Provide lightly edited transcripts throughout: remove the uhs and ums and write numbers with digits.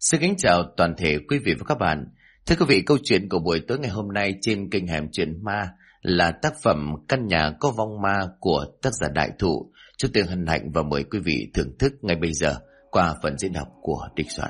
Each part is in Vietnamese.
Xin kính chào toàn thể quý vị và các bạn. Thưa quý vị, câu chuyện của buổi tối ngày hôm nay trên kênh Hẻm Chuyện Ma là tác phẩm Căn Nhà Có Vong Ma của tác giả Đại Thụ. Chúng tôi hân hạnh và mời quý vị thưởng thức ngay bây giờ qua phần diễn đọc của Địch Soạn.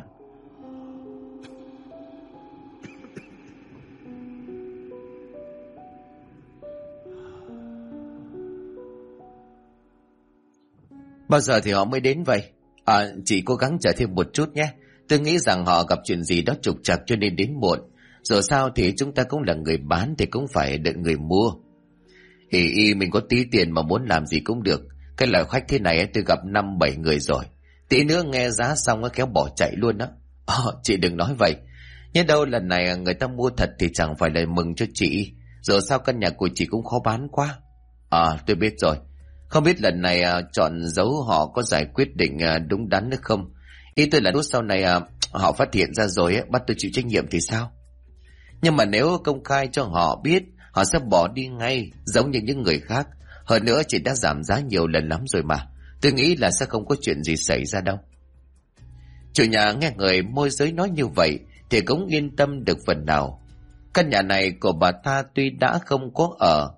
Bao giờ thì họ mới đến vậy? Chị cố gắng chờ thêm một chút nhé. Tôi nghĩ rằng họ gặp chuyện gì đó trục trặc cho nên đến muộn. Dù sao thì chúng ta cũng là người bán thì cũng phải đợi người mua. Mình có tí tiền mà muốn làm gì cũng được. Cái loại khách thế này tôi gặp 5-7 người rồi. Tí nữa nghe giá xong nó kéo bỏ chạy luôn đó. Chị đừng nói vậy. Nhớ đâu lần này người ta mua thật thì chẳng phải là mừng cho chị. Dù sao căn nhà của chị cũng khó bán quá. Tôi biết rồi. Không biết lần này chọn dấu họ có giải quyết định đúng đắn được không? Ý tôi là lúc sau này họ phát hiện ra rồi bắt tôi chịu trách nhiệm thì sao? Nhưng mà nếu công khai cho họ biết, họ sẽ bỏ đi ngay giống như những người khác. Hơn nữa chị đã giảm giá nhiều lần lắm rồi mà. Tôi nghĩ là sẽ không có chuyện gì xảy ra đâu. Chủ nhà nghe người môi giới nói như vậy thì cũng yên tâm được phần nào. Căn nhà này của bà ta tuy đã không có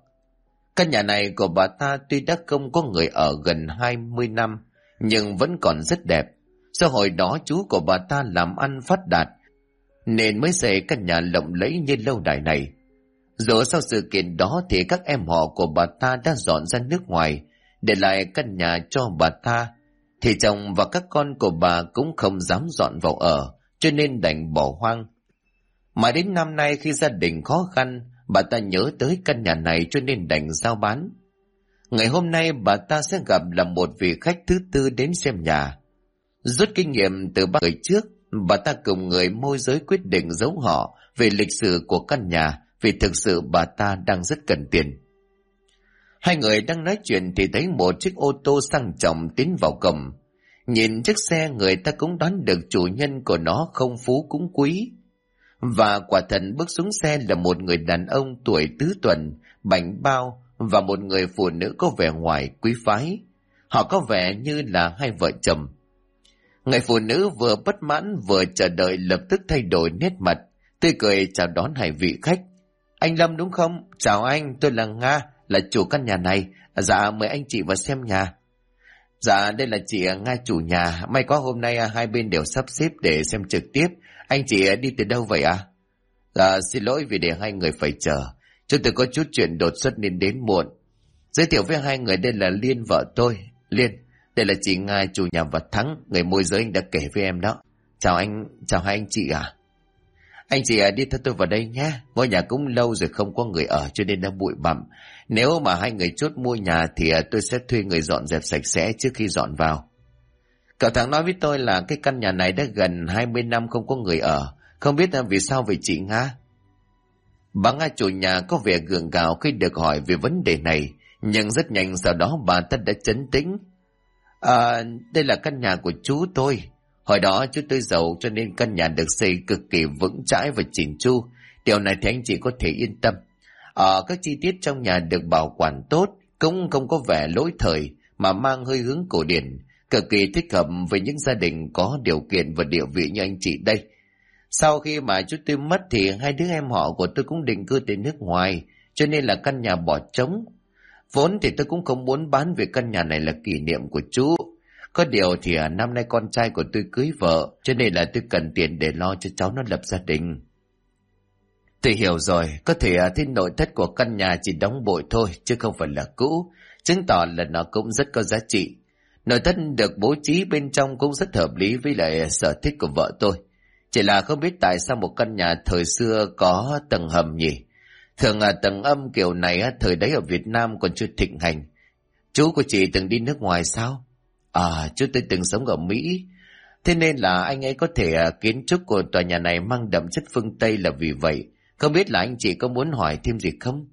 người ở gần 20 năm, nhưng vẫn còn rất đẹp. Do hồi đó chú của bà ta làm ăn phát đạt, nên mới xây căn nhà lộng lẫy như lâu đài này. Dù sau sự kiện đó thì các em họ của bà ta đã dọn ra nước ngoài, để lại căn nhà cho bà ta, thì chồng và các con của bà cũng không dám dọn vào ở, cho nên đành bỏ hoang. Mà đến năm nay khi gia đình khó khăn, bà ta nhớ tới căn nhà này cho nên đành giao bán. Ngày hôm nay bà ta sẽ gặp là một vị khách thứ tư đến xem nhà. Rút kinh nghiệm từ 3 người trước, bà ta cùng người môi giới quyết định giấu họ về lịch sử của căn nhà, vì thực sự bà ta đang rất cần tiền. Hai người đang nói chuyện thì thấy một chiếc ô tô sang trọng tiến vào cổng. Nhìn chiếc xe người ta cũng đoán được chủ nhân của nó không phú cũng quý. Và quả thật bước xuống xe là một người đàn ông tuổi tứ tuần, bảnh bao, và một người phụ nữ có vẻ ngoài quý phái. Họ có vẻ như là hai vợ chồng. Người phụ nữ vừa bất mãn vừa chờ đợi lập tức thay đổi nét mặt, tươi cười chào đón hai vị khách. Anh Lâm đúng không? Chào anh, tôi là Nga, là chủ căn nhà này. Dạ, mời anh chị vào xem nhà. Dạ, đây là chị Nga chủ nhà. May quá hôm nay hai bên đều sắp xếp để xem trực tiếp. Anh chị đi từ đâu vậy ạ? Dạ, xin lỗi vì để hai người phải chờ. Chúng tôi có chút chuyện đột xuất nên đến muộn. Giới thiệu với hai người, đây là Liên vợ tôi. Liên, đây là chị Nga chủ nhà và Thắng, người môi giới anh đã kể với em đó. Chào anh, chào hai anh chị à. Anh chị đi theo tôi vào đây nhé. Ngôi nhà cũng lâu rồi không có người ở cho nên đã bụi bặm. Nếu mà hai người chốt mua nhà thì tôi sẽ thuê người dọn dẹp sạch sẽ trước khi dọn vào. Cậu Thắng nói với tôi là cái căn nhà này đã gần 20 năm không có người ở. Không biết vì sao vậy chị Nga? Bà Nga chủ nhà có vẻ gượng gạo khi được hỏi về vấn đề này, nhưng rất nhanh sau đó bà ta đã trấn tĩnh. Đây là căn nhà của chú tôi. Hồi đó chú tôi giàu cho nên căn nhà được xây cực kỳ vững chãi và chỉn chu. Điều này thì anh chị có thể yên tâm. Các chi tiết trong nhà được bảo quản tốt, cũng không có vẻ lỗi thời mà mang hơi hướng cổ điển, cực kỳ thích hợp với những gia đình có điều kiện và địa vị như anh chị đây. Sau khi mà chú tôi mất thì hai đứa em họ của tôi cũng định cư tới nước ngoài, cho nên là căn nhà bỏ trống. Vốn thì tôi cũng không muốn bán vì căn nhà này là kỷ niệm của chú. Có điều thì năm nay con trai của tôi cưới vợ, cho nên là tôi cần tiền để lo cho cháu nó lập gia đình. Tôi hiểu rồi, có thể thế nội thất của căn nhà chỉ đóng bội thôi, chứ không phải là cũ, chứng tỏ là nó cũng rất có giá trị. Nội thất được bố trí bên trong cũng rất hợp lý với lại sở thích của vợ tôi. Chỉ là không biết tại sao một căn nhà thời xưa có tầng hầm nhỉ? Thường tầng âm kiểu này thời đấy ở Việt Nam còn chưa thịnh hành. Chú của chị từng đi nước ngoài sao? Chú tôi từng sống ở Mỹ. Thế nên là anh ấy có thể kiến trúc của tòa nhà này mang đậm chất phương Tây là vì vậy. Không biết là anh chị có muốn hỏi thêm gì không?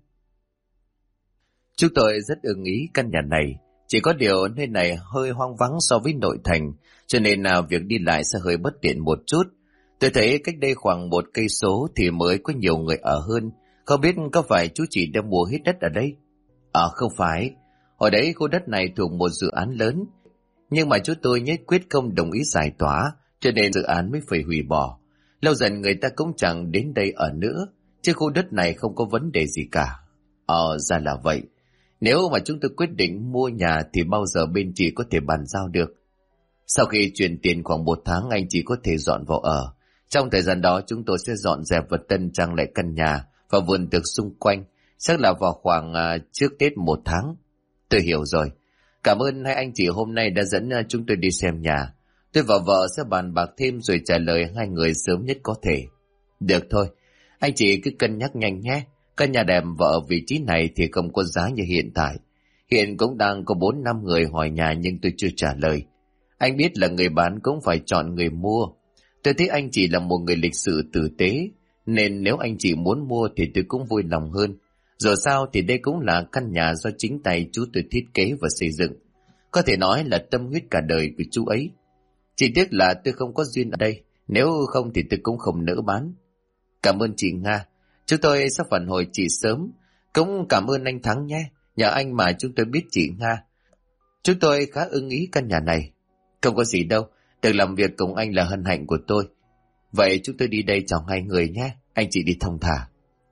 Chúng tôi rất ưng ý căn nhà này. Chỉ có điều nơi này hơi hoang vắng so với nội thành, cho nên việc đi lại sẽ hơi bất tiện một chút. Tôi thấy cách đây khoảng 1 cây số thì mới có nhiều người ở hơn. Không biết có phải chú chị đã mua hết đất ở đây? Không phải. Hồi đấy khu đất này thuộc một dự án lớn. Nhưng mà chú tôi nhất quyết không đồng ý giải tỏa, cho nên dự án mới phải hủy bỏ. Lâu dần người ta cũng chẳng đến đây ở nữa, chứ khu đất này không có vấn đề gì cả. Ra là vậy. Nếu mà chúng tôi quyết định mua nhà thì bao giờ bên chị có thể bàn giao được? Sau khi chuyển tiền khoảng 1 tháng, anh chị có thể dọn vào ở. Trong thời gian đó chúng tôi sẽ dọn dẹp và tân trang lại căn nhà và vườn tược xung quanh, chắc là vào khoảng trước Tết 1 tháng. Tôi hiểu rồi. Cảm ơn hai anh chị hôm nay đã dẫn chúng tôi đi xem nhà. Tôi và vợ sẽ bàn bạc thêm rồi trả lời hai người sớm nhất có thể. Được thôi, anh chị cứ cân nhắc nhanh nhé. Căn nhà đẹp và ở vị trí này thì không có giá như hiện tại. Hiện cũng đang có 4-5 người hỏi nhà nhưng tôi chưa trả lời. Anh biết là người bán cũng phải chọn người mua. Tôi thấy anh chị là một người lịch sự tử tế, nên nếu anh chị muốn mua thì tôi cũng vui lòng hơn. Dù sao thì đây cũng là căn nhà do chính tay chú tôi thiết kế và xây dựng. Có thể nói là tâm huyết cả đời của chú ấy. Chỉ tiếc là tôi không có duyên ở đây, nếu không thì tôi cũng không nỡ bán. Cảm ơn chị Nga, chúng tôi sẽ phản hồi chị sớm. Cũng cảm ơn anh Thắng nhé, nhờ anh mà chúng tôi biết chị Nga. Chúng tôi khá ưng ý căn nhà này. Không có gì đâu, được làm việc cùng anh là hân hạnh của tôi. Vậy chúng tôi đi đây chào hai người nhé, anh chị đi thong thả.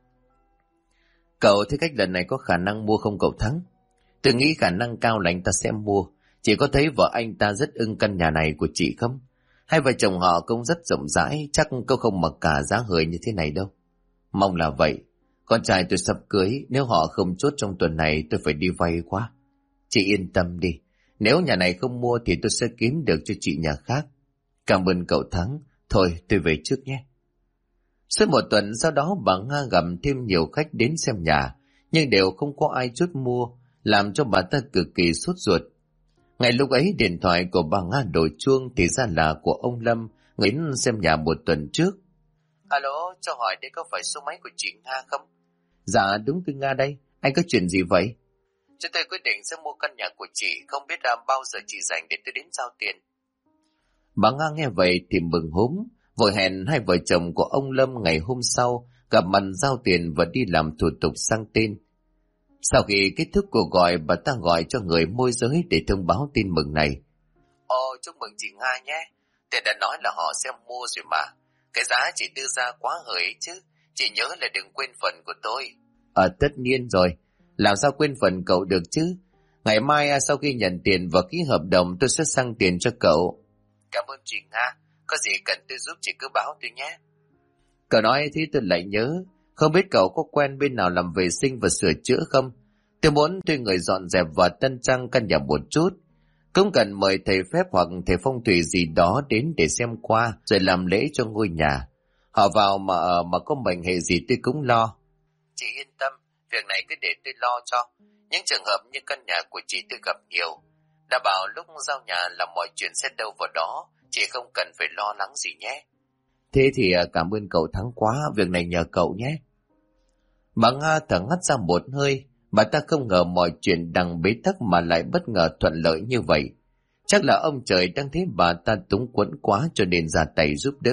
Cậu thấy cách lần này có khả năng mua không cậu Thắng? Tôi nghĩ khả năng cao là anh ta sẽ mua. Chị có thấy vợ anh ta rất ưng căn nhà này của chị không? Hai vợ chồng họ cũng rất rộng rãi, chắc cô không mặc cả giá hời như thế này đâu. Mong là vậy. Con trai tôi sắp cưới, nếu họ không chốt trong tuần này tôi phải đi vay quá. Chị yên tâm đi, nếu nhà này không mua thì tôi sẽ kiếm được cho chị nhà khác. Cảm ơn cậu Thắng, thôi tôi về trước nhé. Suốt 1 tuần sau đó bà Nga gặp thêm nhiều khách đến xem nhà, nhưng đều không có ai chốt mua, làm cho bà ta cực kỳ sốt ruột. Ngay lúc ấy điện thoại của bà Nga đổ chuông thì ra là của ông Lâm, người đến xem nhà 1 tuần trước. Alo, cho hỏi đây có phải số máy của chị Nga không? Dạ đúng, tôi Nga đây, anh có chuyện gì vậy? Chúng tôi quyết định sẽ mua căn nhà của chị, không biết là bao giờ chị rảnh để tôi đến giao tiền. Bà Nga nghe vậy thì mừng húm, vội hẹn hai vợ chồng của ông Lâm ngày hôm sau gặp mặt giao tiền và đi làm thủ tục sang tên. Sau khi kết thúc cuộc gọi, bà ta gọi cho người môi giới để thông báo tin mừng này. Chúc mừng chị Nga nhé, tôi đã nói là họ sẽ mua rồi mà. Cái giá chị đưa ra quá hời ấy chứ, chị nhớ là đừng quên phần của tôi. Tất nhiên rồi, làm sao quên phần cậu được chứ. Ngày mai sau khi nhận tiền và ký hợp đồng tôi sẽ sang tiền cho cậu. Cảm ơn chị Nga, có gì cần tôi giúp chị cứ báo tôi nhé. Cậu nói thì tôi lại nhớ, không biết cậu có quen bên nào làm vệ sinh và sửa chữa không? Tôi muốn thuê người dọn dẹp và tân trang căn nhà một chút. Cũng cần mời thầy phép hoặc thầy phong thủy gì đó đến để xem qua rồi làm lễ cho ngôi nhà. Họ vào mà ở mà có mệnh hệ gì tôi cũng lo. Chị yên tâm, việc này cứ để tôi lo cho. Những trường hợp như căn nhà của chị tôi gặp nhiều. Đã bảo lúc giao nhà là mọi chuyện sẽ đâu vào đó, chị không cần phải lo lắng gì nhé. Thế thì cảm ơn cậu Thắng quá, việc này nhờ cậu nhé. Bà Nga thở ngắt ra một hơi, bà ta không ngờ mọi chuyện đang bế tắc mà lại bất ngờ thuận lợi như vậy. Chắc là ông trời đang thấy bà ta túng quẫn quá cho nên ra tay giúp đỡ.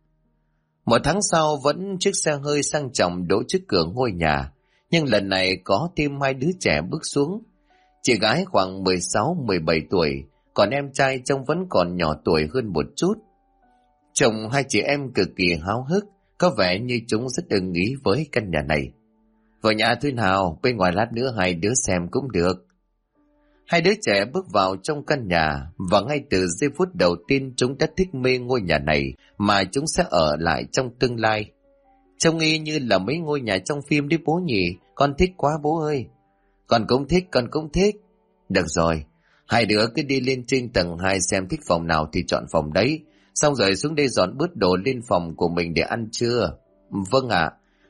1 tháng sau vẫn chiếc xe hơi sang trọng đỗ trước cửa ngôi nhà, nhưng lần này có thêm 2 đứa trẻ bước xuống. Chị gái khoảng 16-17 tuổi, còn em trai trông vẫn còn nhỏ tuổi hơn một chút. Chồng hai chị em cực kỳ háo hức, có vẻ như chúng rất ưng ý với căn nhà này. Vào nhà thế nào, bên ngoài lát nữa 2 đứa xem cũng được. 2 đứa trẻ bước vào trong căn nhà, và ngay từ giây phút đầu tiên chúng đã thích mê ngôi nhà này mà chúng sẽ ở lại trong tương lai. Trông y như là mấy ngôi nhà trong phim đấy bố nhỉ, con thích quá bố ơi. Con cũng thích, con cũng thích. Được rồi, 2 đứa cứ đi lên trên tầng 2 xem thích phòng nào thì chọn phòng đấy, xong rồi xuống đây dọn bớt đồ lên phòng của mình để ăn trưa. Vâng ạ.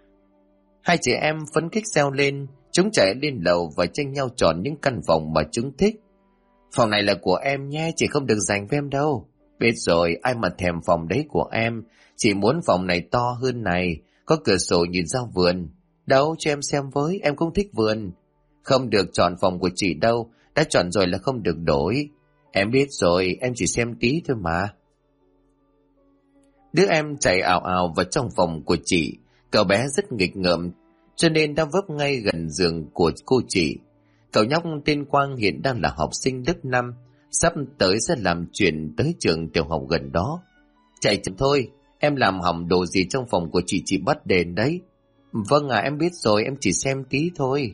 2 chị em phấn khích reo lên, chúng chạy lên lầu và tranh nhau chọn những căn phòng mà chúng thích. Phòng này là của em nhé, chị không được dành với em đâu. Biết rồi, ai mà thèm phòng đấy của em, chị muốn phòng này to hơn này, có cửa sổ nhìn ra vườn. Đâu, cho em xem với, em cũng thích vườn. Không được chọn phòng của chị đâu, đã chọn rồi là không được đổi. Em biết rồi, em chỉ xem tí thôi mà. Đứa em chạy ào ào vào trong phòng của chị. Cậu bé rất nghịch ngợm, cho nên đã vấp ngay gần giường của cô chị. Cậu nhóc tên Quang hiện đang là học sinh lớp 5, sắp tới sẽ làm chuyện tới trường tiểu học gần đó. chạy chậm thôi, em làm hỏng đồ gì trong phòng của chị bắt đền đấy. Vâng à, em biết rồi, em chỉ xem tí thôi.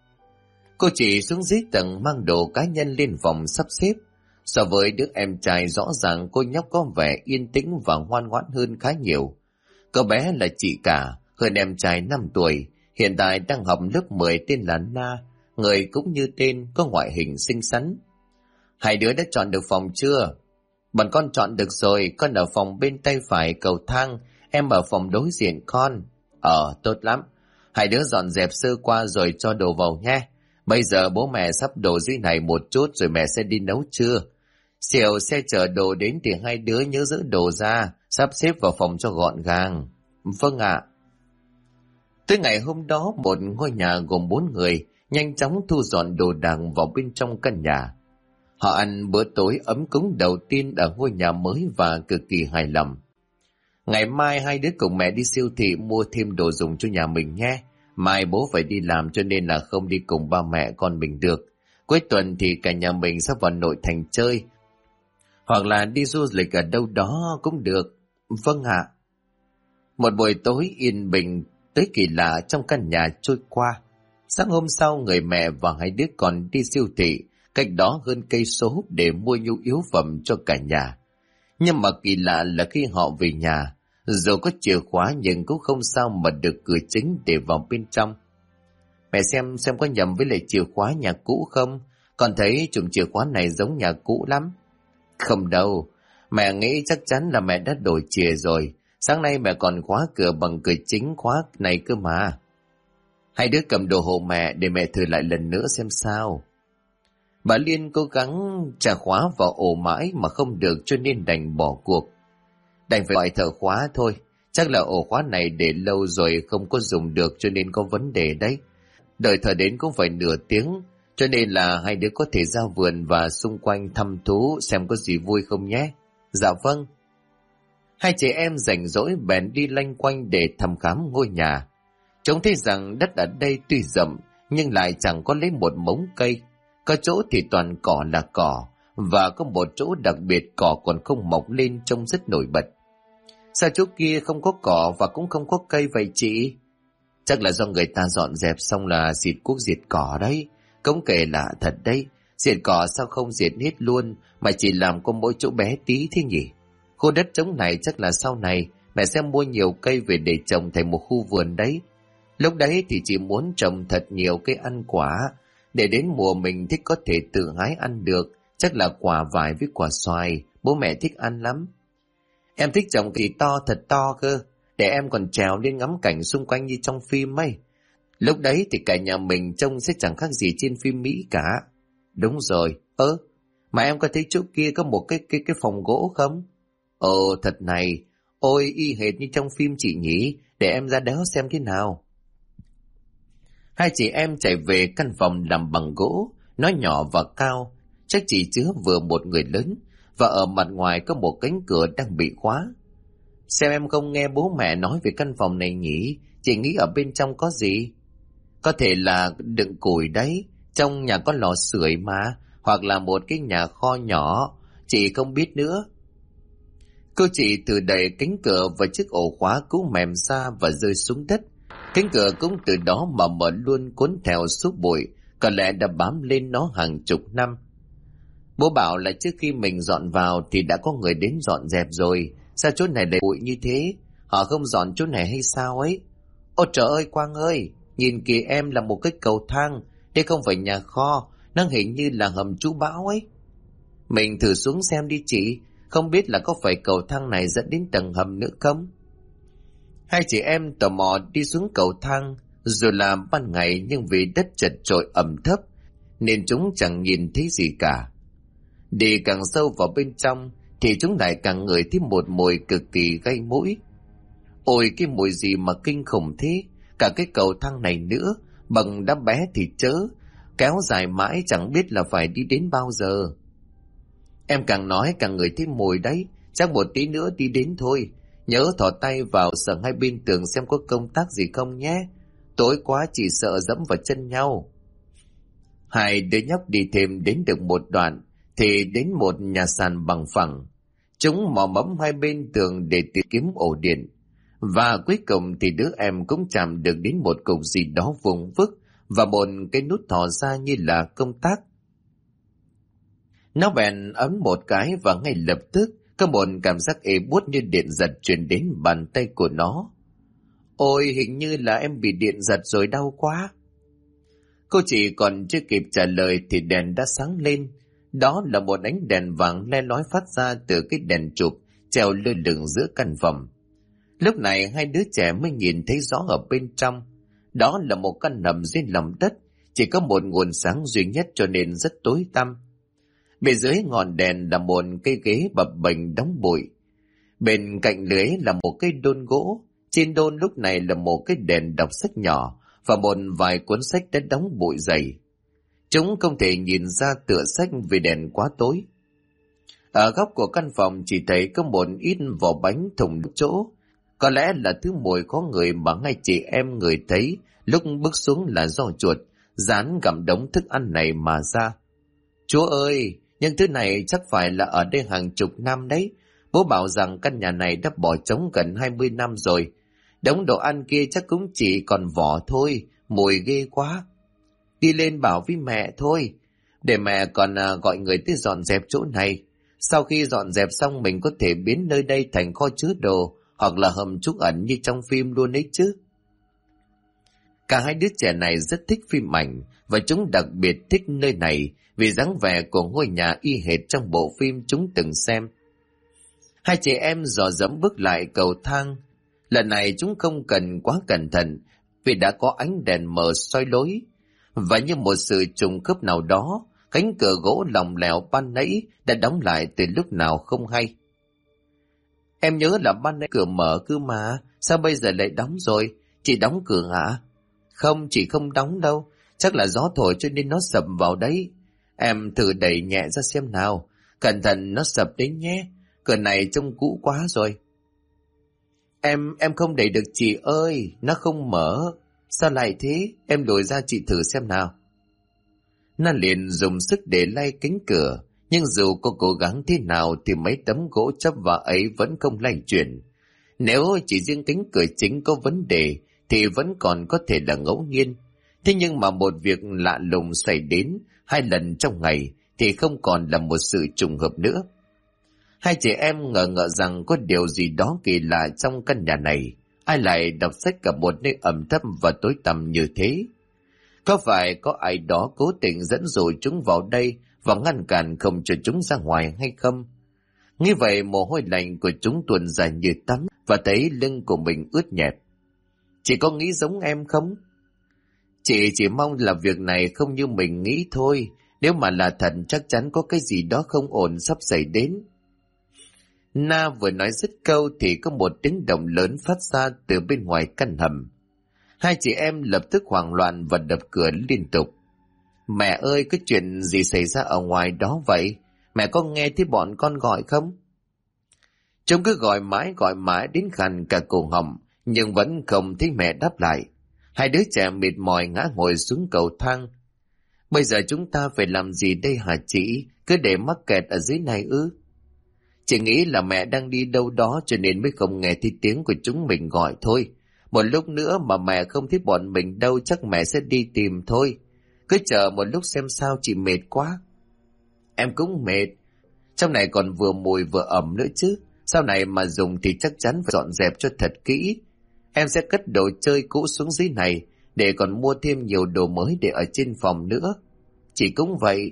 Cô chị xuống dưới tầng mang đồ cá nhân lên phòng sắp xếp. So với đứa em trai rõ ràng cô nhóc có vẻ yên tĩnh và ngoan ngoãn hơn khá nhiều. Cậu bé là chị cả, hơn em trai 5 tuổi, hiện tại đang học lớp 10 tên là Na, người cũng như tên, có ngoại hình xinh xắn. Hai đứa đã chọn được phòng chưa? Bọn con chọn được rồi, con ở phòng bên tay phải cầu thang, em ở phòng đối diện con. Tốt lắm. Hai đứa dọn dẹp sơ qua rồi cho đồ vào nhé. Bây giờ bố mẹ sắp đổ dưới này một chút rồi mẹ sẽ đi nấu trưa. Chiều xe chở đồ đến thì hai đứa nhớ giữ đồ ra, sắp xếp vào phòng cho gọn gàng. Vâng ạ. Tới ngày hôm đó, một ngôi nhà gồm 4 người nhanh chóng thu dọn đồ đạc vào bên trong căn nhà. Họ ăn bữa tối ấm cúng đầu tiên ở ngôi nhà mới và cực kỳ hài lòng. Ngày mai hai đứa cùng mẹ đi siêu thị mua thêm đồ dùng cho nhà mình nhé. Mai bố phải đi làm cho nên là không đi cùng ba mẹ con mình được. Cuối tuần thì cả nhà mình sẽ vào nội thành chơi. Hoặc là đi du lịch ở đâu đó cũng được. Vâng ạ. Một buổi tối yên bình tới kỳ lạ trong căn nhà trôi qua. Sáng hôm sau người mẹ và hai đứa con đi siêu thị cách đó hơn cây số để mua nhu yếu phẩm cho cả nhà. Nhưng mà kỳ lạ là khi họ về nhà, dù có chìa khóa nhưng cũng không sao mà được cửa chính để vào bên trong. Mẹ xem có nhầm với lại chìa khóa nhà cũ không? Con thấy chùm chìa khóa này giống nhà cũ lắm. Không đâu, mẹ nghĩ chắc chắn là mẹ đã đổi chìa rồi. Sáng nay mẹ còn khóa cửa bằng cửa chính khóa này cơ mà. Hai đứa cầm đồ hộ mẹ để mẹ thử lại lần nữa xem sao. Bà Liên cố gắng trả khóa vào ổ mãi mà không được cho nên đành bỏ cuộc. Đành phải gọi thợ khóa thôi. Chắc là ổ khóa này để lâu rồi không có dùng được cho nên có vấn đề đấy. Đợi thợ đến cũng phải nửa tiếng, cho nên là hai đứa có thể ra vườn và xung quanh thăm thú xem có gì vui không nhé. Dạ vâng. Hai chị em rảnh rỗi bèn đi loanh quanh để thăm khám ngôi nhà. Chúng thấy rằng đất ở đây tuy rậm nhưng lại chẳng có lấy một mống cây. Có chỗ thì toàn cỏ là cỏ, và có một chỗ đặc biệt cỏ còn không mọc lên trông rất nổi bật. Sao chỗ kia không có cỏ và cũng không có cây vậy chị? Chắc là do người ta dọn dẹp xong là xịt thuốc diệt cỏ đấy. Cũng kể lạ thật đấy, diệt cỏ sao không diệt hết luôn mà chỉ làm có mỗi chỗ bé tí thế nhỉ? Khu đất trống này chắc là sau này mẹ sẽ mua nhiều cây về để trồng thành một khu vườn đấy. Lúc đấy thì chị muốn trồng thật nhiều cây ăn quả, để đến mùa mình thích có thể tự hái ăn được, chắc là quả vải với quả xoài, bố mẹ thích ăn lắm. Em thích trồng kỳ to thật to cơ, để em còn trèo lên ngắm cảnh xung quanh như trong phim ấy. Lúc đấy thì cả nhà mình trông sẽ chẳng khác gì trên phim Mỹ cả. Đúng rồi, mà em có thấy chỗ kia có một cái phòng gỗ không? Thật này, ôi y hệt như trong phim chị nhỉ, để em ra đó xem thế nào. Hai chị em chạy về căn phòng làm bằng gỗ, nó nhỏ và cao, chắc chỉ chứa vừa một người lớn, và ở mặt ngoài có một cánh cửa đang bị khóa. Xem em không nghe bố mẹ nói về căn phòng này nhỉ, chị nghĩ ở bên trong có gì? Có thể là đựng củi đấy, trong nhà có lò sưởi mà, hoặc là một cái nhà kho nhỏ, chị không biết nữa. Cô chị từ đẩy cánh cửa và chiếc ổ khóa cũ mềm ra và rơi xuống đất. Cánh cửa cũng từ đó mà mở luôn, cuốn theo xúc bụi, có lẽ đã bám lên nó hàng chục năm. Bố bảo là trước khi mình dọn vào thì đã có người đến dọn dẹp rồi, sao chỗ này lại bụi như thế? Họ không dọn chỗ này hay sao ấy? Ôi trời ơi Quang ơi, nhìn kìa em, là một cái cầu thang, đây không phải nhà kho, nó hình như là hầm trú bão ấy. Mình thử xuống xem đi chị, không biết là có phải cầu thang này dẫn đến tầng hầm nữa không? Hai chị em tò mò đi xuống cầu thang, dù là ban ngày nhưng vì đất chật chội ẩm thấp, nên chúng chẳng nhìn thấy gì cả. Đi càng sâu vào bên trong, thì chúng lại càng ngửi thấy một mùi cực kỳ gây mũi. Ôi cái mùi gì mà kinh khủng thế, cả cái cầu thang này nữa, bằng đá bé thì chớ, kéo dài mãi chẳng biết là phải đi đến bao giờ. Em càng nói càng ngửi thấy mùi đấy, chắc một tí nữa đi đến thôi. Nhớ thò tay vào sờ hai bên tường xem có công tắc gì không nhé. Tối quá chỉ sợ dẫm vào chân nhau. Hai đứa nhóc đi thêm đến được một đoạn thì đến một nhà sàn bằng phẳng. Chúng mò mẫm hai bên tường để tìm kiếm ổ điện. Và cuối cùng thì đứa em cũng chạm được đến một cục gì đó vuông vức và một cái nút thò ra như là công tắc. Nó bèn ấn một cái và ngay lập tức có một cảm giác ê buốt như điện giật truyền đến bàn tay của nó. Ôi, hình như là em bị điện giật rồi, đau quá. Cô chị còn chưa kịp trả lời thì đèn đã sáng lên. Đó là một ánh đèn vàng le lói phát ra từ cái đèn chụp treo lơ lửng giữa căn phòng. Lúc này hai đứa trẻ mới nhìn thấy rõ ở bên trong. Đó là một căn hầm dưới lòng đất, chỉ có một nguồn sáng duy nhất cho nên rất tối tăm. Bên dưới ngọn đèn là một cây ghế bập bềnh đóng bụi. Bên cạnh lưới là một cái đôn gỗ. Trên đôn lúc này là một cái đèn đọc sách nhỏ và một vài cuốn sách đã đóng bụi dày. Chúng không thể nhìn ra tựa sách vì đèn quá tối. Ở góc của căn phòng chỉ thấy có một ít vỏ bánh thùng chỗ. Có lẽ là thứ mùi có người mà ngay chị em người thấy lúc bước xuống là do chuột dán gặm đống thức ăn này mà ra. Chúa ơi, những thứ này chắc phải là ở đây hàng chục năm đấy. Bố bảo rằng căn nhà này đã bỏ trống gần 20 năm rồi. Đống đồ ăn kia chắc cũng chỉ còn vỏ thôi, mùi ghê quá. Đi lên bảo với mẹ thôi, để mẹ còn gọi người tới dọn dẹp chỗ này. Sau khi dọn dẹp xong mình có thể biến nơi đây thành kho chứa đồ hoặc là hầm trú ẩn như trong phim luôn ấy chứ. Cả hai đứa trẻ này rất thích phim ảnh và chúng đặc biệt thích nơi này vì dáng vẻ của ngôi nhà y hệt trong bộ phim chúng từng xem. Hai chị em dò dẫm bước lại cầu thang. Lần này chúng không cần quá cẩn thận vì đã có ánh đèn mờ soi lối. Và như một sự trùng khớp nào đó, cánh cửa gỗ lỏng lẻo ban nãy đã đóng lại từ lúc nào không hay. Em nhớ là ban nãy cửa mở cơ mà, sao bây giờ lại đóng rồi? Chị đóng cửa hả? Không, chị không đóng đâu, chắc là gió thổi cho nên nó sập vào đấy. Em thử đẩy nhẹ ra xem nào, cẩn thận nó sập đấy nhé, cửa này trông cũ quá rồi. Em không đẩy được chị ơi, nó không mở. Sao lại thế? Em lùi ra chị thử xem nào. Nó liền dùng sức để lay cánh cửa, nhưng dù cô cố gắng thế nào thì mấy tấm gỗ chấp vào ấy vẫn không lay chuyển. Nếu chỉ riêng cánh cửa chính có vấn đề thì vẫn còn có thể là ngẫu nhiên. Thế nhưng mà một việc lạ lùng xảy đến 2 lần trong ngày thì không còn là một sự trùng hợp nữa. Hai chị em ngờ ngợ rằng có điều gì đó kỳ lạ trong căn nhà này. Ai lại đọc sách cả một nơi ẩm thấp và tối tăm như thế? Có phải có ai đó cố tình dẫn dụ chúng vào đây và ngăn cản không cho chúng ra ngoài hay không? Như vậy mồ hôi lạnh của chúng tuôn ra như tắm và thấy lưng của mình ướt nhẹp. Chị có nghĩ giống em không? Chị chỉ mong là việc này không như mình nghĩ thôi. Nếu mà là thật chắc chắn có cái gì đó không ổn sắp xảy đến. Na vừa nói dứt câu thì có một tiếng động lớn phát ra từ bên ngoài căn hầm. Hai chị em lập tức hoảng loạn và đập cửa liên tục. Mẹ ơi, cái chuyện gì xảy ra ở ngoài đó vậy? Mẹ có nghe thấy bọn con gọi không? Chúng cứ gọi mãi đến khàn cả cổ họng, nhưng vẫn không thấy mẹ đáp lại. Hai đứa trẻ mệt mỏi ngã ngồi xuống cầu thang. Bây giờ chúng ta phải làm gì đây hả chị? Cứ để mắc kẹt ở dưới này ư? Chị nghĩ là mẹ đang đi đâu đó cho nên mới không nghe thấy tiếng của chúng mình gọi thôi. Một lúc nữa mà mẹ không thấy bọn mình đâu chắc mẹ sẽ đi tìm thôi. Cứ chờ một lúc xem sao, chị mệt quá. Em cũng mệt. Trong này còn vừa mùi vừa ẩm nữa chứ. Sau này mà dùng thì chắc chắn phải dọn dẹp cho thật kỹ. Em sẽ cất đồ chơi cũ xuống dưới này để còn mua thêm nhiều đồ mới để ở trên phòng nữa. Chị cũng vậy.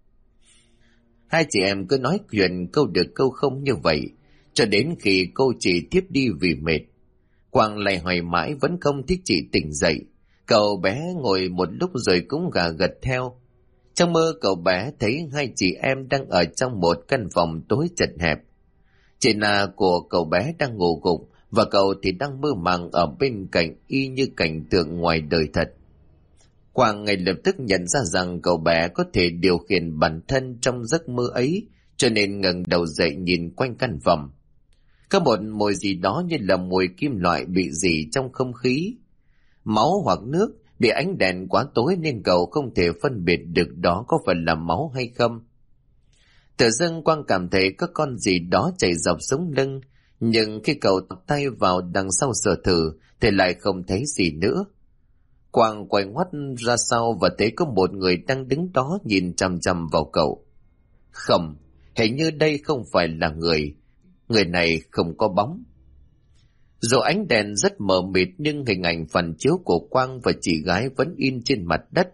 Hai chị em cứ nói chuyện câu được câu không như vậy, cho đến khi cô chị tiếp đi vì mệt. Quang lay hoài mãi vẫn không thích chị tỉnh dậy. Cậu bé ngồi một lúc rồi cũng gà gật theo. Trong mơ cậu bé thấy hai chị em đang ở trong một căn phòng tối chật hẹp. Chị Na của cậu bé đang ngủ gục và cậu thì đang mơ màng ở bên cạnh y như cảnh tượng ngoài đời thật. Quang ngay lập tức nhận ra rằng cậu bé có thể điều khiển bản thân trong giấc mơ ấy, cho nên ngẩng đầu dậy nhìn quanh căn phòng. Có một mùi gì đó như là mùi kim loại bị rỉ trong không khí. Máu hoặc nước, bị ánh đèn quá tối nên cậu không thể phân biệt được đó có phải là máu hay không. Tự dưng Quang cảm thấy có con gì đó chạy dọc sống lưng, nhưng khi cậu tọc tay vào đằng sau sờ thử thì lại không thấy gì nữa. Quang quay ngoắt ra sau và thấy có một người đang đứng đó nhìn chằm chằm vào cậu. Không, hình như đây không phải là người. Người này không có bóng. Dù ánh đèn rất mờ mịt nhưng hình ảnh phản chiếu của Quang và chị gái vẫn in trên mặt đất.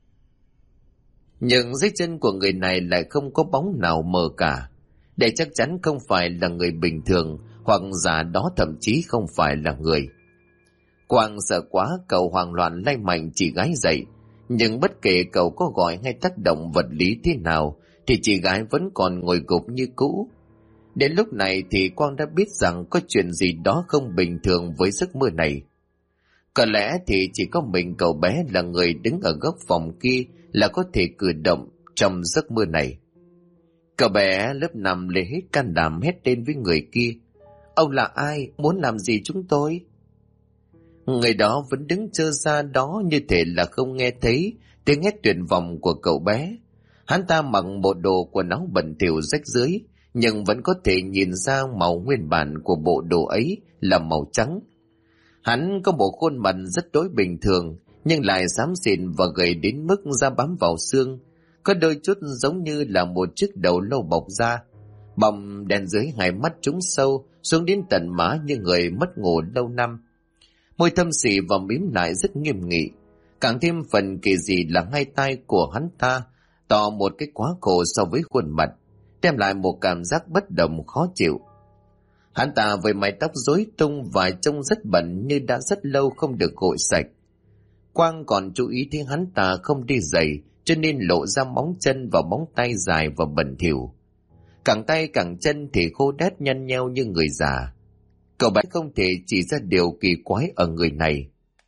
Nhưng dưới chân của người này lại không có bóng nào mờ cả. Để chắc chắn không phải là người bình thường, hoặc giả đó thậm chí không phải là người. Quang sợ quá, cậu hoảng loạn lay mạnh chị gái dậy. Nhưng bất kể cậu có gọi hay tác động vật lý thế nào thì chị gái vẫn còn ngồi gục như cũ. Đến lúc này thì Quang đã biết rằng có chuyện gì đó không bình thường với giấc mơ này. Có lẽ thì chỉ có mình cậu bé là người đứng ở góc phòng kia là có thể cử động trong giấc mơ này. Cậu bé lớp 5 lấy hết can đảm hét lên với người kia. Ông là ai? Muốn làm gì chúng tôi? Người đó vẫn đứng trơ ra đó như thể là không nghe thấy tiếng hét tuyệt vọng của cậu bé. Hắn ta mặc bộ đồ quần áo bẩn thỉu rách rưới, nhưng vẫn có thể nhìn ra màu nguyên bản của bộ đồ ấy là màu trắng. Hắn có bộ khuôn mặt rất đối bình thường, nhưng lại xám xịn và gầy đến mức da bám vào xương, có đôi chút giống như là một chiếc đầu lâu bọc da. Bọng đèn dưới hai mắt trũng sâu xuống đến tận má như người mất ngủ lâu năm. Môi thâm xỉ và mím lại rất nghiêm nghị. Càng thêm phần kỳ dị là hai tay của hắn ta to một cái quá khổ so với khuôn mặt, đem lại một cảm giác bất đồng khó chịu. Hắn ta với mái tóc rối tung và trông rất bẩn như đã rất lâu không được gội sạch. Quang còn chú ý thấy hắn ta không đi giày, cho nên lộ ra móng chân và móng tay dài và bẩn thỉu. Cẳng tay cẳng chân thì khô đét nhăn nheo như người già. Cậu bé không thể chỉ ra điều kỳ quái ở người này.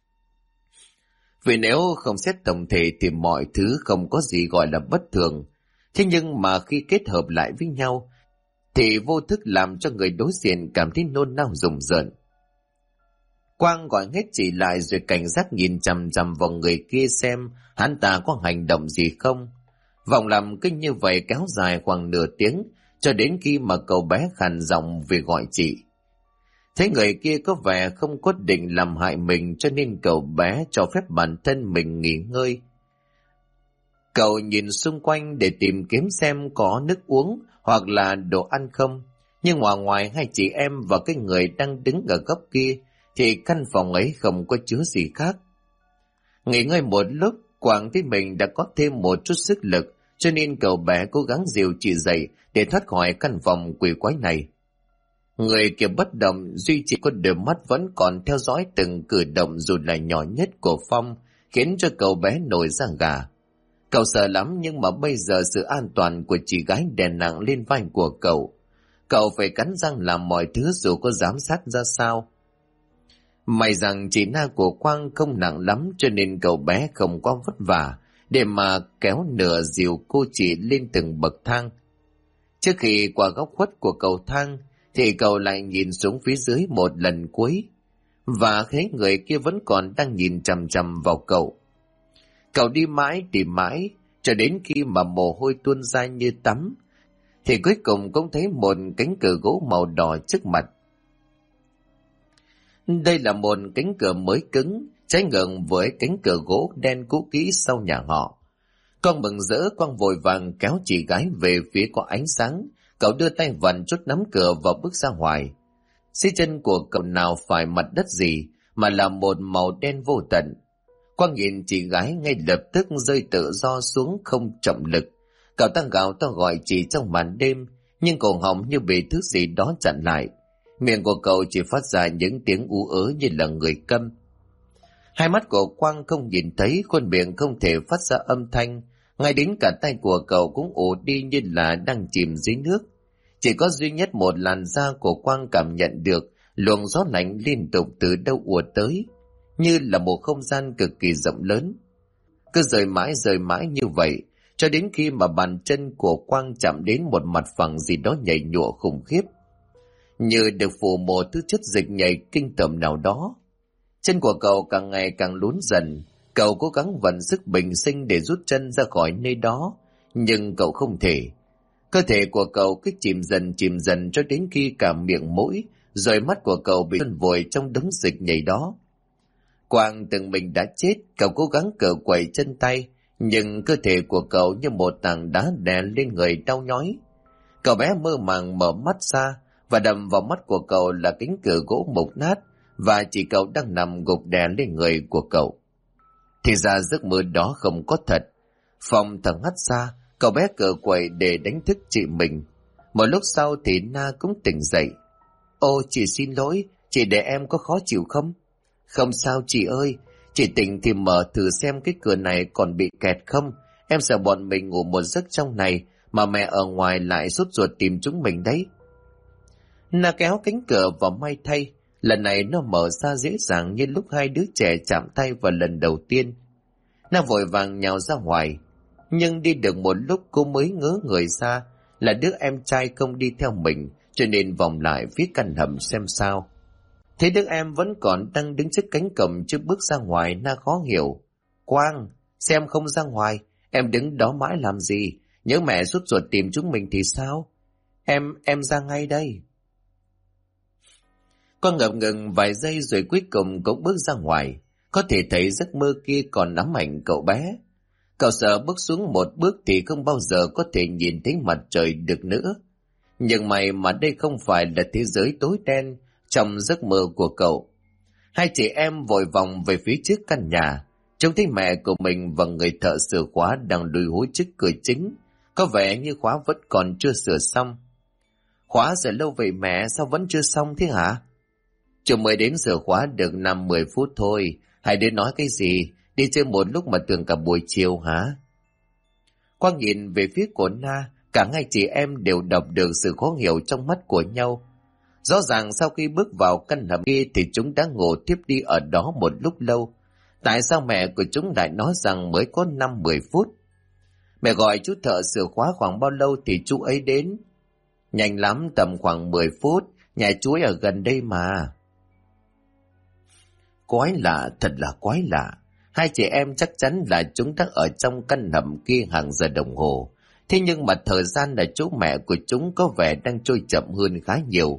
Vì nếu không xét tổng thể thì mọi thứ không có gì gọi là bất thường. Thế nhưng mà khi kết hợp lại với nhau thì vô thức làm cho người đối diện cảm thấy nôn nao rùng rợn. Quang gọi hết chị lại rồi cảnh giác nhìn chằm chằm vào người kia xem hắn ta có hành động gì không. Vòng làm kinh như vậy kéo dài khoảng nửa tiếng cho đến khi mà cậu bé khàn giọng về gọi chị. Thấy người kia có vẻ không có định làm hại mình cho nên cậu bé cho phép bản thân mình nghỉ ngơi. Cậu nhìn xung quanh để tìm kiếm xem có nước uống hoặc là đồ ăn không. Nhưng ngoài hai chị em và cái người đang đứng ở góc kia thì căn phòng ấy không có chứa gì khác. Nghỉ ngơi một lúc, Quang thấy mình đã có thêm một chút sức lực cho nên cậu bé cố gắng dìu chị dậy để thoát khỏi căn phòng quỷ quái này. Người kia bất động, duy chỉ có đôi mắt vẫn còn theo dõi từng cử động dù là nhỏ nhất của Phong, khiến cho cậu bé nổi da gà. Cậu sợ lắm nhưng mà bây giờ sự an toàn của chị gái đè nặng lên vai của cậu. Cậu phải cắn răng làm mọi thứ dù có giám sát ra sao. May rằng chị Na của Quang không nặng lắm cho nên cậu bé không quá vất vả để mà kéo nửa dìu cô chị lên từng bậc thang. Trước khi qua góc khuất của cầu thang thì cậu lại nhìn xuống phía dưới một lần cuối và thấy người kia vẫn còn đang nhìn chằm chằm vào cậu. Cậu đi mãi tìm mãi cho đến khi mà mồ hôi tuôn ra như tắm thì cuối cùng cũng thấy một cánh cửa gỗ màu đỏ trước mặt. Đây là một cánh cửa mới cứng, trái ngược với cánh cửa gỗ đen cũ kỹ sau nhà họ. Con mừng rỡ, Quang vội vàng kéo chị gái về phía có ánh sáng. Cậu đưa tay vặn chốt nắm cửa và bước ra ngoài. Dưới chân của cậu nào phải mặt đất gì mà là một màu đen vô tận. Quang nhìn chị gái ngay lập tức rơi tự do xuống không chậm lực. Cậu ta gào to gọi chị trong màn đêm, nhưng cổ họng như bị thứ gì đó chặn lại. Miệng của cậu chỉ phát ra những tiếng ú ớ như là người câm. Hai mắt của Quang không nhìn thấy, khuôn miệng không thể phát ra âm thanh, ngay đến cả tay của cậu cũng ù đi như là đang chìm dưới nước. Chỉ có duy nhất một làn da của Quang cảm nhận được luồng gió lạnh liên tục từ đâu ùa tới, như là một không gian cực kỳ rộng lớn. Cứ rời mãi như vậy, cho đến khi mà bàn chân của Quang chạm đến một mặt phẳng gì đó nhảy nhụa khủng khiếp, như được phủ một thứ chất dịch nhảy kinh tởm nào đó. Chân của cậu càng ngày càng lún dần, cậu cố gắng vận sức bình sinh để rút chân ra khỏi nơi đó, nhưng cậu không thể. Cơ thể của cậu cứ chìm dần cho đến khi cả miệng mũi, rồi mắt của cậu bị chôn vùi trong đống dịch nhầy đó. Quang tưởng mình đã chết, cậu cố gắng cựa quậy chân tay, nhưng cơ thể của cậu như một tảng đá đè lên người đau nhói. Cậu bé mơ màng mở mắt ra, và đầm vào mắt của cậu là cánh cửa gỗ mục nát, và chỉ cậu đang nằm gục đè lên người của cậu. Thì ra giấc mơ đó không có thật. Phong thở hắt ra, cậu bé cựa quậy để đánh thức chị mình. Một lúc sau thì Na cũng tỉnh dậy. Ô, chị xin lỗi, chị để em có khó chịu không? Không sao chị ơi, chị tỉnh thì mở thử xem cái cửa này còn bị kẹt không. Em sợ bọn mình ngủ một giấc trong này, mà mẹ ở ngoài lại sốt ruột tìm chúng mình đấy. Na kéo cánh cửa và may thay, lần này nó mở ra dễ dàng như lúc hai đứa trẻ chạm tay vào lần đầu tiên. Na vội vàng nhào ra ngoài, nhưng đi được một lúc cô mới ngớ người ra là đứa em trai không đi theo mình, cho nên vòng lại phía căn hầm xem sao. Thấy đứa em vẫn còn đang đứng trước cánh cổng chưa bước ra ngoài, Na khó hiểu. Quang, xem không ra ngoài, em đứng đó mãi làm gì? Nhớ mẹ sốt ruột tìm chúng mình thì sao? Em ra ngay đây. Quang ngập ngừng vài giây rồi cuối cùng cũng bước ra ngoài. Có thể thấy giấc mơ kia còn ám ảnh cậu bé. Cậu sợ bước xuống một bước thì không bao giờ có thể nhìn thấy mặt trời được nữa. Nhưng may mà đây không phải là thế giới tối đen trong giấc mơ của cậu. Hai chị em vội vòng về phía trước căn nhà, trông thấy mẹ của mình và người thợ sửa khóa đang lùi húi trước cửa chính, có vẻ như khóa vẫn còn chưa sửa xong. Khóa sửa lâu vậy mẹ, sao vẫn chưa xong thế hả? Chúng mới đến sửa khóa được 5-10 phút thôi, hai đứa nói cái gì, đi chơi một lúc mà tưởng cả buổi chiều hả? Quang nhìn về phía của Na, cả hai chị em đều đọc được sự khó hiểu trong mắt của nhau. Rõ ràng sau khi bước vào căn hầm kia thì chúng đã ngủ tiếp đi ở đó một lúc lâu. Tại sao mẹ của chúng lại nói rằng mới có 5-10 phút? Mẹ gọi chú thợ sửa khóa khoảng bao lâu thì chú ấy đến? Nhanh lắm, tầm khoảng 10 phút, nhà chú ấy ở gần đây mà. Quái lạ, thật là quái lạ. Hai chị em chắc chắn là chúng đã ở trong căn hầm kia hàng giờ đồng hồ. Thế nhưng mà thời gian ở chỗ mẹ của chúng có vẻ đang trôi chậm hơn khá nhiều.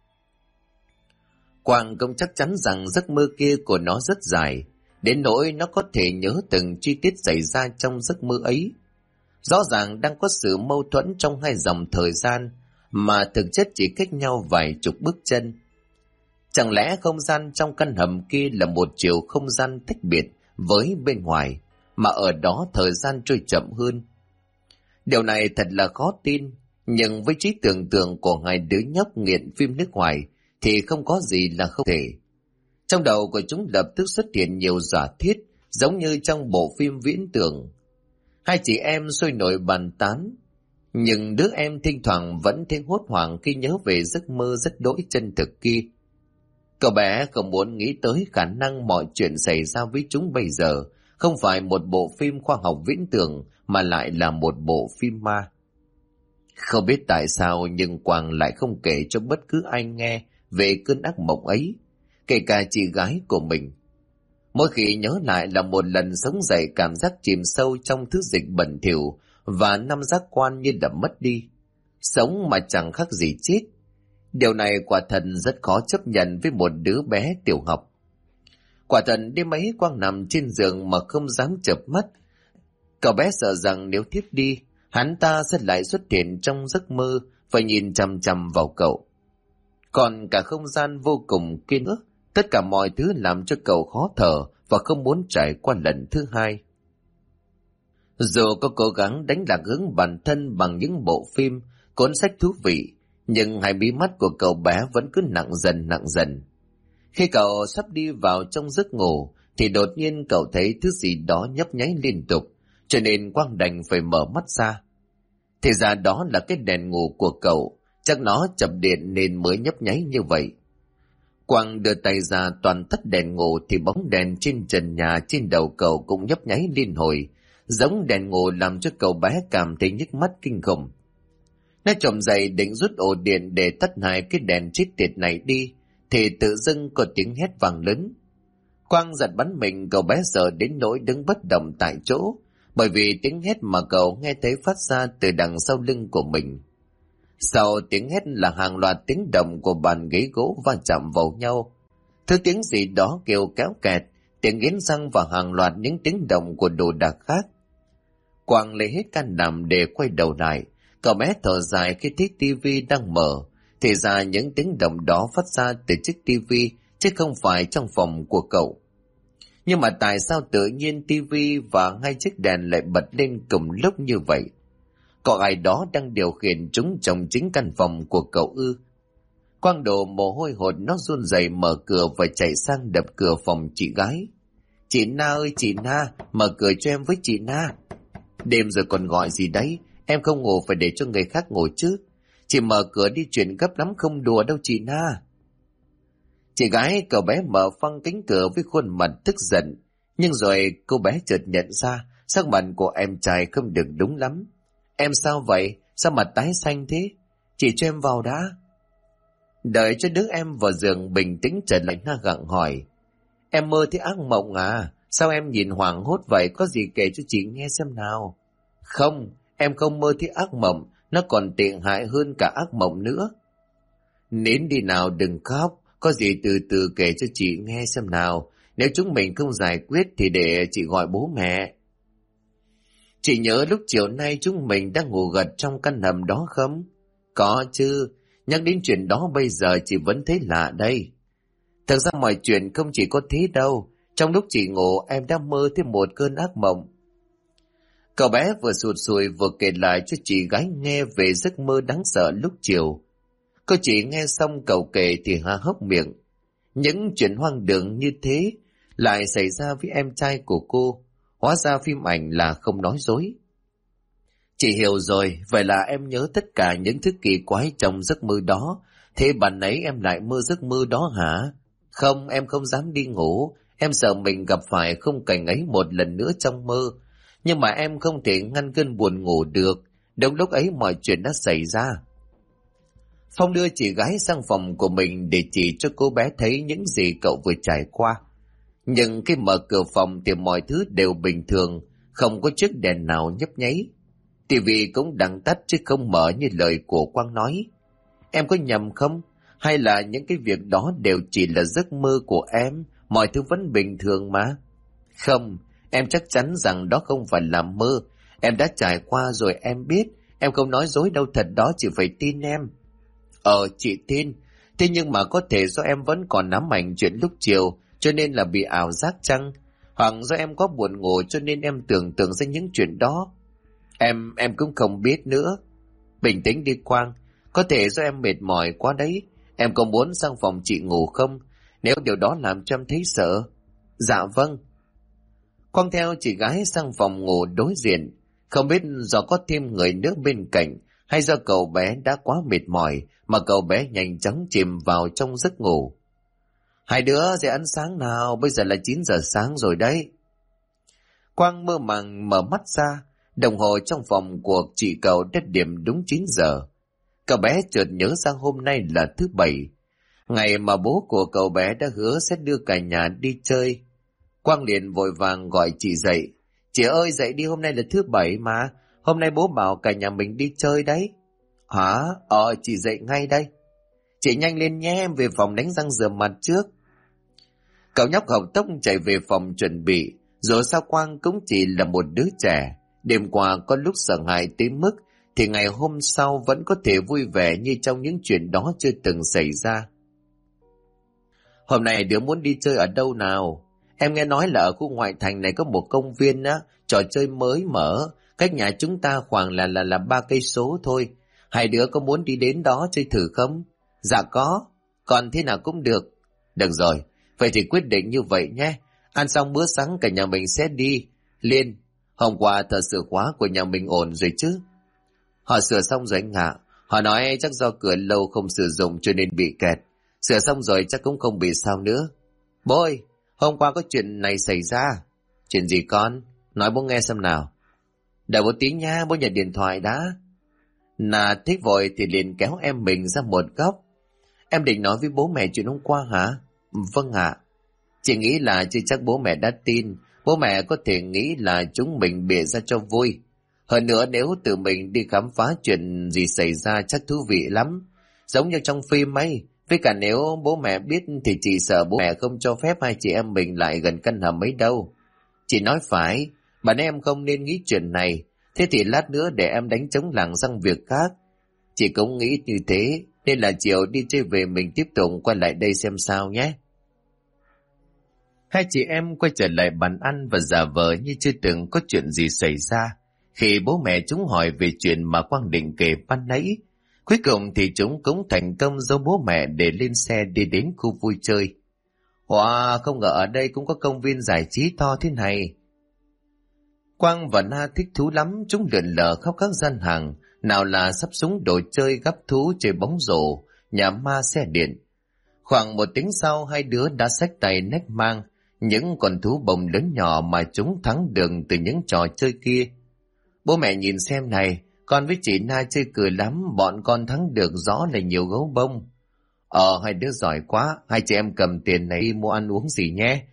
Quang cũng chắc chắn rằng giấc mơ kia của nó rất dài, đến nỗi nó có thể nhớ từng chi tiết xảy ra trong giấc mơ ấy. Rõ ràng đang có sự mâu thuẫn trong hai dòng thời gian, mà thực chất chỉ cách nhau vài chục bước chân. Chẳng lẽ không gian trong căn hầm kia là một chiều không gian tách biệt với bên ngoài, mà ở đó thời gian trôi chậm hơn? Điều này thật là khó tin, nhưng với trí tưởng tượng của hai đứa nhóc nghiện phim nước ngoài thì không có gì là không thể. Trong đầu của chúng lập tức xuất hiện nhiều giả thiết, giống như trong bộ phim viễn tưởng. Hai chị em sôi nổi bàn tán, nhưng đứa em thỉnh thoảng vẫn thấy hốt hoảng khi nhớ về giấc mơ rất đỗi chân thực kia. Cậu bé không muốn nghĩ tới khả năng mọi chuyện xảy ra với chúng bây giờ không phải một bộ phim khoa học viễn tưởng mà lại là một bộ phim ma. Không biết tại sao nhưng Quang lại không kể cho bất cứ ai nghe về cơn ác mộng ấy, kể cả chị gái của mình. Mỗi khi nhớ lại là một lần sống dậy cảm giác chìm sâu trong thứ dịch bẩn thỉu và năm giác quan như đã mất đi. Sống mà chẳng khác gì chết. Điều này quả thật rất khó chấp nhận với một đứa bé tiểu học. Quả thật đêm ấy Quang nằm trên giường mà không dám chợp mắt. Cậu bé sợ rằng nếu thiếp đi, hắn ta sẽ lại xuất hiện trong giấc mơ, phải nhìn chằm chằm vào cậu. Còn cả không gian vô cùng kia nữa, tất cả mọi thứ làm cho cậu khó thở và không muốn trải qua lần thứ hai. Dù có cố gắng đánh lạc hướng bản thân bằng những bộ phim, cuốn sách thú vị, nhưng hai mí mắt của cậu bé vẫn cứ nặng dần. Khi cậu sắp đi vào trong giấc ngủ, thì đột nhiên cậu thấy thứ gì đó nhấp nháy liên tục, cho nên Quang đành phải mở mắt ra. Thì ra đó là cái đèn ngủ của cậu, chắc nó chập điện nên mới nhấp nháy như vậy. Quang đưa tay ra toàn tắt đèn ngủ thì bóng đèn trên trần nhà trên đầu cậu cũng nhấp nháy liên hồi, giống đèn ngủ làm cho cậu bé cảm thấy nhức mắt kinh khủng. Nó chồm dậy định rút ổ điện để tắt hai cái đèn chết tiệt này đi, thì tự dưng có tiếng hét vang lớn. Quang giật bắn mình, cậu bé sợ đến nỗi đứng bất động tại chỗ, bởi vì tiếng hét mà cậu nghe thấy phát ra từ đằng sau lưng của mình. Sau tiếng hét là hàng loạt tiếng động của bàn ghế gỗ va chạm vào nhau. Thứ tiếng gì đó kêu kéo kẹt, tiếng nghiến răng và hàng loạt những tiếng động của đồ đạc khác. Quang lấy hết can đảm để quay đầu lại. Cậu bé thở dài khi thấy tivi đang mở. Thì ra những tiếng động đó phát ra từ chiếc tivi chứ không phải trong phòng của cậu. Nhưng mà tại sao tự nhiên tivi và hai chiếc đèn lại bật lên cùng lúc như vậy? Có ai đó đang điều khiển chúng trong chính căn phòng của cậu ư? Quang đổ mồ hôi hột, nó run rẩy mở cửa và chạy sang đập cửa phòng chị gái. Chị Na ơi, chị Na, mở cửa cho em với chị Na. Đêm rồi còn gọi gì đấy, em không ngủ phải để cho người khác ngủ chứ. Chị mở cửa đi, chuyện gấp lắm, không đùa đâu chị Na. Chị gái cậu bé mở phăng cánh cửa với khuôn mặt tức giận. Nhưng rồi cô bé chợt nhận ra sắc mặt của em trai không được đúng lắm. Em sao vậy? Sao mặt tái xanh thế? Chị cho em vào đã. Đợi cho đứa em vào giường bình tĩnh trở lại, Na gặng hỏi. Em mơ thấy ác mộng à? Sao em nhìn hoảng hốt vậy? Có gì kể cho chị nghe xem nào. Không, em không mơ thấy ác mộng. Nó còn tệ hại hơn cả ác mộng nữa. Nín đi nào, đừng khóc. Có gì từ từ kể cho chị nghe xem nào. Nếu chúng mình không giải quyết thì để chị gọi bố mẹ. Chị nhớ lúc chiều nay chúng mình đang ngủ gật trong căn hầm đó không? Có chứ. Nhắc đến chuyện đó bây giờ chị vẫn thấy lạ đây. Thật ra mọi chuyện không chỉ có thế đâu. Trong lúc chị ngủ em đã mơ thấy một cơn ác mộng. Cậu bé vừa sụt sùi vừa kể lại cho chị gái nghe về giấc mơ đáng sợ lúc chiều. Cô chị nghe xong cậu kể thì há hốc miệng. Những chuyện hoang đường như thế lại xảy ra với em trai của cô. Hóa ra phim ảnh là không nói dối. Chị hiểu rồi, vậy là em nhớ tất cả những thứ kỳ quái trong giấc mơ đó. Thế bạn ấy em lại mơ giấc mơ đó hả? Không, em không dám đi ngủ. Em sợ mình gặp phải khung cảnh ấy một lần nữa trong mơ. Nhưng mà em không thể ngăn cơn buồn ngủ được. Đúng lúc ấy mọi chuyện đã xảy ra. Phong đưa chị gái sang phòng của mình để chỉ cho cô bé thấy những gì cậu vừa trải qua. Nhưng khi mở cửa phòng thì mọi thứ đều bình thường, không có chiếc đèn nào nhấp nháy. Tivi cũng đang tắt chứ không mở như lời của Quang nói. Em có nhầm không? Hay là những cái việc đó đều chỉ là giấc mơ của em, mọi thứ vẫn bình thường mà? Không, em chắc chắn rằng đó không phải là mơ. Em đã trải qua rồi em biết, em không nói dối đâu, thật đó, chị phải tin em. Chị tin. Thế nhưng mà có thể do em vẫn còn ám ảnh chuyện lúc chiều, cho nên là bị ảo giác chăng? Hoặc do em có buồn ngủ cho nên em tưởng tượng ra những chuyện đó? Em cũng không biết nữa. Bình tĩnh đi Quang, có thể do em mệt mỏi quá đấy. Em có muốn sang phòng chị ngủ không? Nếu điều đó làm cho em thấy sợ. Dạ vâng. Quang theo chị gái sang phòng ngủ đối diện. Không biết do có thêm người nữa bên cạnh hay do cậu bé đã quá mệt mỏi mà cậu bé nhanh chóng chìm vào trong giấc ngủ. Hai đứa dậy ăn sáng nào, bây giờ là 9 giờ sáng rồi đấy. Quang mơ màng mở mắt ra, đồng hồ trong phòng của chị cậu đã điểm đúng 9 giờ. Cậu bé chợt nhớ ra hôm nay là thứ Bảy, ngày mà bố của cậu bé đã hứa sẽ đưa cả nhà đi chơi. Quang liền vội vàng gọi chị dậy. Chị ơi dậy đi, hôm nay là thứ Bảy mà, hôm nay bố bảo cả nhà mình đi chơi đấy. Hả? Chị dậy ngay đây. Chị nhanh lên nhé, em về phòng đánh răng rửa mặt trước. Cậu nhóc học tốc chạy về phòng chuẩn bị, rồi sao Quang cũng chỉ là một đứa trẻ. Đêm qua có lúc sợ hãi tới mức thì ngày hôm sau vẫn có thể vui vẻ như trong những chuyện đó chưa từng xảy ra. Hôm nay đứa muốn đi chơi ở đâu nào? Em nghe nói là ở khu ngoại thành này có một công viên á, trò chơi mới mở, cách nhà chúng ta khoảng là 3 cây số thôi. Hai đứa có muốn đi đến đó chơi thử không? Dạ có, còn thế nào cũng được. Được rồi, vậy thì quyết định như vậy nhé. Ăn xong bữa sáng cả nhà mình sẽ đi. Liên, hôm qua thợ sửa khóa của nhà mình ổn rồi chứ? Họ sửa xong rồi anh ạ. Họ nói chắc do cửa lâu không sử dụng cho nên bị kẹt. Sửa xong rồi chắc cũng không bị sao nữa. Bố ơi, hôm qua có chuyện này xảy ra. Chuyện gì con? Nói bố nghe xem nào. Đợi bố tí nha, bố nhận điện thoại đã. Nà thích vội thì liền kéo em mình ra một góc. Em định nói với bố mẹ chuyện hôm qua hả? Vâng ạ. Chị nghĩ là chưa chắc bố mẹ đã tin, Bố mẹ có thể nghĩ là chúng mình bịa ra cho vui. Hơn nữa nếu tự mình đi khám phá chuyện gì xảy ra chắc thú vị lắm. Giống như trong phim ấy. Với cả nếu bố mẹ biết thì chị sợ bố mẹ không cho phép hai chị em mình lại gần căn hầm ấy đâu. Chị nói phải, bạn em không nên nghĩ chuyện này. Thế thì lát nữa để em đánh trống lảng sang việc khác. Chị cũng nghĩ như thế, nên là chiều đi chơi về mình tiếp tục quay lại đây xem sao nhé. Hai chị em quay trở lại bàn ăn và giả vờ như chưa từng có chuyện gì xảy ra. Khi bố mẹ chúng hỏi về chuyện mà Quang định kể ban nãy, cuối cùng thì chúng cũng thành công giấu bố mẹ để lên xe đi đến khu vui chơi. Wow, không ngờ ở đây cũng có công viên giải trí to thế này. Quang và Na thích thú lắm, chúng lượn lờ khắp các gian hàng, nào là sắp súng đồ chơi, gắp thú, chơi bóng rổ, nhà ma, xe điện. Khoảng một tiếng sau, hai đứa đã xách tay nách mang những con thú bông lớn nhỏ mà chúng thắng được từ những trò chơi kia. Bố mẹ nhìn xem này, con với chị Na chơi cười lắm, bọn con thắng được rõ là nhiều gấu bông. Hai đứa giỏi quá, hai chị em cầm tiền này đi mua ăn uống gì nhé.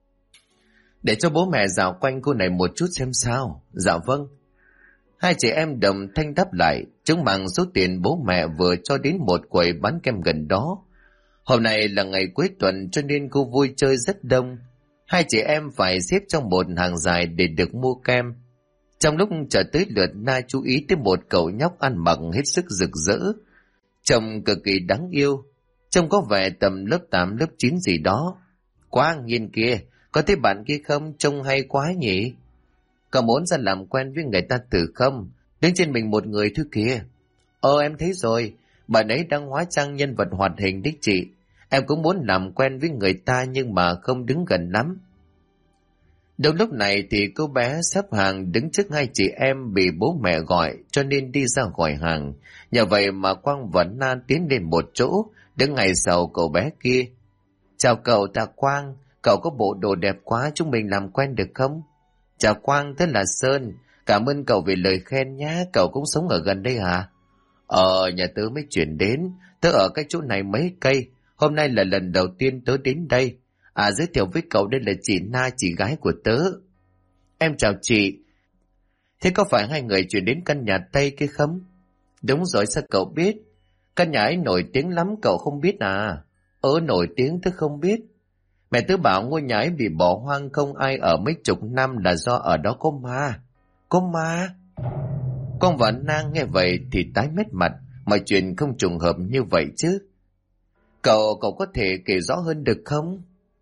Để cho bố mẹ dạo quanh cô này một chút xem sao. Dạ vâng. Hai chị em đồng thanh đáp lại, chúng mang số tiền bố mẹ vừa cho đến một quầy bán kem gần đó. Hôm nay là ngày cuối tuần cho nên khu vui chơi rất đông. Hai chị em phải xếp trong một hàng dài để được mua kem. Trong lúc chờ tới lượt, Na chú ý tới một cậu nhóc ăn mặc hết sức rực rỡ, trông cực kỳ đáng yêu. Trông có vẻ tầm lớp 8, lớp 9 gì đó. Quang, nhìn kia, có thấy bạn kia không? Trông hay quá nhỉ? Cậu muốn ra làm quen với người ta từ không? Đứng trên mình một người thứ kia. Em thấy rồi, bạn ấy đang hóa trang nhân vật hoạt hình đích chị. Em cũng muốn làm quen với người ta nhưng mà không đứng gần lắm. Đúng lúc này thì cô bé xếp hàng đứng trước hai chị em bị bố mẹ gọi cho nên đi ra khỏi hàng. Nhờ vậy mà Quang và Na tiến lên một chỗ, đứng ngay sau cậu bé kia. Chào cậu, ta Quang, cậu có bộ đồ đẹp quá, chúng mình làm quen được không? Chào Quang, tên là Sơn, cảm ơn cậu vì lời khen nhá, cậu cũng sống ở gần đây hả? Nhà tớ mới chuyển đến, tớ ở cái chỗ này mấy cây, hôm nay là lần đầu tiên tớ đến đây. Giới thiệu với cậu, đây là chị Na, chị gái của tớ. Em chào chị. Thế có phải hai người chuyển đến căn nhà Tây kia không? Đúng rồi, sao cậu biết? Căn nhà ấy nổi tiếng lắm, cậu không biết à? Nổi tiếng tớ không biết. Mẹ tớ bảo ngôi nhà ấy bị bỏ hoang không ai ở mấy chục năm là do ở đó có ma. Có ma? Con và Nang nghe vậy thì tái mét mặt, mọi chuyện không trùng hợp như vậy chứ. Cậu có thể kể rõ hơn được không?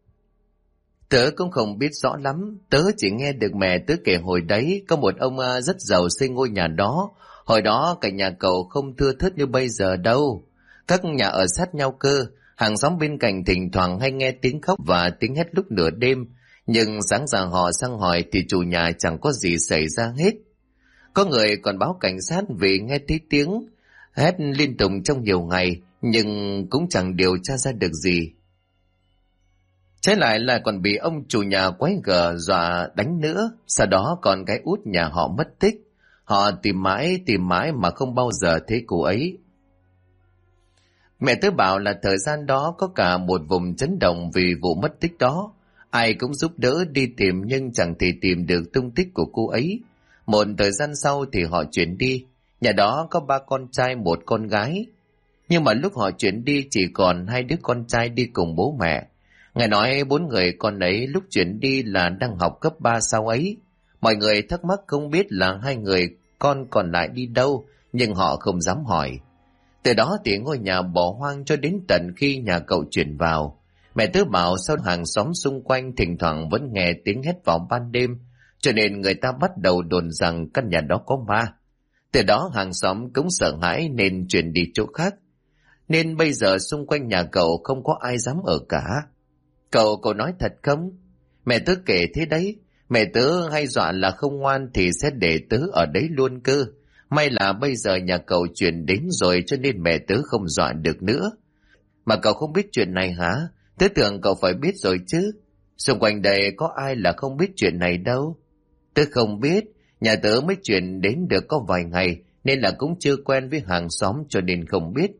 Tớ cũng không biết rõ lắm, tớ chỉ nghe được mẹ tớ kể hồi đấy có một ông rất giàu xây ngôi nhà đó. Hồi đó cả nhà cậu không thưa thớt như bây giờ đâu. Các nhà ở sát nhau cơ, hàng xóm bên cạnh thỉnh thoảng hay nghe tiếng khóc và tiếng hét lúc nửa đêm. Nhưng sáng ra họ sang hỏi thì chủ nhà chẳng có gì xảy ra hết. Có người còn báo cảnh sát vì nghe thấy tiếng hét liên tục trong nhiều ngày, nhưng cũng chẳng điều tra ra được gì. Trái lại là còn bị ông chủ nhà quái gở dọa đánh nữa, sau đó còn cái út nhà họ mất tích. Họ tìm mãi mà không bao giờ thấy cô ấy. Mẹ tớ bảo là thời gian đó có cả một vùng chấn động vì vụ mất tích đó. Ai cũng giúp đỡ đi tìm nhưng chẳng thể tìm được tung tích của cô ấy. Một thời gian sau thì họ chuyển đi. Nhà đó có 3 con trai, 1 con gái. Nhưng mà lúc họ chuyển đi chỉ còn 2 đứa con trai đi cùng bố mẹ. Nghe nói 4 người con ấy lúc chuyển đi là đang học cấp 3 sau ấy. Mọi người thắc mắc không biết là 2 người con còn lại đi đâu, nhưng họ không dám hỏi. Từ đó thì ngôi nhà bỏ hoang cho đến tận khi nhà cậu chuyển vào. Mẹ tớ bảo sau hàng xóm xung quanh thỉnh thoảng vẫn nghe tiếng hét vào ban đêm, cho nên người ta bắt đầu đồn rằng căn nhà đó có ma. Từ đó hàng xóm cũng sợ hãi nên chuyển đi chỗ khác. Nên bây giờ xung quanh nhà cậu không có ai dám ở cả. Cậu nói thật không? Mẹ tớ kể thế đấy. Mẹ tớ hay dọa là không ngoan thì sẽ để tớ ở đấy luôn cơ. May là bây giờ nhà cậu chuyển đến rồi cho nên mẹ tớ không dọa được nữa. Mà cậu không biết chuyện này hả? Tớ tưởng cậu phải biết rồi chứ. Xung quanh đây có ai là không biết chuyện này đâu. Tớ không biết. Nhà tớ mới chuyển đến được có vài ngày nên là cũng chưa quen với hàng xóm cho nên không biết.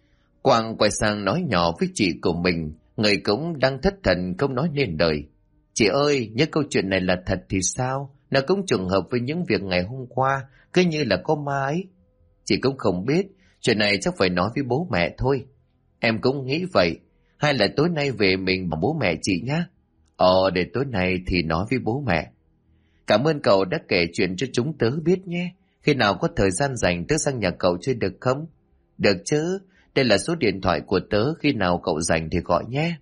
Quang quay sang nói nhỏ với chị của mình. Người cũng đang thất thần không nói nên lời. Chị ơi, những câu chuyện này là thật thì sao? Nó cũng trùng hợp với những việc ngày hôm qua, cứ như là có ma ấy. Chị cũng không biết, chuyện này chắc phải nói với bố mẹ thôi. Em cũng nghĩ vậy. Hay là tối nay về mình bảo bố mẹ chị nhé. Để tối nay thì nói với bố mẹ. Cảm ơn cậu đã kể chuyện cho chúng tớ biết nhé. Khi nào có thời gian rảnh tớ sang nhà cậu chơi được không? Được chứ, đây là số điện thoại của tớ, khi nào cậu rảnh thì gọi nhé.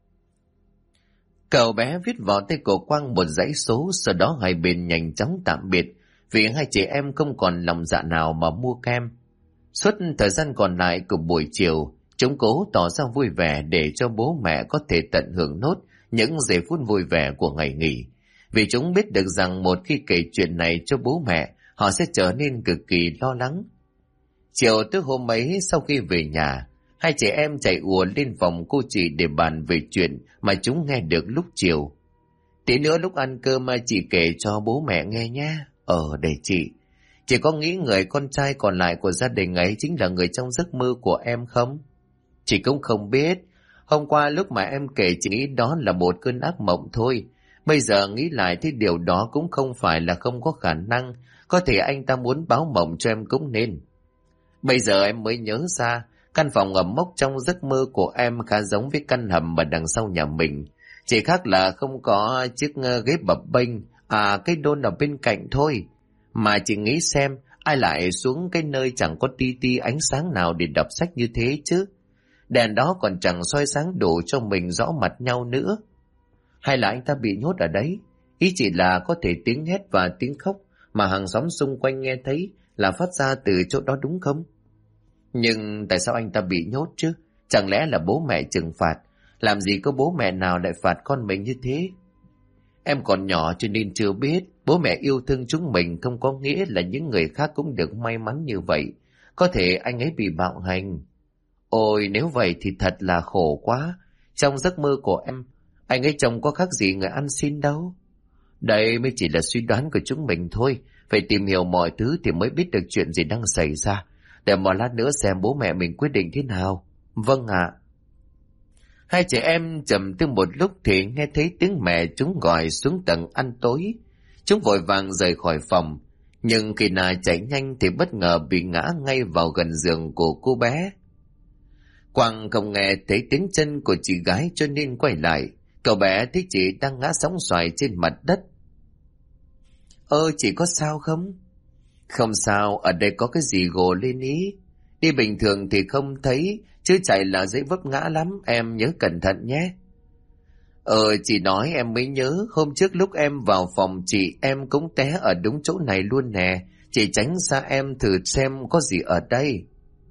Cậu bé viết vào tay của Quang một dãy số, sau đó hai bên nhanh chóng tạm biệt, vì hai chị em không còn lòng dạ nào mà mua kem. Suốt thời gian còn lại của buổi chiều, chúng cố tỏ ra vui vẻ để cho bố mẹ có thể tận hưởng nốt những giây phút vui vẻ của ngày nghỉ. Vì chúng biết được rằng một khi kể chuyện này cho bố mẹ, họ sẽ trở nên cực kỳ lo lắng. Chiều tới hôm ấy, sau khi về nhà, hai chị em chạy ùa lên phòng cô chị để bàn về chuyện mà chúng nghe được lúc chiều. Tí nữa lúc ăn cơm chị kể cho bố mẹ nghe nhé. Để chị có nghĩ người con trai còn lại của gia đình ấy chính là người trong giấc mơ của em không? Chị cũng không biết. Hôm qua lúc mà em kể chị nghĩ đó là một cơn ác mộng thôi. Bây giờ nghĩ lại thì điều đó cũng không phải là không có khả năng. Có thể anh ta muốn báo mộng cho em cũng nên. Bây giờ em mới nhớ ra, căn phòng ẩm mốc trong giấc mơ của em khá giống với căn hầm ở đằng sau nhà mình. Chỉ khác là không có chiếc ghế bập bênh, cái đôn ở bên cạnh thôi. Mà chị nghĩ xem, ai lại xuống cái nơi chẳng có ti ti ánh sáng nào để đọc sách như thế chứ? Đèn đó còn chẳng soi sáng đủ cho mình rõ mặt nhau nữa. Hay là anh ta bị nhốt ở đấy? Ý chỉ là có thể tiếng hét và tiếng khóc mà hàng xóm xung quanh nghe thấy là phát ra từ chỗ đó đúng không? Nhưng tại sao anh ta bị nhốt chứ? Chẳng lẽ là bố mẹ trừng phạt? Làm gì có bố mẹ nào lại phạt con mình như thế? Em còn nhỏ cho nên chưa biết. Bố mẹ yêu thương chúng mình không có nghĩa là những người khác cũng được may mắn như vậy. Có thể anh ấy bị bạo hành. Ôi, nếu vậy thì thật là khổ quá. Trong giấc mơ của em, anh ấy trông có khác gì người ăn xin đâu. Đây mới chỉ là suy đoán của chúng mình thôi. Phải tìm hiểu mọi thứ thì mới biết được chuyện gì đang xảy ra. Để một lát nữa xem bố mẹ mình quyết định thế nào. Vâng ạ. Hai trẻ em trầm tư một lúc thì nghe thấy tiếng mẹ chúng gọi xuống tầng ăn tối. Chúng vội vàng rời khỏi phòng. Nhưng khi nào chạy nhanh thì bất ngờ bị ngã ngay vào gần giường của cô bé. Quang không nghe thấy tiếng chân của chị gái cho nên quay lại. Cậu bé thấy chị đang ngã sóng xoài trên mặt đất. Chị có sao không? Không sao, ở đây có cái gì gồ lên ý. Đi bình thường thì không thấy, chứ chạy là dễ vấp ngã lắm, em nhớ cẩn thận nhé. Chị nói em mới nhớ, hôm trước lúc em vào phòng chị em cũng té ở đúng chỗ này luôn nè. Chị tránh xa em thử xem có gì ở đây.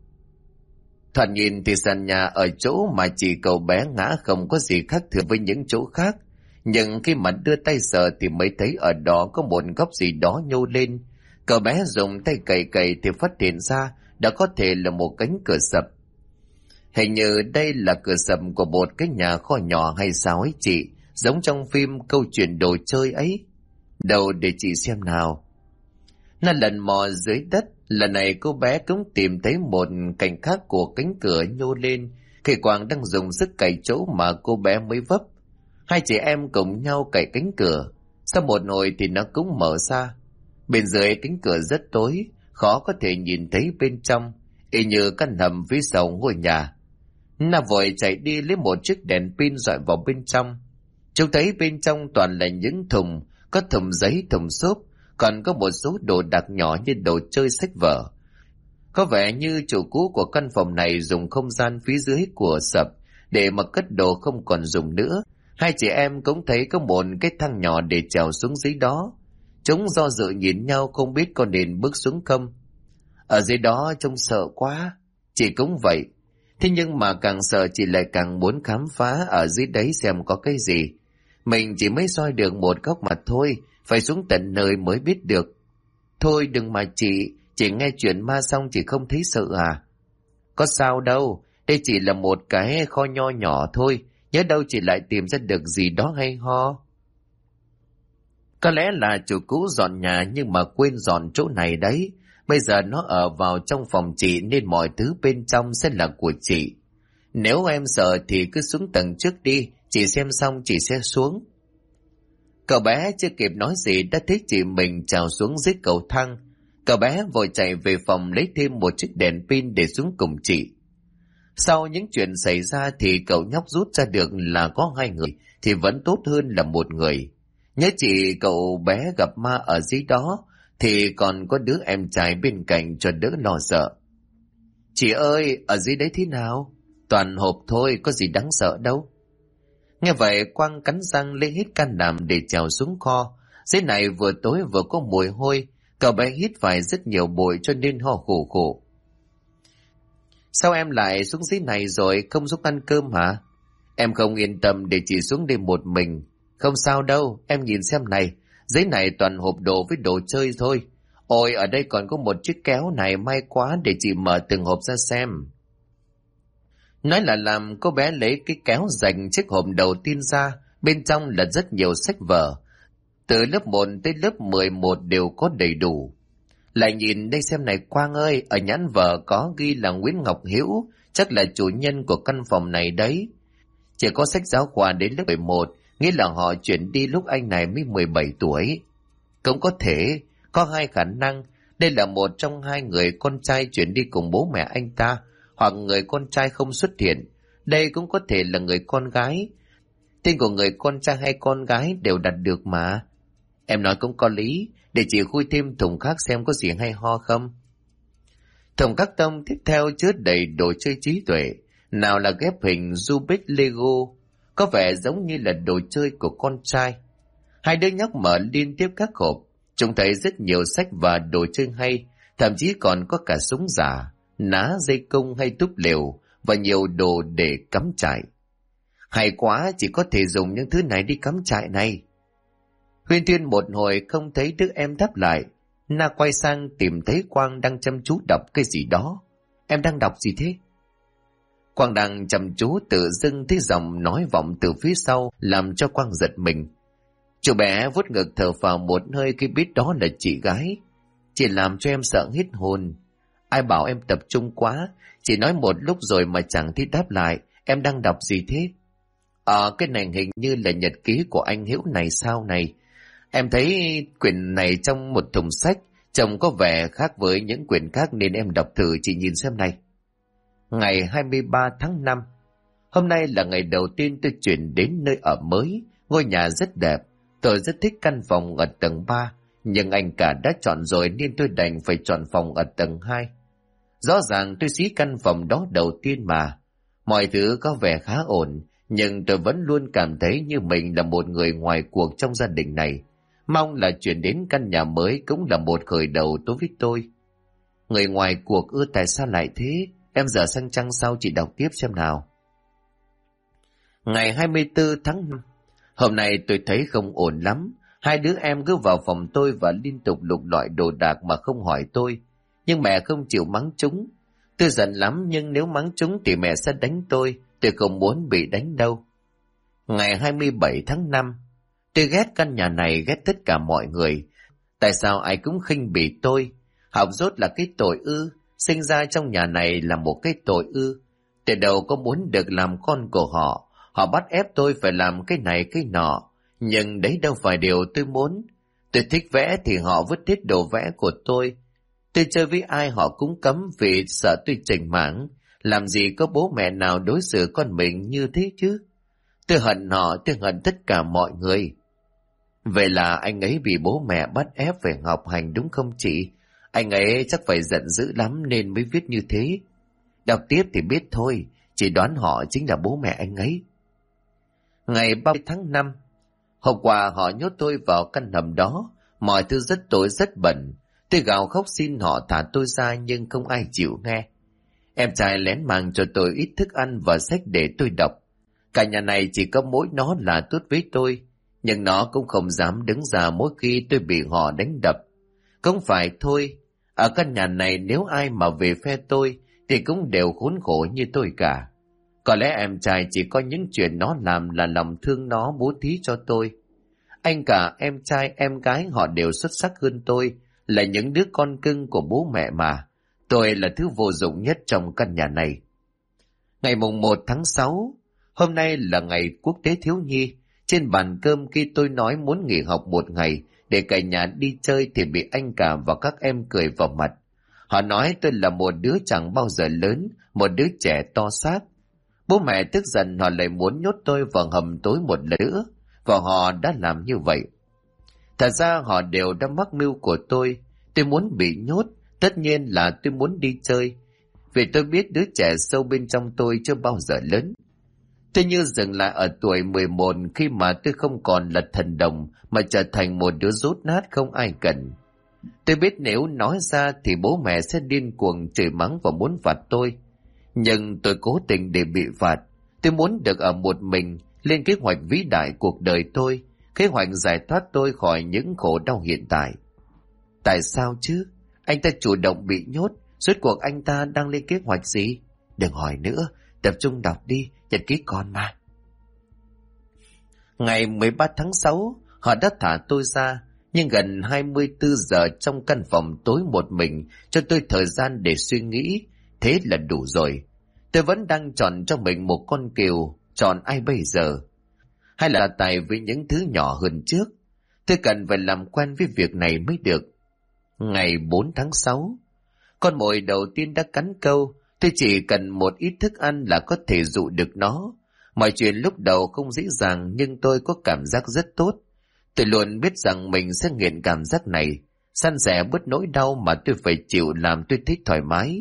Thoạt nhìn thì sàn nhà ở chỗ mà chị cậu bé ngã không có gì khác thường với những chỗ khác. Nhưng khi mà đưa tay sờ thì mới thấy ở đó có một góc gì đó nhô lên. Cậu bé dùng tay cày cày thì phát hiện ra đó có thể là một cánh cửa sập. Hình như đây là cửa sập của một cái nhà kho nhỏ hay sao ấy chị, giống trong phim câu chuyện đồ chơi ấy. Đâu để chị xem nào. Nó lần mò dưới đất, lần này cô bé cũng tìm thấy một cạnh khác của cánh cửa nhô lên, khi Quang đang dùng sức cày chỗ mà cô bé mới vấp. Hai chị em cùng nhau cày cánh cửa, sau một hồi thì nó cũng mở ra. Bên dưới cánh cửa rất tối, khó có thể nhìn thấy bên trong, y như căn hầm phía sau ngôi nhà. Nó vội chạy đi lấy một chiếc đèn pin dọi vào bên trong. Chúng thấy bên trong toàn là những thùng, có thùng giấy, thùng xốp, còn có một số đồ đạc nhỏ như đồ chơi, sách vở. Có vẻ như chủ cũ của căn phòng này dùng không gian phía dưới của sập để mà cất đồ không còn dùng nữa. Hai chị em cũng thấy có một cái thang nhỏ để trèo xuống dưới đó. Chúng do dự nhìn nhau không biết có nên bước xuống không. Ở dưới đó trông sợ quá. Chị cũng vậy. Thế nhưng mà càng sợ chị lại càng muốn khám phá ở dưới đấy xem có cái gì. Mình chỉ mới soi được một góc mà thôi, phải xuống tận nơi mới biết được. Thôi đừng mà chị nghe chuyện ma xong chị không thấy sợ à? Có sao đâu, đây chỉ là một cái kho nho nhỏ thôi, nhớ đâu chị lại tìm ra được gì đó hay ho. Có lẽ là chủ cũ dọn nhà nhưng mà quên dọn chỗ này đấy. Bây giờ nó ở vào trong phòng chị nên mọi thứ bên trong sẽ là của chị. Nếu em sợ thì cứ xuống tầng trước đi, chị xem xong chị sẽ xuống. Cậu bé chưa kịp nói gì đã thấy chị mình trèo xuống dưới cầu thang. Cậu bé vội chạy về phòng lấy thêm một chiếc đèn pin để xuống cùng chị. Sau những chuyện xảy ra thì cậu nhóc rút ra được là có 2 người thì vẫn tốt hơn là 1 người. Nhớ chị cậu bé gặp ma ở dưới đó thì còn có đứa em trai bên cạnh cho đỡ lo sợ. Chị ơi, ở dưới đấy thế nào? Toàn hộp thôi, có gì đáng sợ đâu. Nghe vậy Quang cắn răng lấy hết can đảm để trèo xuống kho. Dưới này vừa tối vừa có mùi hôi, cậu bé hít phải rất nhiều bụi cho nên ho khổ khổ. Sao em lại xuống dưới này rồi không giúp ăn cơm hả? Em không yên tâm để chị xuống đây một mình. Không sao đâu, em nhìn xem này, dưới này toàn hộp đồ với đồ chơi thôi. Ôi, ở đây còn có một chiếc kéo này, may quá, để chị mở từng hộp ra xem. Nói là làm, cô bé lấy cái kéo dành chiếc hộp đầu tiên ra, bên trong là rất nhiều sách vở. Từ lớp 1 tới lớp 11 đều có đầy đủ. Lại nhìn đây xem này Quang ơi, ở nhãn vở có ghi là Nguyễn Ngọc Hữu, chắc là chủ nhân của căn phòng này đấy. Chỉ có sách giáo khoa đến lớp 11, nghĩa là họ chuyển đi lúc anh này mới 17 tuổi. Cũng có thể, có 2 khả năng, đây là một trong 2 người con trai chuyển đi cùng bố mẹ anh ta, hoặc người con trai không xuất hiện. Đây cũng có thể là người con gái. Tên của người con trai hay con gái đều đặt được mà. Em nói cũng có lý, để chị khui thêm thùng khác xem có gì hay ho không. Thùng các tông tiếp theo chứa đầy đồ chơi trí tuệ, nào là ghép hình Rubik Lego, có vẻ giống như là đồ chơi của con trai. 2 đứa nhóc mở liên tiếp các hộp, chúng thấy rất nhiều sách và đồ chơi hay, thậm chí còn có cả súng giả, ná dây cung hay túp lều và nhiều đồ để cắm trại. Hay quá, chỉ có thể dùng những thứ này đi cắm trại này. Huyên Thuyên một hồi không thấy đứa em đáp lại, Na quay sang tìm thấy Quang đang chăm chú đọc cái gì đó. Em đang đọc gì thế? Quang đang chăm chú, tự dưng thấy giọng nói vọng từ phía sau làm cho Quang giật mình. Chú bé vuốt ngực thở phào một hơi khi biết đó là chị gái. Chị làm cho em sợ hết hồn. Ai bảo em tập trung quá, chị nói một lúc rồi mà chẳng thấy đáp lại. Em đang đọc gì thế? Cái này hình như là nhật ký của anh Hiễu này sao này. Em thấy quyển này trong một thùng sách, trông có vẻ khác với những quyển khác nên em đọc thử, chị nhìn xem này. Ngày 23 tháng 5, hôm nay là ngày đầu tiên tôi chuyển đến nơi ở mới, ngôi nhà rất đẹp. Tôi rất thích căn phòng ở tầng 3, nhưng anh cả đã chọn rồi nên tôi đành phải chọn phòng ở tầng 2. Rõ ràng tôi xí căn phòng đó đầu tiên mà. Mọi thứ có vẻ khá ổn, nhưng tôi vẫn luôn cảm thấy như mình là một người ngoài cuộc trong gia đình này. Mong là chuyển đến căn nhà mới cũng là một khởi đầu đối với tôi. Người ngoài cuộc ư, tại sao lại thế? Em dở sang trang sau chị đọc tiếp xem nào. Ngày 24 tháng 5, hôm nay tôi thấy không ổn lắm. 2 đứa em cứ vào phòng tôi và liên tục lục lọi đồ đạc mà không hỏi tôi. Nhưng mẹ không chịu mắng chúng. Tôi giận lắm, nhưng nếu mắng chúng thì mẹ sẽ đánh tôi. Tôi không muốn bị đánh đâu. Ngày 27 tháng 5, tôi ghét căn nhà này, ghét tất cả mọi người. Tại sao ai cũng khinh bỉ tôi? Học dốt là cái tội ư? Sinh ra trong nhà này là một cái tội ư? Từ đầu có muốn được làm con của họ. Họ bắt ép tôi phải làm cái này cái nọ. Nhưng đấy đâu phải điều tôi muốn. Tôi thích vẽ thì họ vứt hết đồ vẽ của tôi. Tôi chơi với ai họ cũng cấm vì sợ tôi chểnh mảng. Làm gì có bố mẹ nào đối xử con mình như thế chứ? Tôi hận họ, tôi hận tất cả mọi người. Vậy là anh ấy bị bố mẹ bắt ép phải học hành đúng không chị? Anh ấy chắc phải giận dữ lắm nên mới viết như thế. Đọc tiếp thì biết thôi, chỉ đoán họ chính là bố mẹ anh ấy. Ngày 30 tháng 5, hôm qua họ nhốt tôi vào căn hầm đó, mọi thứ rất tối rất bẩn. Tôi gào khóc xin họ thả tôi ra nhưng không ai chịu nghe. Em trai lén mang cho tôi ít thức ăn và sách để tôi đọc. Cả nhà này chỉ có mỗi nó là tốt với tôi, nhưng nó cũng không dám đứng ra mỗi khi tôi bị họ đánh đập. Không phải thôi, ở căn nhà này nếu ai mà về phe tôi thì cũng đều khốn khổ như tôi cả. Có lẽ em trai chỉ có những chuyện nó làm là lòng thương nó bố thí cho tôi. Anh cả, em trai, em gái họ đều xuất sắc hơn tôi, là những đứa con cưng của bố mẹ mà. Tôi là thứ vô dụng nhất trong căn nhà này. Ngày mùng 1 tháng 6, hôm nay là ngày quốc tế thiếu nhi. Trên bàn cơm khi tôi nói muốn nghỉ học một ngày để cả nhà đi chơi thì bị anh cả và các em cười vào mặt. Họ nói tôi là một đứa chẳng bao giờ lớn, một đứa trẻ to xác. Bố mẹ tức giận, họ lại muốn nhốt tôi vào hầm tối một lần nữa, và họ đã làm như vậy. Thật ra họ đều đã mắc mưu của tôi. Tôi muốn bị nhốt, tất nhiên là tôi muốn đi chơi, vì tôi biết đứa trẻ sâu bên trong tôi chưa bao giờ lớn. Tôi như dừng lại ở tuổi 11 khi mà tôi không còn là thần đồng mà trở thành một đứa dốt nát không ai cần. Tôi biết nếu nói ra thì bố mẹ sẽ điên cuồng chửi mắng và muốn phạt tôi. Nhưng tôi cố tình để bị phạt. Tôi muốn được ở một mình, lên kế hoạch vĩ đại cuộc đời tôi, kế hoạch giải thoát tôi khỏi những khổ đau hiện tại. Tại sao chứ? Anh ta chủ động bị nhốt, rốt cuộc anh ta đang lên kế hoạch gì? Đừng hỏi nữa, tập trung đọc đi, nhật ký con mà. Ngày 13 tháng 6, họ đã thả tôi ra, nhưng gần 24 giờ trong căn phòng tối một mình cho tôi thời gian để suy nghĩ, thế là đủ rồi. Tôi vẫn đang chọn cho mình một con cừu, chọn ai bây giờ? Hay là tại vì những thứ nhỏ hơn trước? Tôi cần phải làm quen với việc này mới được. Ngày 4 tháng 6, con mồi đầu tiên đã cắn câu, tôi chỉ cần một ít thức ăn là có thể dụ được nó. Mọi chuyện lúc đầu không dễ dàng nhưng tôi có cảm giác rất tốt. Tôi luôn biết rằng mình sẽ nghiện cảm giác này, san sẻ bớt nỗi đau mà tôi phải chịu làm tôi thích thoải mái.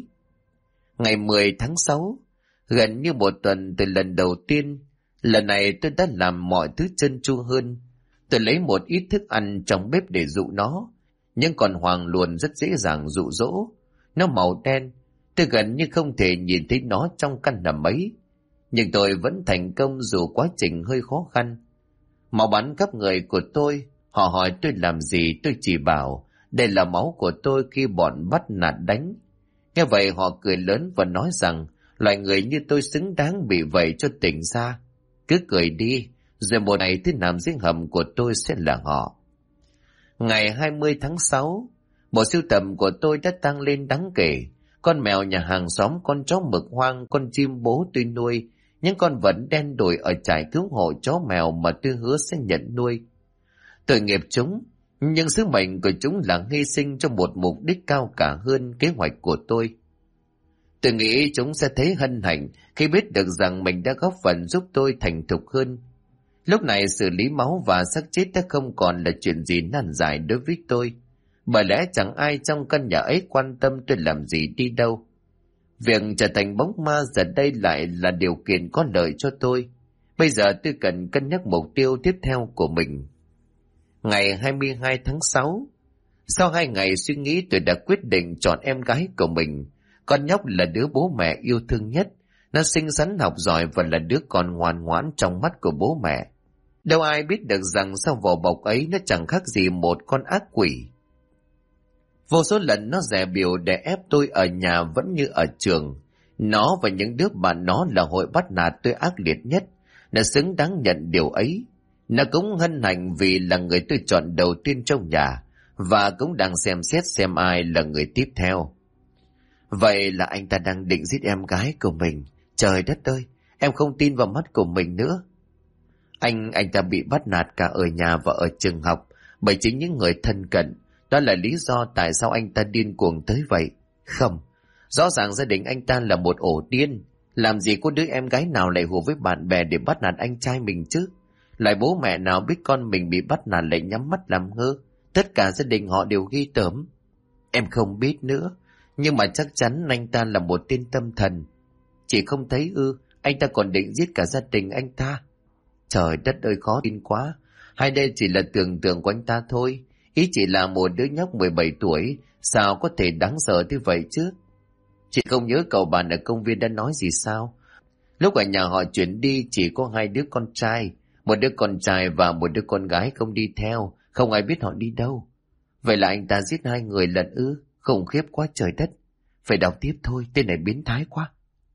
Ngày 10 tháng 6, gần như một tuần từ lần đầu tiên, lần này tôi đã làm mọi thứ trơn tru hơn. Tôi lấy một ít thức ăn trong bếp để dụ nó, nhưng con Hoàng luôn rất dễ dàng dụ dỗ. Nó màu đen, tôi gần như không thể nhìn thấy nó trong căn nằm ấy. Nhưng tôi vẫn thành công dù quá trình hơi khó khăn. Máu bắn khắp người của tôi, họ hỏi tôi làm gì, tôi chỉ bảo đây là máu của tôi khi bọn bắt nạt đánh. Nghe vậy họ cười lớn và nói rằng loại người như tôi xứng đáng bị vậy cho tỉnh ra. Cứ cười đi, rồi một ngày thứ nằm dưới hầm của tôi sẽ là họ. Ngày 20 tháng 6, bộ sưu tầm của tôi đã tăng lên đáng kể. Con mèo nhà hàng xóm, con chó mực hoang, con chim bố tôi nuôi, những con vật đen đủi ở trại cứu hộ chó mèo mà tôi hứa sẽ nhận nuôi. Tội nghiệp chúng, nhưng sứ mệnh của chúng là hy sinh cho một mục đích cao cả hơn kế hoạch của tôi. Tôi nghĩ chúng sẽ thấy hân hạnh khi biết được rằng mình đã góp phần giúp tôi thành thục hơn. Lúc này xử lý máu và xác chết đã không còn là chuyện gì nan giải đối với tôi, bởi lẽ chẳng ai trong căn nhà ấy quan tâm tôi làm gì đi đâu. Việc trở thành bóng ma giờ đây lại là điều kiện có lợi cho tôi. Bây giờ tôi cần cân nhắc mục tiêu tiếp theo của mình. Ngày 22 tháng 6, sau 2 ngày suy nghĩ tôi đã quyết định chọn em gái của mình. Con nhóc là đứa bố mẹ yêu thương nhất. Nó xinh xắn, học giỏi và là đứa con ngoan ngoãn trong mắt của bố mẹ. Đâu ai biết được rằng sau vỏ bọc ấy nó chẳng khác gì một con ác quỷ. Vô số lần nó dè bỉu để ép tôi ở nhà vẫn như ở trường. Nó và những đứa bạn nó là hội bắt nạt tôi ác liệt nhất. Nó xứng đáng nhận điều ấy. Nó cũng hân hạnh vì là người tôi chọn đầu tiên trong nhà, và cũng đang xem xét xem ai là người tiếp theo. Vậy là anh ta đang định giết em gái của mình. Trời đất ơi, em không tin vào mắt của mình nữa. Anh ta bị bắt nạt cả ở nhà và ở trường học bởi chính những người thân cận. Đó là lý do tại sao anh ta điên cuồng tới vậy. Không, rõ ràng gia đình anh ta là một ổ điên. Làm gì có đứa em gái nào lại hùa với bạn bè để bắt nạt anh trai mình chứ? Lại bố mẹ nào biết con mình bị bắt nạt lại nhắm mắt làm ngơ? Tất cả gia đình họ đều ghi tởm. Em không biết nữa, nhưng mà chắc chắn anh ta là một tên tâm thần. Chị không thấy ư? Anh ta còn định giết cả gia đình anh ta. Trời đất ơi, khó tin quá. Hay đây chỉ là tưởng tượng của anh ta thôi. Ý chỉ là một đứa nhóc 17 tuổi, sao có thể đáng sợ như vậy chứ? Chị không nhớ cậu bạn ở công viên đã nói gì sao? Lúc ở nhà họ chuyển đi chỉ có 2 đứa con trai, một đứa con trai và một đứa con gái không đi theo, không ai biết họ đi đâu. Vậy là anh ta giết 2 người lận ư? Khủng khiếp quá trời đất. Phải đọc tiếp thôi, tên này biến thái quá.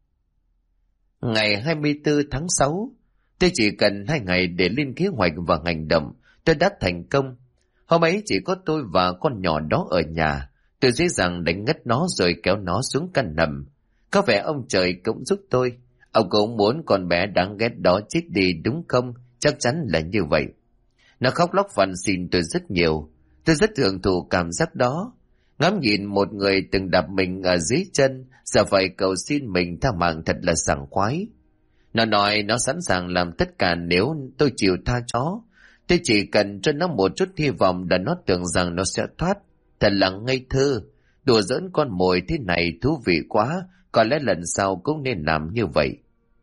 Ngày 24 tháng 6, tôi chỉ cần 2 ngày để lên kế hoạch và hành động. Tôi đã thành công. Hôm ấy chỉ có tôi và con nhỏ đó ở nhà. Tôi dễ dàng đánh ngất nó rồi kéo nó xuống căn nằm. Có vẻ ông trời cũng giúp tôi. Ông cũng muốn con bé đáng ghét đó chết đi đúng không? chắc chắn là như vậy. Nó khóc lóc van xin tôi rất nhiều. Tôi rất hưởng thụ cảm giác đó. Ngắm nhìn một người từng đạp mình ở dưới chân, giờ phải cầu xin mình tha mạng thật là sảng khoái. Nó nói nó sẵn sàng làm tất cả nếu tôi chịu tha cho. Tôi chỉ cần cho nó một chút hy vọng là nó tưởng rằng nó sẽ thoát. Thật là ngây thơ. Đùa giỡn con mồi thế này thú vị quá, có lẽ lần sau cũng nên làm như vậy.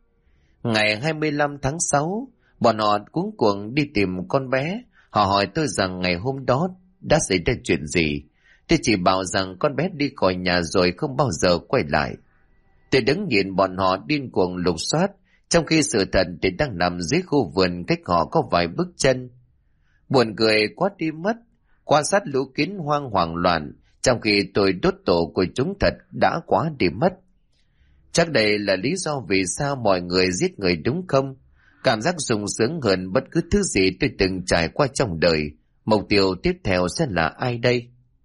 Ngày 25 tháng 6, bọn họ cuống cuồng đi tìm con bé. Họ hỏi tôi rằng ngày hôm đó đã xảy ra chuyện gì. Tôi chỉ bảo rằng con bé đi khỏi nhà rồi không bao giờ quay lại. Tôi đứng nhìn bọn họ điên cuồng lục soát, trong khi sự thật thì đang nằm dưới khu vườn cách họ có vài bước chân. Buồn cười quá đi mất, quan sát lũ kiến hoang hoảng loạn, trong khi tôi đốt tổ của chúng thật đã quá đi mất. Chắc đây là lý do vì sao mọi người giết người đúng không? Cảm giác sung sướng hơn bất cứ thứ gì tôi từng trải qua trong đời. Mục tiêu tiếp theo sẽ là ai đây?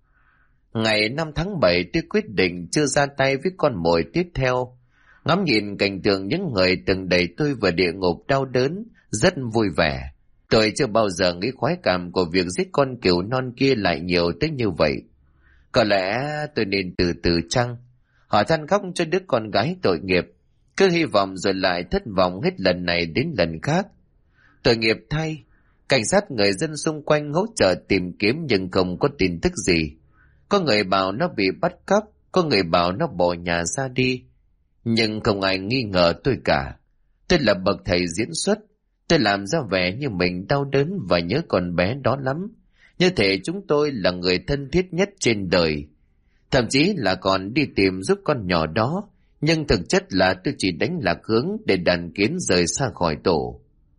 Ngày 5 tháng 7 tôi quyết định chưa ra tay với con mồi tiếp theo. Ngắm nhìn cảnh tượng những người từng đẩy tôi vào địa ngục đau đớn, rất vui vẻ. Tôi chưa bao giờ nghĩ khoái cảm của việc giết con cừu non kia lại nhiều tới như vậy. Có lẽ tôi nên từ từ chăng? Họ than khóc cho đứa con gái tội nghiệp, cứ hy vọng rồi lại thất vọng hết lần này đến lần khác. Tội nghiệp thay, cảnh sát người dân xung quanh hỗ trợ tìm kiếm nhưng không có tin tức gì. Có người bảo nó bị bắt cóc, có người bảo nó bỏ nhà ra đi. Nhưng không ai nghi ngờ tôi cả. Tôi là bậc thầy diễn xuất. Tôi làm ra vẻ như mình đau đớn và nhớ con bé đó lắm. Như thể chúng tôi là người thân thiết nhất trên đời. Thậm chí là còn đi tìm giúp con nhỏ đó. Nhưng thực chất là tôi chỉ đánh lạc hướng để đàn kiến rời xa khỏi tổ.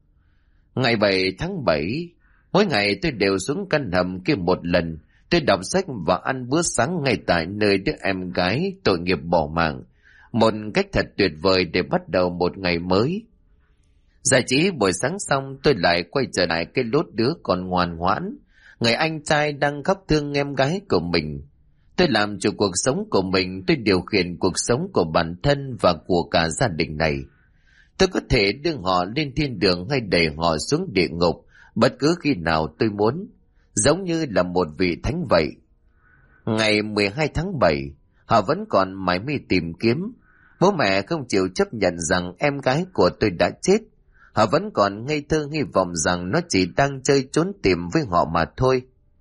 Ngày 7 tháng 7, mỗi ngày tôi đều xuống căn hầm kia một lần. Tôi đọc sách và ăn bữa sáng ngay tại nơi đứa em gái tội nghiệp bỏ mạng. Một cách thật tuyệt vời để bắt đầu một ngày mới. Giải trí buổi sáng xong tôi lại quay trở lại cái lốt đứa còn ngoan ngoãn. Người anh trai đang khóc thương em gái của mình. Tôi làm chủ cuộc sống của mình, tôi điều khiển cuộc sống của bản thân và của cả gia đình này. Tôi có thể đưa họ lên thiên đường hay đẩy họ xuống địa ngục bất cứ khi nào tôi muốn, giống như là một vị thánh vậy. Ngày 12 tháng 7, họ vẫn còn mải mê tìm kiếm. Bố mẹ không chịu chấp nhận rằng em gái của tôi đã chết. Họ vẫn còn ngây thơ hy vọng rằng nó chỉ đang chơi trốn tìm với họ mà thôi.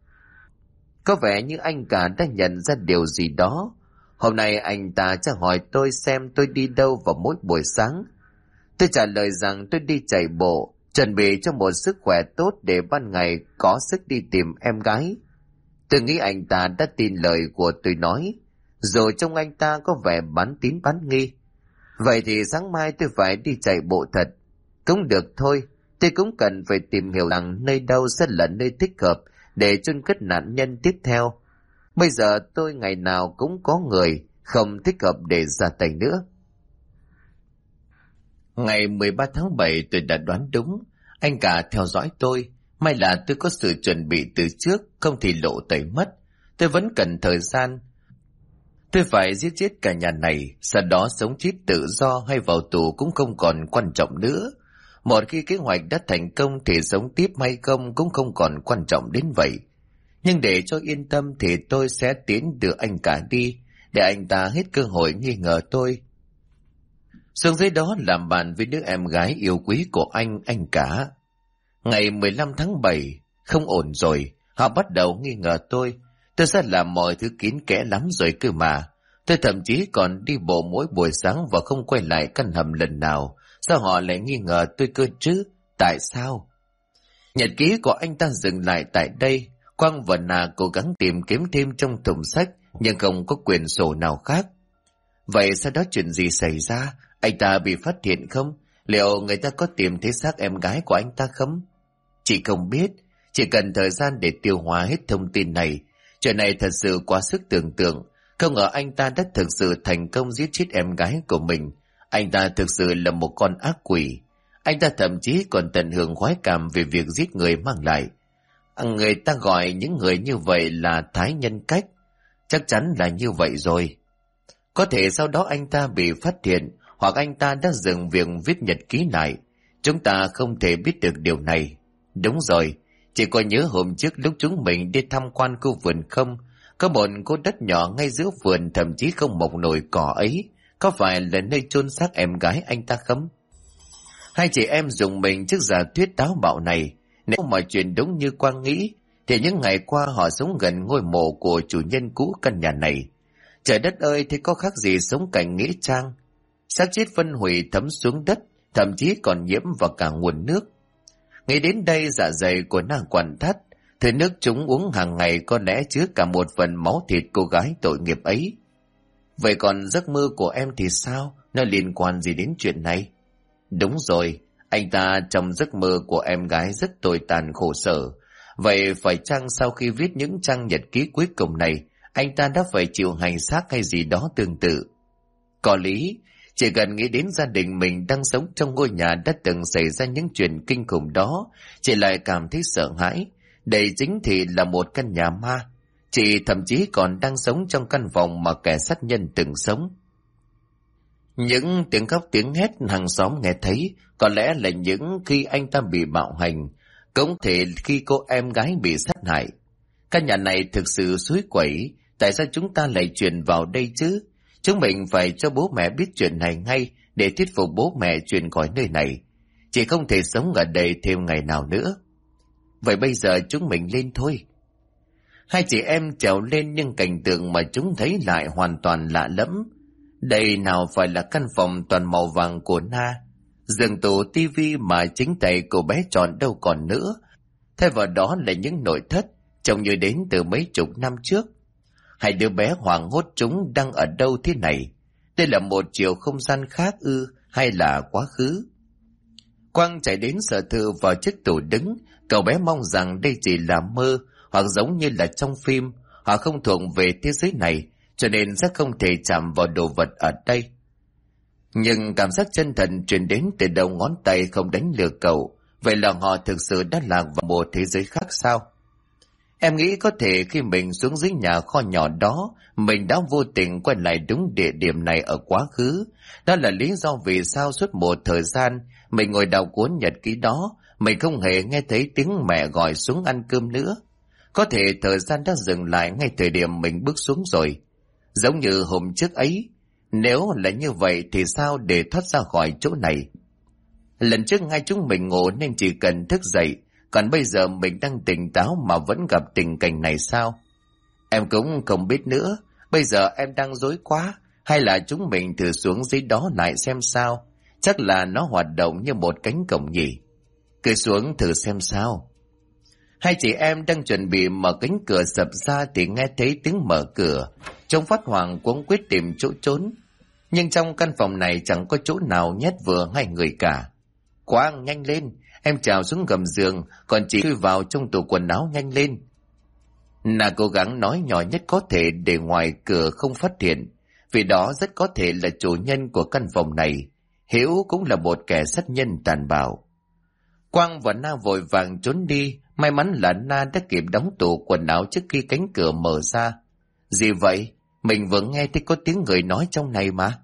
Có vẻ như anh cả đã nhận ra điều gì đó. Hôm nay anh ta sẽ hỏi tôi xem tôi đi đâu vào mỗi buổi sáng. Tôi trả lời rằng tôi đi chạy bộ, chuẩn bị cho một sức khỏe tốt để ban ngày có sức đi tìm em gái. Tôi nghĩ anh ta đã tin lời của tôi nói, rồi trông anh ta có vẻ bán tín bán nghi. Vậy thì sáng mai tôi phải đi chạy bộ thật. Cũng được thôi, tôi cũng cần phải tìm hiểu rằng nơi đâu sẽ là nơi thích hợp để chôn cất nạn nhân tiếp theo. Bây giờ tôi ngày nào cũng có người, không thích hợp để ra tay nữa. Ngày 13 tháng 7 tôi đã đoán đúng. Anh cả theo dõi tôi. May là tôi có sự chuẩn bị từ trước, không thì lộ tẩy mất. Tôi vẫn cần thời gian. Tôi phải giết chết cả nhà này, sau đó sống chết tự do hay vào tù cũng không còn quan trọng nữa. Một khi kế hoạch đã thành công thì sống tiếp hay không cũng không còn quan trọng đến vậy. Nhưng để cho yên tâm thì tôi sẽ tiến đưa anh cả đi, để anh ta hết cơ hội nghi ngờ tôi. Xuống dưới đó làm bạn với đứa em gái yêu quý của anh cả. Ngày 15 tháng 7, không ổn rồi, họ bắt đầu nghi ngờ tôi. Tôi sẽ làm mọi thứ kín kẽ lắm rồi cơ mà. Tôi thậm chí còn đi bộ mỗi buổi sáng và không quay lại căn hầm lần nào. Sao họ lại nghi ngờ tôi cơ chứ? Tại sao? Nhật ký của anh ta dừng lại tại đây. Quang và Nà cố gắng tìm kiếm thêm trong thùng sách, nhưng không có quyển sổ nào khác. Vậy sau đó chuyện gì xảy ra? Anh ta bị phát hiện không? Liệu người ta có tìm thấy xác em gái của anh ta không? Chị không biết. Chỉ cần thời gian để tiêu hóa hết thông tin này. Chuyện này thật sự quá sức tưởng tượng. Không ngờ anh ta đã thực sự thành công giết chết em gái của mình. Anh ta thực sự là một con ác quỷ. Anh ta thậm chí còn tận hưởng khoái cảm về việc giết người mang lại. Người ta gọi những người như vậy là thái nhân cách. Chắc chắn là như vậy rồi. Có thể sau đó anh ta bị phát hiện, hoặc anh ta đã dừng việc viết nhật ký lại. Chúng ta không thể biết được điều này. Đúng rồi, chị có nhớ hôm trước lúc chúng mình đi tham quan khu vườn không? Có một khu đất nhỏ ngay giữa vườn thậm chí không mọc nổi cỏ ấy. Có phải là nơi chôn xác em gái anh ta không? Hai chị em dùng mình trước giả thuyết táo bạo này. Nếu mọi chuyện đúng như Quang nghĩ, thì những ngày qua họ sống gần ngôi mộ của chủ nhân cũ căn nhà này. Trời đất ơi, thế có khác gì sống cạnh nghĩa trang. Xác chết phân hủy thấm xuống đất, thậm chí còn nhiễm vào cả nguồn nước. Nghĩ đến đây dạ dày của nàng quặn thắt, thứ nước chúng uống hàng ngày có lẽ chứa cả một phần máu thịt cô gái tội nghiệp ấy. Vậy còn giấc mơ của em thì sao? Nó liên quan gì đến chuyện này? Đúng rồi, anh ta trong giấc mơ của em gái rất tồi tàn khổ sở. Vậy phải chăng sau khi viết những trang nhật ký cuối cùng này, anh ta đã phải chịu hành xác hay gì đó tương tự? Có lý, chỉ cần nghĩ đến gia đình mình đang sống trong ngôi nhà đã từng xảy ra những chuyện kinh khủng đó, chị lại cảm thấy sợ hãi. Đây chính thì là một căn nhà ma. Chị thậm chí còn đang sống trong căn phòng mà kẻ sát nhân từng sống. Những tiếng khóc tiếng hét hàng xóm nghe thấy, có lẽ là những khi anh ta bị bạo hành, cũng thể khi cô em gái bị sát hại. Căn nhà này thực sự suối quẩy, tại sao chúng ta lại chuyển vào đây chứ? Chúng mình phải cho bố mẹ biết chuyện này ngay để thuyết phục bố mẹ chuyển khỏi nơi này. Chị không thể sống ở đây thêm ngày nào nữa. Vậy bây giờ chúng mình lên thôi. Hai chị em trèo lên nhưng cảnh tượng mà chúng thấy lại hoàn toàn lạ lẫm. Đây nào phải là căn phòng toàn màu vàng của Na. Giường tủ tivi mà chính tay cô bé chọn đâu còn nữa. Thay vào đó là những nội thất trông như đến từ mấy chục năm trước. Hai đứa bé hoảng hốt chúng đang ở đâu thế này? Đây là một chiều không gian khác ư hay là quá khứ? Quang chạy đến sở thư vào chiếc tủ đứng. Cậu bé mong rằng đây chỉ là mơ hoặc giống như là trong phim. Họ không thuộc về thế giới này cho nên sẽ không thể chạm vào đồ vật ở đây. Nhưng cảm giác chân thật truyền đến từ đầu ngón tay không đánh lừa cậu. Vậy là họ thực sự đã lạc vào một thế giới khác sao? Em nghĩ có thể khi mình xuống dưới nhà kho nhỏ đó, mình đã vô tình quay lại đúng địa điểm này ở quá khứ. Đó là lý do vì sao suốt một thời gian mình ngồi đọc cuốn nhật ký đó, mình không hề nghe thấy tiếng mẹ gọi xuống ăn cơm nữa. Có thể thời gian đã dừng lại ngay thời điểm mình bước xuống rồi. Giống như hôm trước ấy, nếu là như vậy thì sao để thoát ra khỏi chỗ này? Lần trước hai chúng mình ngủ nên chỉ cần thức dậy, còn bây giờ mình đang tỉnh táo mà vẫn gặp tình cảnh này sao? Em cũng không biết nữa, bây giờ em đang rối quá, hay là chúng mình thử xuống dưới đó lại xem sao? Chắc là nó hoạt động như một cánh cổng nhỉ? Cứ xuống thử xem sao. Hai chị em đang chuẩn bị mở cánh cửa sập ra thì nghe thấy tiếng mở cửa. Trông phát hoảng cuống quýt tìm chỗ trốn. Nhưng trong căn phòng này chẳng có chỗ nào nhét vừa hai người cả. Quang, nhanh lên, em trèo xuống gầm giường, còn chị chui vào trong tủ quần áo nhanh lên. Nà cố gắng nói nhỏ nhất có thể để ngoài cửa không phát hiện, vì đó rất có thể là chủ nhân của căn phòng này. Hiếu cũng là một kẻ sát nhân tàn bạo. Quang và Na vội vàng trốn đi, may mắn là Na đã kịp đóng tủ quần áo trước khi cánh cửa mở ra. Gì vậy? Mình vừa nghe thấy có tiếng người nói trong này mà.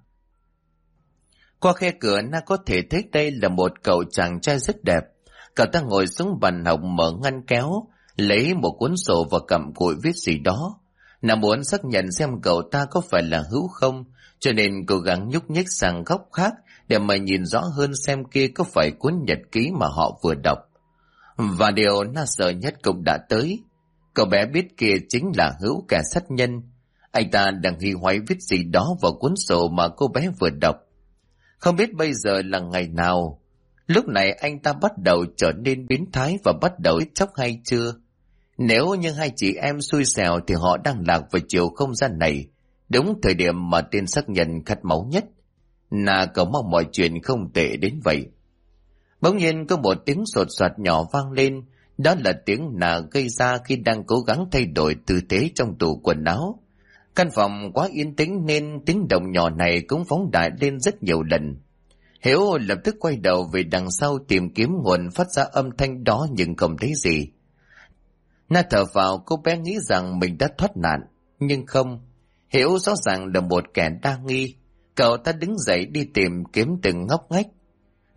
Qua khe cửa Na có thể thấy đây là một cậu chàng trai rất đẹp. Cậu ta ngồi xuống bàn học mở ngăn kéo, lấy một cuốn sổ và cặm cụi viết gì đó. Na muốn xác nhận xem cậu ta có phải là Hữu không, cho nên cố gắng nhúc nhích sang góc khác để mà nhìn rõ hơn xem kia có phải cuốn nhật ký mà họ vừa đọc. Và điều Na sợ nhất cũng đã tới. Cậu bé biết kia chính là Hữu, kẻ sát nhân. Anh ta đang hí hoáy viết gì đó vào cuốn sổ mà cô bé vừa đọc. Không biết bây giờ là ngày nào. Lúc này anh ta bắt đầu trở nên biến thái và bắt đầu giết chóc hay chưa? Nếu như hai chị em xui xẻo thì họ đang lạc vào chiều không gian này, đúng thời điểm mà tên sát nhân khát máu nhất. Na cầu mong mọi chuyện không tệ đến vậy. Bỗng nhiên có một tiếng sột soạt nhỏ vang lên, đó là tiếng Na gây ra khi đang cố gắng thay đổi tư thế trong tủ quần áo. Căn phòng quá yên tĩnh nên tiếng động nhỏ này cũng phóng đại lên rất nhiều lần. Hiếu lập tức quay đầu về đằng sau tìm kiếm nguồn phát ra âm thanh đó nhưng không thấy gì. Na thở vào, cô bé nghĩ rằng mình đã thoát nạn, nhưng không. Hiếu rõ ràng là một kẻ đa nghi. Cậu ta đứng dậy đi tìm kiếm từng ngóc ngách.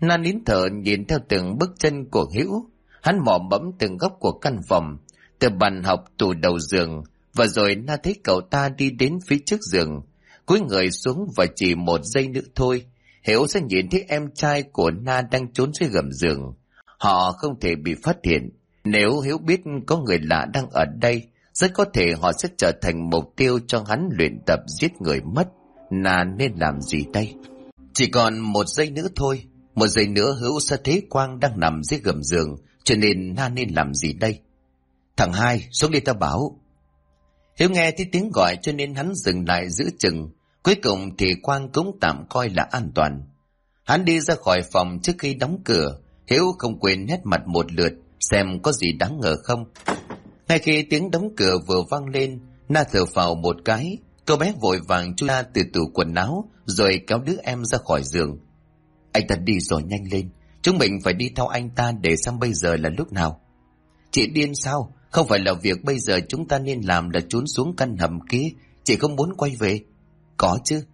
Na nín thở nhìn theo từng bước chân của Hữu. Hắn mò mẫm từng góc của căn phòng, từ bàn học, tủ đầu giường, và rồi Na thấy cậu ta đi đến phía trước giường, cúi người xuống và chỉ một giây nữa thôi, Hiếu sẽ nhìn thấy em trai của Na đang trốn dưới gầm giường. Họ không thể bị phát hiện. Nếu Hiếu biết có người lạ đang ở đây, rất có thể họ sẽ trở thành mục tiêu cho hắn luyện tập giết người mất. Na nên làm gì đây? Chỉ còn một giây nữa thôi. Một giây nữa Hiếu sẽ thấy Quang đang nằm dưới gầm giường, cho nên Na nên làm gì đây? Thằng Hai, xuống đi tao bảo. Hiếu nghe thấy tiếng gọi cho nên hắn dừng lại giữ chừng. Cuối cùng thì Quang cũng tạm coi là an toàn. Hắn đi ra khỏi phòng trước khi đóng cửa. Hiếu không quên nét mặt một lượt xem có gì đáng ngờ không. Ngay khi tiếng đóng cửa vừa vang lên, Na thở phào một cái. Cô bé vội vàng chui ra từ tủ quần áo rồi kéo đứa em ra khỏi giường. Anh ta đi rồi, nhanh lên. Chúng mình phải đi theo anh ta để xem bây giờ là lúc nào. Chị điên sao? Không phải là việc bây giờ chúng ta nên làm là trốn xuống căn hầm kia. Chị không muốn quay về. Có chứ.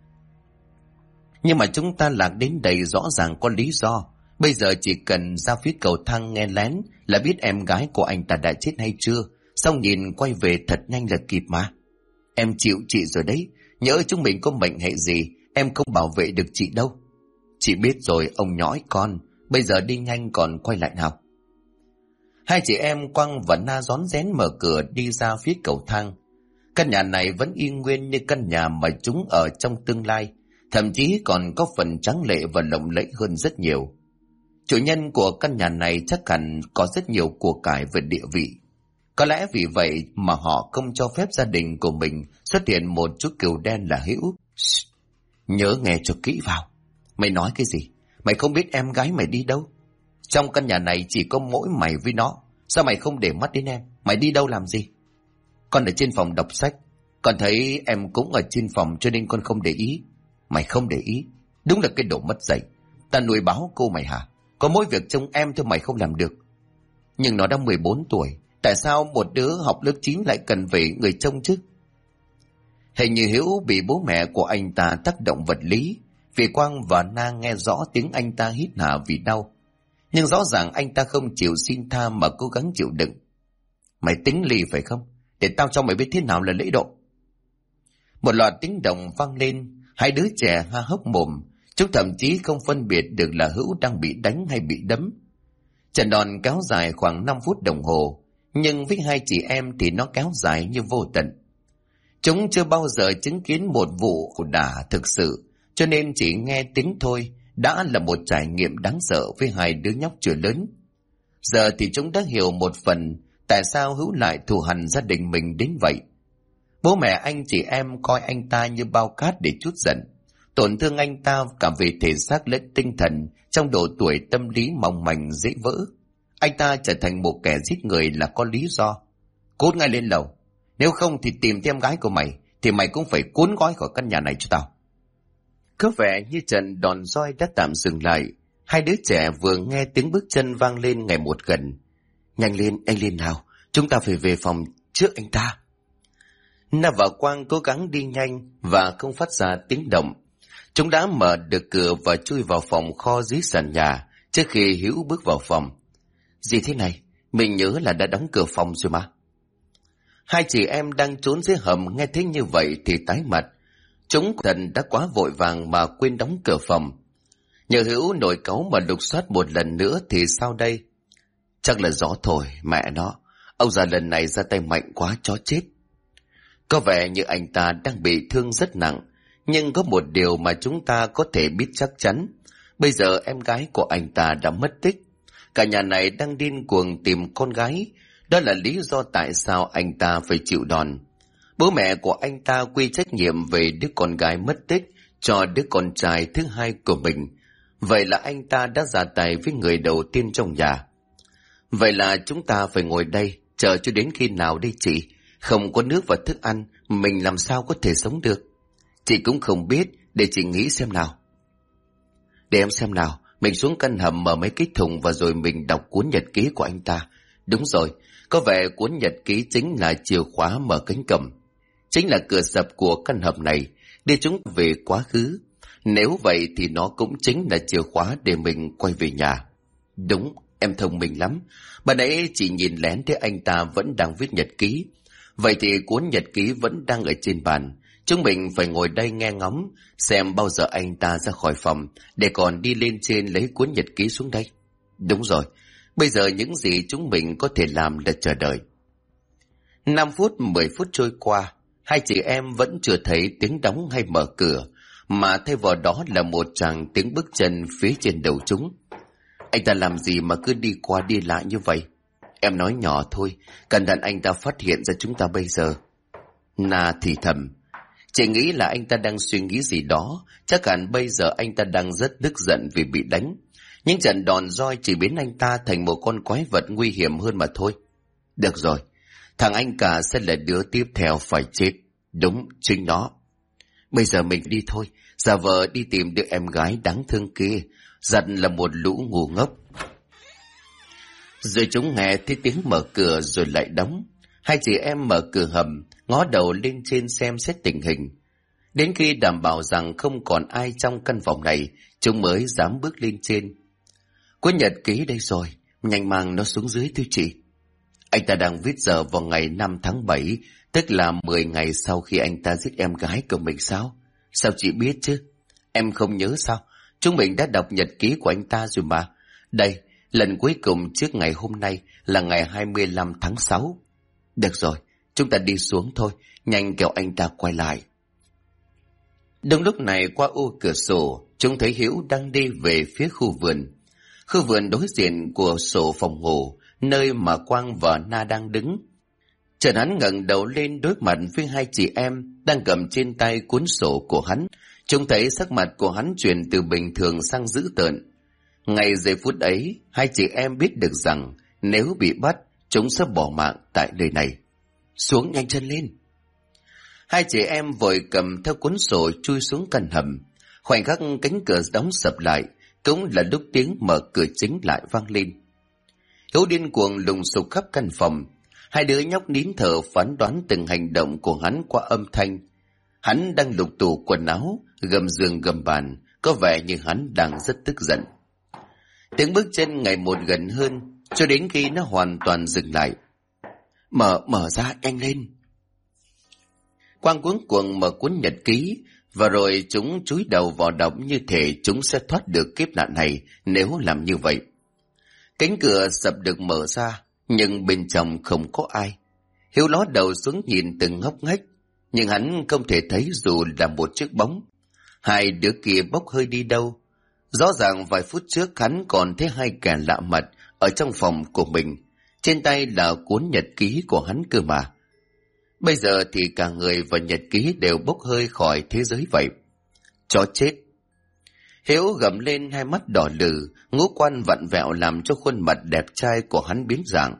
Nhưng mà chúng ta lạc đến đây rõ ràng có lý do. Bây giờ chỉ cần ra phía cầu thang nghe lén là biết em gái của anh ta đã chết hay chưa. Xong nhìn quay về thật nhanh là kịp mà. Em chịu chị rồi đấy. Nhỡ chúng mình có mệnh hệ gì, em không bảo vệ được chị đâu. Chị biết rồi, ông nhõi con. Bây giờ đi nhanh còn quay lại nào. Hai chị em Quang và Na rón rén mở cửa đi ra phía cầu thang. Căn nhà này vẫn y nguyên như căn nhà mà chúng ở trong tương lai, thậm chí còn có phần tráng lệ và lộng lẫy hơn rất nhiều. Chủ nhân của căn nhà này chắc hẳn có rất nhiều của cải và địa vị. Có lẽ vì vậy mà họ không cho phép gia đình của mình xuất hiện một chú cừu đen là Hữu. Nhớ nghe cho kỹ vào. Mày nói cái gì? Mày không biết em gái mày đi đâu? Trong căn nhà này chỉ có mỗi mày với nó. Sao mày không để mắt đến em? Mày đi đâu làm gì? Con ở trên phòng đọc sách. Con thấy em cũng ở trên phòng cho nên con không để ý. Mày không để ý? Đúng là cái đồ mất dạy. Ta nuôi báo cô mày hả? Có mỗi việc trông em thôi mày không làm được. Nhưng nó đã 14 tuổi. Tại sao một đứa học lớp 9 lại cần về người trông chứ? Hình như Hiếu bị bố mẹ của anh ta tác động vật lý. Vì Quang và Na nghe rõ tiếng anh ta hít hà vì đau. Nhưng rõ ràng anh ta không chịu xin tha mà cố gắng chịu đựng. Mày tính lì phải không? Để tao cho mày biết thế nào là lễ độ. Một loạt tiếng động vang lên. Hai đứa trẻ há hốc mồm. Chúng thậm chí không phân biệt được là Hữu đang bị đánh hay bị đấm. Trận đòn kéo dài khoảng 5 phút đồng hồ. Nhưng với hai chị em thì nó kéo dài như vô tận. Chúng chưa bao giờ chứng kiến một vụ ẩu đả thực sự, cho nên chỉ nghe tiếng thôi đã là một trải nghiệm đáng sợ với hai đứa nhóc chưa lớn. Giờ thì chúng đã hiểu một phần tại sao Hữu lại thù hằn gia đình mình đến vậy. Bố mẹ anh chị em coi anh ta như bao cát để trút giận, tổn thương anh ta cả về thể xác lẫn tinh thần trong độ tuổi tâm lý mỏng manh dễ vỡ. Anh ta trở thành một kẻ giết người là có lý do. Cút ngay lên lầu. Nếu không thì tìm thêm em gái của mày, thì mày cũng phải cuốn gói khỏi căn nhà này cho tao. Có vẻ như trận đòn roi đã tạm dừng lại. Hai đứa trẻ vừa nghe tiếng bước chân vang lên ngày một gần. Nhanh lên, anh lên nào. Chúng ta phải về phòng trước anh ta. Na và Quang cố gắng đi nhanh và không phát ra tiếng động. Chúng đã mở được cửa và chui vào phòng kho dưới sàn nhà trước khi Hữu bước vào phòng. Gì thế này? Mình nhớ là đã đóng cửa phòng rồi mà. Hai chị em đang trốn dưới hầm nghe thấy như vậy thì tái mặt. Chúng thần đã quá vội vàng mà quên đóng cửa phòng. Nhờ Hữu nổi cáu mà lục soát một lần nữa thì sao đây? Chắc là gió thổi, mẹ nó. Ông già lần này ra tay mạnh quá, chó chết. Có vẻ như anh ta đang bị thương rất nặng. Nhưng có một điều mà chúng ta có thể biết chắc chắn. Bây giờ em gái của anh ta đã mất tích. Cả nhà này đang điên cuồng tìm con gái. Đó là lý do tại sao anh ta phải chịu đòn. Bố mẹ của anh ta quy trách nhiệm về đứa con gái mất tích cho đứa con trai thứ hai của mình. Vậy là anh ta đã ra tay với người đầu tiên trong nhà. Vậy là chúng ta phải ngồi đây chờ cho đến khi nào đây chị? Không có nước và thức ăn, mình làm sao có thể sống được? Chị cũng không biết, để chị nghĩ xem nào. Để em xem nào, mình xuống căn hầm mở mấy cái thùng và rồi mình đọc cuốn nhật ký của anh ta. Đúng rồi, có vẻ cuốn nhật ký chính là chìa khóa mở cánh cổng. Chính là cửa sập của căn hầm này, đưa chúng về quá khứ. Nếu vậy thì nó cũng chính là chìa khóa để mình quay về nhà. Đúng, em thông minh lắm. Bà nãy chỉ nhìn lén thấy anh ta vẫn đang viết nhật ký. Vậy thì cuốn nhật ký vẫn đang ở trên bàn. Chúng mình phải ngồi đây nghe ngóng xem bao giờ anh ta ra khỏi phòng để còn đi lên trên lấy cuốn nhật ký xuống đây. Đúng rồi, bây giờ những gì chúng mình có thể làm là chờ đợi. 5 phút, 10 phút trôi qua, hai chị em vẫn chưa thấy tiếng đóng hay mở cửa, mà thay vào đó là một tràng tiếng bước chân phía trên đầu chúng. Anh ta làm gì mà cứ đi qua đi lại như vậy? Em nói nhỏ thôi, cẩn thận anh ta phát hiện ra chúng ta bây giờ. Na thì thầm. Chị nghĩ là anh ta đang suy nghĩ gì đó, chắc hẳn bây giờ anh ta đang rất tức giận vì bị đánh. Những trận đòn roi chỉ biến anh ta thành một con quái vật nguy hiểm hơn mà thôi. Được rồi, thằng anh cả sẽ là đứa tiếp theo phải chết. Đúng, chính nó. Bây giờ mình đi thôi, giả vờ đi tìm đứa em gái đáng thương kia, giật là một lũ ngu ngốc. Rồi chúng nghe thấy tiếng mở cửa rồi lại đóng. Hai chị em mở cửa hầm, ngó đầu lên trên xem xét tình hình. Đến khi đảm bảo rằng không còn ai trong căn phòng này, chúng mới dám bước lên trên. Cuốn nhật ký đây rồi, nhanh mang nó xuống dưới thưa chị. Anh ta đang viết giờ vào ngày 5 tháng 7, tức là 10 ngày sau khi anh ta giết em gái của mình sao? Sao chị biết chứ? Em không nhớ sao? Chúng mình đã đọc nhật ký của anh ta rồi mà. Đây, lần cuối cùng trước ngày hôm nay là ngày 25 tháng 6. Được rồi, chúng ta đi xuống thôi, nhanh kẻo anh ta quay lại. Đúng lúc này qua ô cửa sổ, chúng thấy Hiếu đang đi về phía khu vườn. Khu vườn đối diện của sổ phòng ngủ, nơi mà Quang và Na đang đứng. Trần hắn ngẩng đầu lên đối mặt với hai chị em đang cầm trên tay cuốn sổ của hắn. Chúng thấy sắc mặt của hắn chuyển từ bình thường sang dữ tợn. Ngay giây phút ấy, hai chị em biết được rằng nếu bị bắt, chúng sẽ bỏ mạng tại nơi này. Xuống nhanh chân lên. Hai chị em vội cầm theo cuốn sổ chui xuống căn hầm. Khoảnh khắc cánh cửa đóng sập lại, cũng là lúc tiếng mở cửa chính lại vang lên. Hiếu điên cuồng lùng sục khắp căn phòng. Hai đứa nhóc nín thở phán đoán từng hành động của hắn qua âm thanh. Hắn đang lục tủ quần áo, gầm giường gầm bàn, có vẻ như hắn đang rất tức giận. Tiếng bước chân ngày một gần hơn, cho đến khi nó hoàn toàn dừng lại. Mở ra, nhanh lên. Quang cuống cuồng mở cuốn nhật ký, và rồi chúng chúi đầu vào đọc như thể chúng sẽ thoát được kiếp nạn này nếu làm như vậy. Cánh cửa sập được mở ra, nhưng bên trong không có ai. Hiếu ló đầu xuống nhìn từng ngóc ngách, nhưng hắn không thể thấy dù là một chiếc bóng. Hai đứa kia bốc hơi đi đâu? Rõ ràng vài phút trước hắn còn thấy hai kẻ lạ mặt ở trong phòng của mình. Trên tay là cuốn nhật ký của hắn cơ mà. Bây giờ thì cả người và nhật ký đều bốc hơi khỏi thế giới vậy. Chó chết! Hiếu gầm lên, hai mắt đỏ lừ, ngũ quan vặn vẹo làm cho khuôn mặt đẹp trai của hắn biến dạng.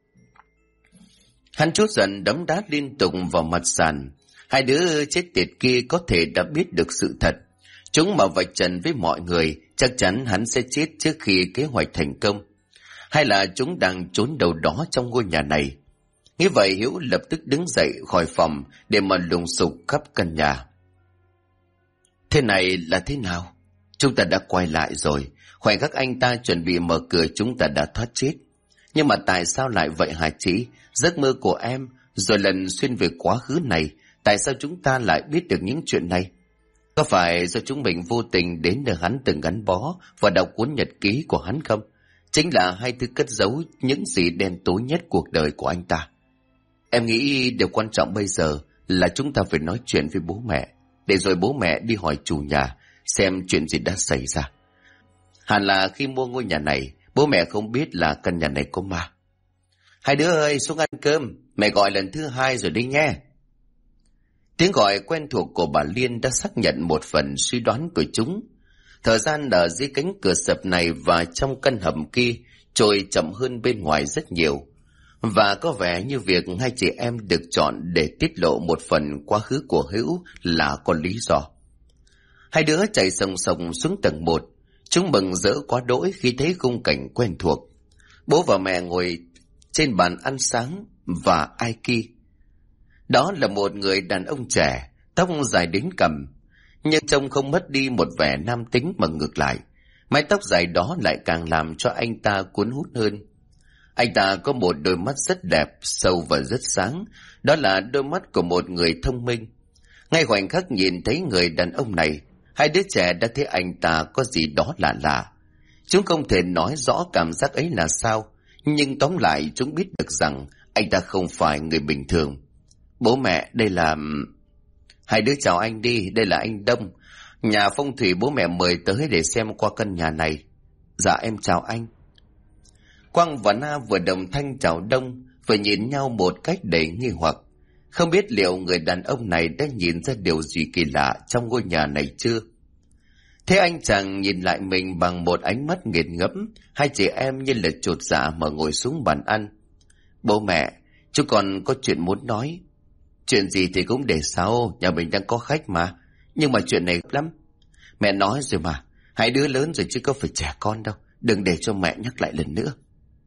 Hắn trút giận đấm đá liên tục vào mặt sàn. Hai đứa chết tiệt kia có thể đã biết được sự thật. Chúng mà vạch trần với mọi người, chắc chắn hắn sẽ chết trước khi kế hoạch thành công. Hay là chúng đang trốn đâu đó trong ngôi nhà này. Như vậy Hiếu lập tức đứng dậy khỏi phòng để mà lùng sục khắp căn nhà. Thế này là thế nào? Chúng ta đã quay lại rồi. Khoảnh khắc anh ta chuẩn bị mở cửa chúng ta đã thoát chết. Nhưng mà tại sao lại vậy hả chị? Giấc mơ của em, rồi lần xuyên về quá khứ này, tại sao chúng ta lại biết được những chuyện này? Có phải do chúng mình vô tình đến nơi hắn từng gắn bó và đọc cuốn nhật ký của hắn không? Chính là hai thứ cất giấu những gì đen tối nhất cuộc đời của anh ta. Em nghĩ điều quan trọng bây giờ là chúng ta phải nói chuyện với bố mẹ, để rồi bố mẹ đi hỏi chủ nhà xem chuyện gì đã xảy ra. Hẳn là khi mua ngôi nhà này, bố mẹ không biết là căn nhà này có ma. Hai đứa ơi, xuống ăn cơm, mẹ gọi lần thứ 2 rồi đi nghe. Tiếng gọi quen thuộc của bà Liên đã xác nhận một phần suy đoán của chúng. Thời gian ở dưới cánh cửa sập này và trong căn hầm kia trôi chậm hơn bên ngoài rất nhiều. Và có vẻ như việc hai chị em được chọn để tiết lộ một phần quá khứ của Hữu là có lý do. Hai đứa chạy sòng sòng xuống tầng 1. Chúng mừng rỡ quá đỗi khi thấy khung cảnh quen thuộc. Bố và mẹ ngồi trên bàn ăn sáng và ai kia. Đó là một người đàn ông trẻ, tóc dài đến cằm. nhưng trông không mất đi một vẻ nam tính mà ngược lại. Mái tóc dài đó lại càng làm cho anh ta cuốn hút hơn. Anh ta có một đôi mắt rất đẹp, sâu và rất sáng, đó là đôi mắt của một người thông minh. Ngay khoảnh khắc nhìn thấy người đàn ông này, hai đứa trẻ đã thấy anh ta có gì đó lạ lạ. Chúng không thể nói rõ cảm giác ấy là sao, nhưng tóm lại chúng biết được rằng anh ta không phải người bình thường. Bố mẹ, đây là... Hai đứa chào anh đi, đây là anh Đông. Nhà phong thủy bố mẹ mời tới để xem qua căn nhà này. Dạ em chào anh. Quang và Na vừa đồng thanh chào Đông, vừa nhìn nhau một cách đầy nghi hoặc. Không biết liệu người đàn ông này đã nhìn ra điều gì kỳ lạ trong ngôi nhà này chưa? Thế anh chàng nhìn lại mình bằng một ánh mắt nghiền ngẫm, hai chị em như là chột dạ mà ngồi xuống bàn ăn. Bố mẹ, chú còn có chuyện muốn nói. Chuyện gì thì cũng để sau, nhà mình đang có khách mà. Nhưng mà chuyện này lắm. Mẹ nói rồi mà, hai đứa lớn rồi chứ có phải trẻ con đâu. Đừng để cho mẹ nhắc lại lần nữa.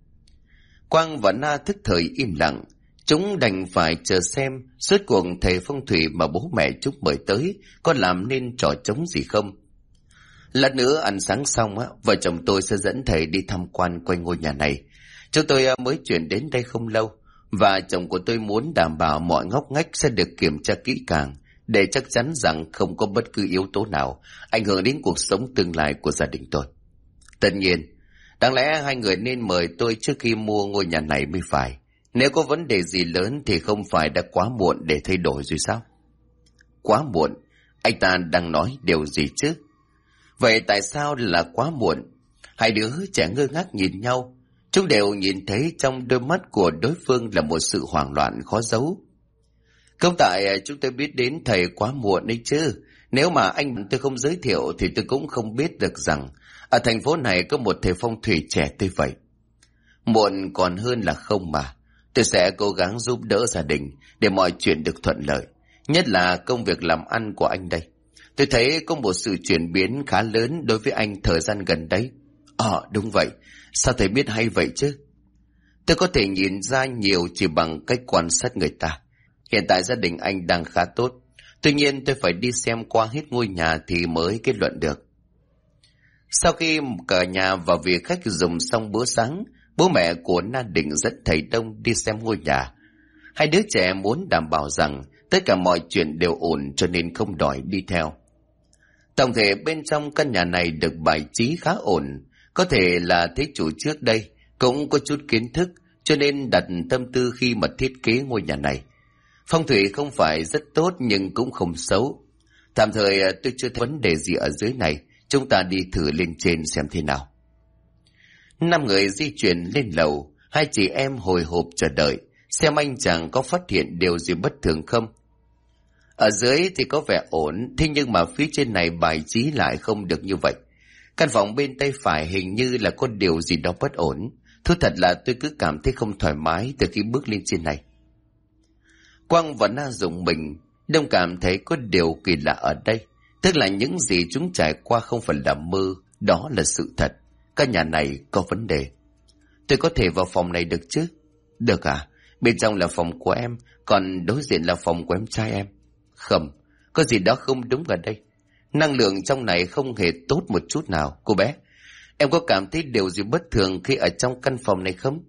Quang và Na thức thời im lặng. Chúng đành phải chờ xem suốt cuộc thầy phong thủy mà bố mẹ chúng mời tới có làm nên trò trống gì không. Lát nữa ăn sáng xong, vợ chồng tôi sẽ dẫn thầy đi tham quan quanh ngôi nhà này. Chúng tôi mới chuyển đến đây không lâu, và chồng của tôi muốn đảm bảo mọi ngóc ngách sẽ được kiểm tra kỹ càng, để chắc chắn rằng không có bất cứ yếu tố nào ảnh hưởng đến cuộc sống tương lai của gia đình tôi. Tất nhiên, đáng lẽ hai người nên mời tôi trước khi mua ngôi nhà này mới phải. Nếu có vấn đề gì lớn thì không phải đã quá muộn để thay đổi rồi sao? Quá muộn? Anh ta đang nói điều gì chứ? Vậy tại sao là quá muộn? Hai đứa trẻ ngơ ngác nhìn nhau. Chúng đều nhìn thấy trong đôi mắt của đối phương là một sự hoảng loạn khó giấu. Không tại chúng tôi biết đến thầy quá muộn đấy chứ. Nếu mà anh tôi không giới thiệu thì tôi cũng không biết được rằng ở thành phố này có một thầy phong thủy trẻ tới vậy. Muộn còn hơn là không mà. Tôi sẽ cố gắng giúp đỡ gia đình để mọi chuyện được thuận lợi. Nhất là công việc làm ăn của anh đây. Tôi thấy có một sự chuyển biến khá lớn đối với anh thời gian gần đấy. Đúng vậy. Sao thầy biết hay vậy chứ? Tôi có thể nhìn ra nhiều chỉ bằng cách quan sát người ta. Hiện tại gia đình anh đang khá tốt. Tuy nhiên tôi phải đi xem qua hết ngôi nhà thì mới kết luận được. Sau khi cả nhà và vị khách dùng xong bữa sáng, bố mẹ của Na định dẫn thầy Đông đi xem ngôi nhà. Hai đứa trẻ muốn đảm bảo rằng tất cả mọi chuyện đều ổn cho nên không đòi đi theo. Tổng thể bên trong căn nhà này được bài trí khá ổn. Có thể là thế chủ trước đây cũng có chút kiến thức cho nên đặt tâm tư khi mà thiết kế ngôi nhà này. Phong thủy không phải rất tốt nhưng cũng không xấu. Tạm thời tôi chưa thấy vấn đề gì ở dưới này. Chúng ta đi thử lên trên xem thế nào. 5 người di chuyển lên lầu. Hai chị em hồi hộp chờ đợi xem anh chàng có phát hiện điều gì bất thường không. Ở dưới thì có vẻ ổn, thế nhưng mà phía trên này bài trí lại không được như vậy. Căn phòng bên tay phải hình như là có điều gì đó bất ổn. Thú thật là tôi cứ cảm thấy không thoải mái từ khi bước lên trên này. Quang và Na rùng mình, Đông cảm thấy có điều kỳ lạ ở đây. Tức là những gì chúng trải qua không phải là mơ, đó là sự thật. Căn nhà này có vấn đề. Tôi có thể vào phòng này được chứ? Được à? Bên trong là phòng của em, còn đối diện là phòng của em trai em. Không, có gì đó không đúng ở đây. Năng lượng trong này không hề tốt một chút nào. Cô bé, em có cảm thấy điều gì bất thường khi ở trong căn phòng này không?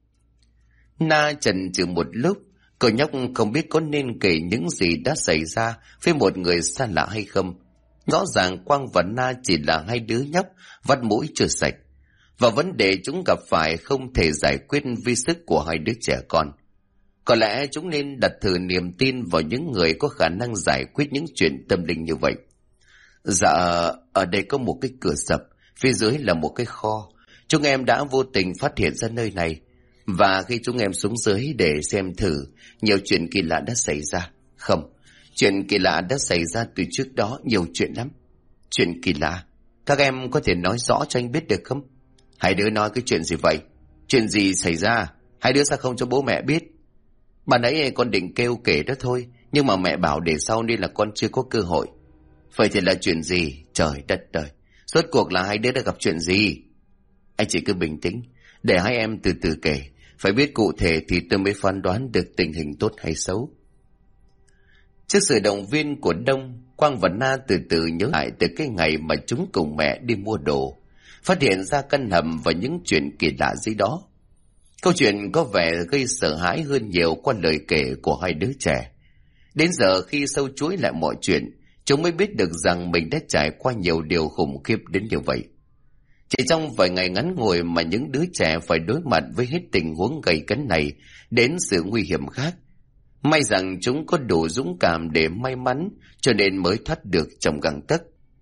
Na chần chừ một lúc. Cô nhóc không biết có nên kể những gì đã xảy ra với một người xa lạ hay không. Rõ ràng Quang và Na chỉ là hai đứa nhóc vắt mũi chưa sạch. Và vấn đề chúng gặp phải không thể giải quyết vì sức của hai đứa trẻ con. Có lẽ chúng nên đặt thử niềm tin vào những người có khả năng giải quyết những chuyện tâm linh như vậy. Dạ, ở đây có một cái cửa sập, phía dưới là một cái kho. Chúng em đã vô tình phát hiện ra nơi này. Và khi chúng em xuống dưới để xem thử, nhiều chuyện kỳ lạ đã xảy ra. Không, chuyện kỳ lạ đã xảy ra từ trước đó, nhiều chuyện lắm. Chuyện kỳ lạ? Các em có thể nói rõ cho anh biết được không? Hai đứa nói cái chuyện gì vậy? Chuyện gì xảy ra? Hai đứa sao không cho bố mẹ biết? Bạn ấy con định kêu kể đó thôi, nhưng mà mẹ bảo để sau nên là con chưa có cơ hội. Vậy thì là chuyện gì? Trời đất đời, rốt cuộc là hai đứa đã gặp chuyện gì? Anh chỉ cứ bình tĩnh, để hai em từ từ kể. Phải biết cụ thể thì tôi mới phán đoán được tình hình tốt hay xấu. Trước sự động viên của Đông, Quang và Na từ từ nhớ lại từ cái ngày mà chúng cùng mẹ đi mua đồ, phát hiện ra căn hầm và những chuyện kỳ lạ dưới đó. Câu chuyện có vẻ gây sợ hãi hơn nhiều qua lời kể của hai đứa trẻ. Đến giờ khi sâu chuỗi lại mọi chuyện, chúng mới biết được rằng mình đã trải qua nhiều điều khủng khiếp đến như vậy. Chỉ trong vài ngày ngắn ngủi mà những đứa trẻ phải đối mặt với hết tình huống gay cấn này đến sự nguy hiểm khác. May rằng chúng có đủ dũng cảm để may mắn, cho nên mới thoát được trong gang tấc.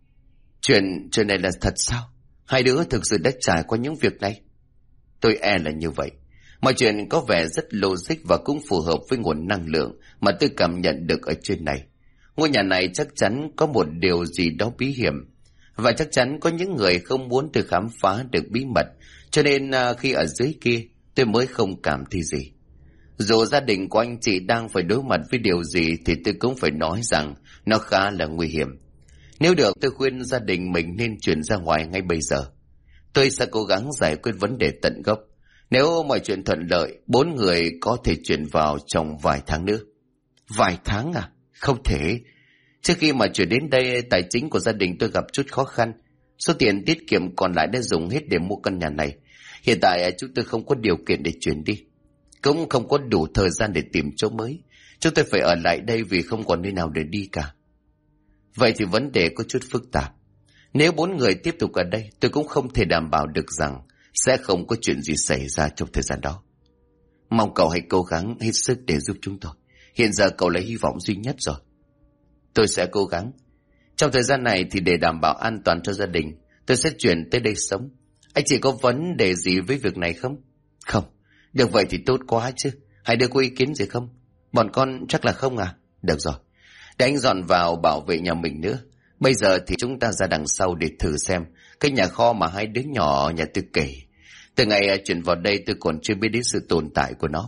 Chuyện này là thật sao? Hai đứa thực sự đã trải qua những việc này? Tôi e là như vậy. Mọi chuyện có vẻ rất logic và cũng phù hợp với nguồn năng lượng mà tôi cảm nhận được ở trên này. Ngôi nhà này chắc chắn có một điều gì đó bí hiểm, và chắc chắn có những người không muốn tôi khám phá được bí mật, cho nên khi ở dưới kia tôi mới không cảm thấy gì. Dù gia đình của anh chị đang phải đối mặt với điều gì thì tôi cũng phải nói rằng nó khá là nguy hiểm. Nếu được, tôi khuyên gia đình mình nên chuyển ra ngoài ngay bây giờ. Tôi sẽ cố gắng giải quyết vấn đề tận gốc. Nếu mọi chuyện thuận lợi, 4 người có thể chuyển vào trong vài tháng nữa. Vài tháng à? Không thể. Trước khi mà chuyển đến đây, tài chính của gia đình tôi gặp chút khó khăn. Số tiền tiết kiệm còn lại đã dùng hết để mua căn nhà này. Hiện tại chúng tôi không có điều kiện để chuyển đi, cũng không có đủ thời gian để tìm chỗ mới. Chúng tôi phải ở lại đây vì không còn nơi nào để đi cả. Vậy thì vấn đề có chút phức tạp. Nếu 4 người tiếp tục ở đây, tôi cũng không thể đảm bảo được rằng sẽ không có chuyện gì xảy ra trong thời gian đó. Mong cậu hãy cố gắng hết sức để giúp chúng tôi. Hiện giờ cậu là hy vọng duy nhất rồi. Tôi sẽ cố gắng. Trong thời gian này thì để đảm bảo an toàn cho gia đình, tôi sẽ chuyển tới đây sống. Anh chị có vấn đề gì với việc này không? Không. Được vậy thì tốt quá chứ. Hai đứa có ý kiến gì không? Bọn con chắc là không à? Được rồi. Để anh dọn vào bảo vệ nhà mình nữa. Bây giờ thì chúng ta ra đằng sau để thử xem cái nhà kho mà hai đứa nhỏ nhà tôi kể. Từ ngày chuyển vào đây tôi còn chưa biết đến sự tồn tại của nó.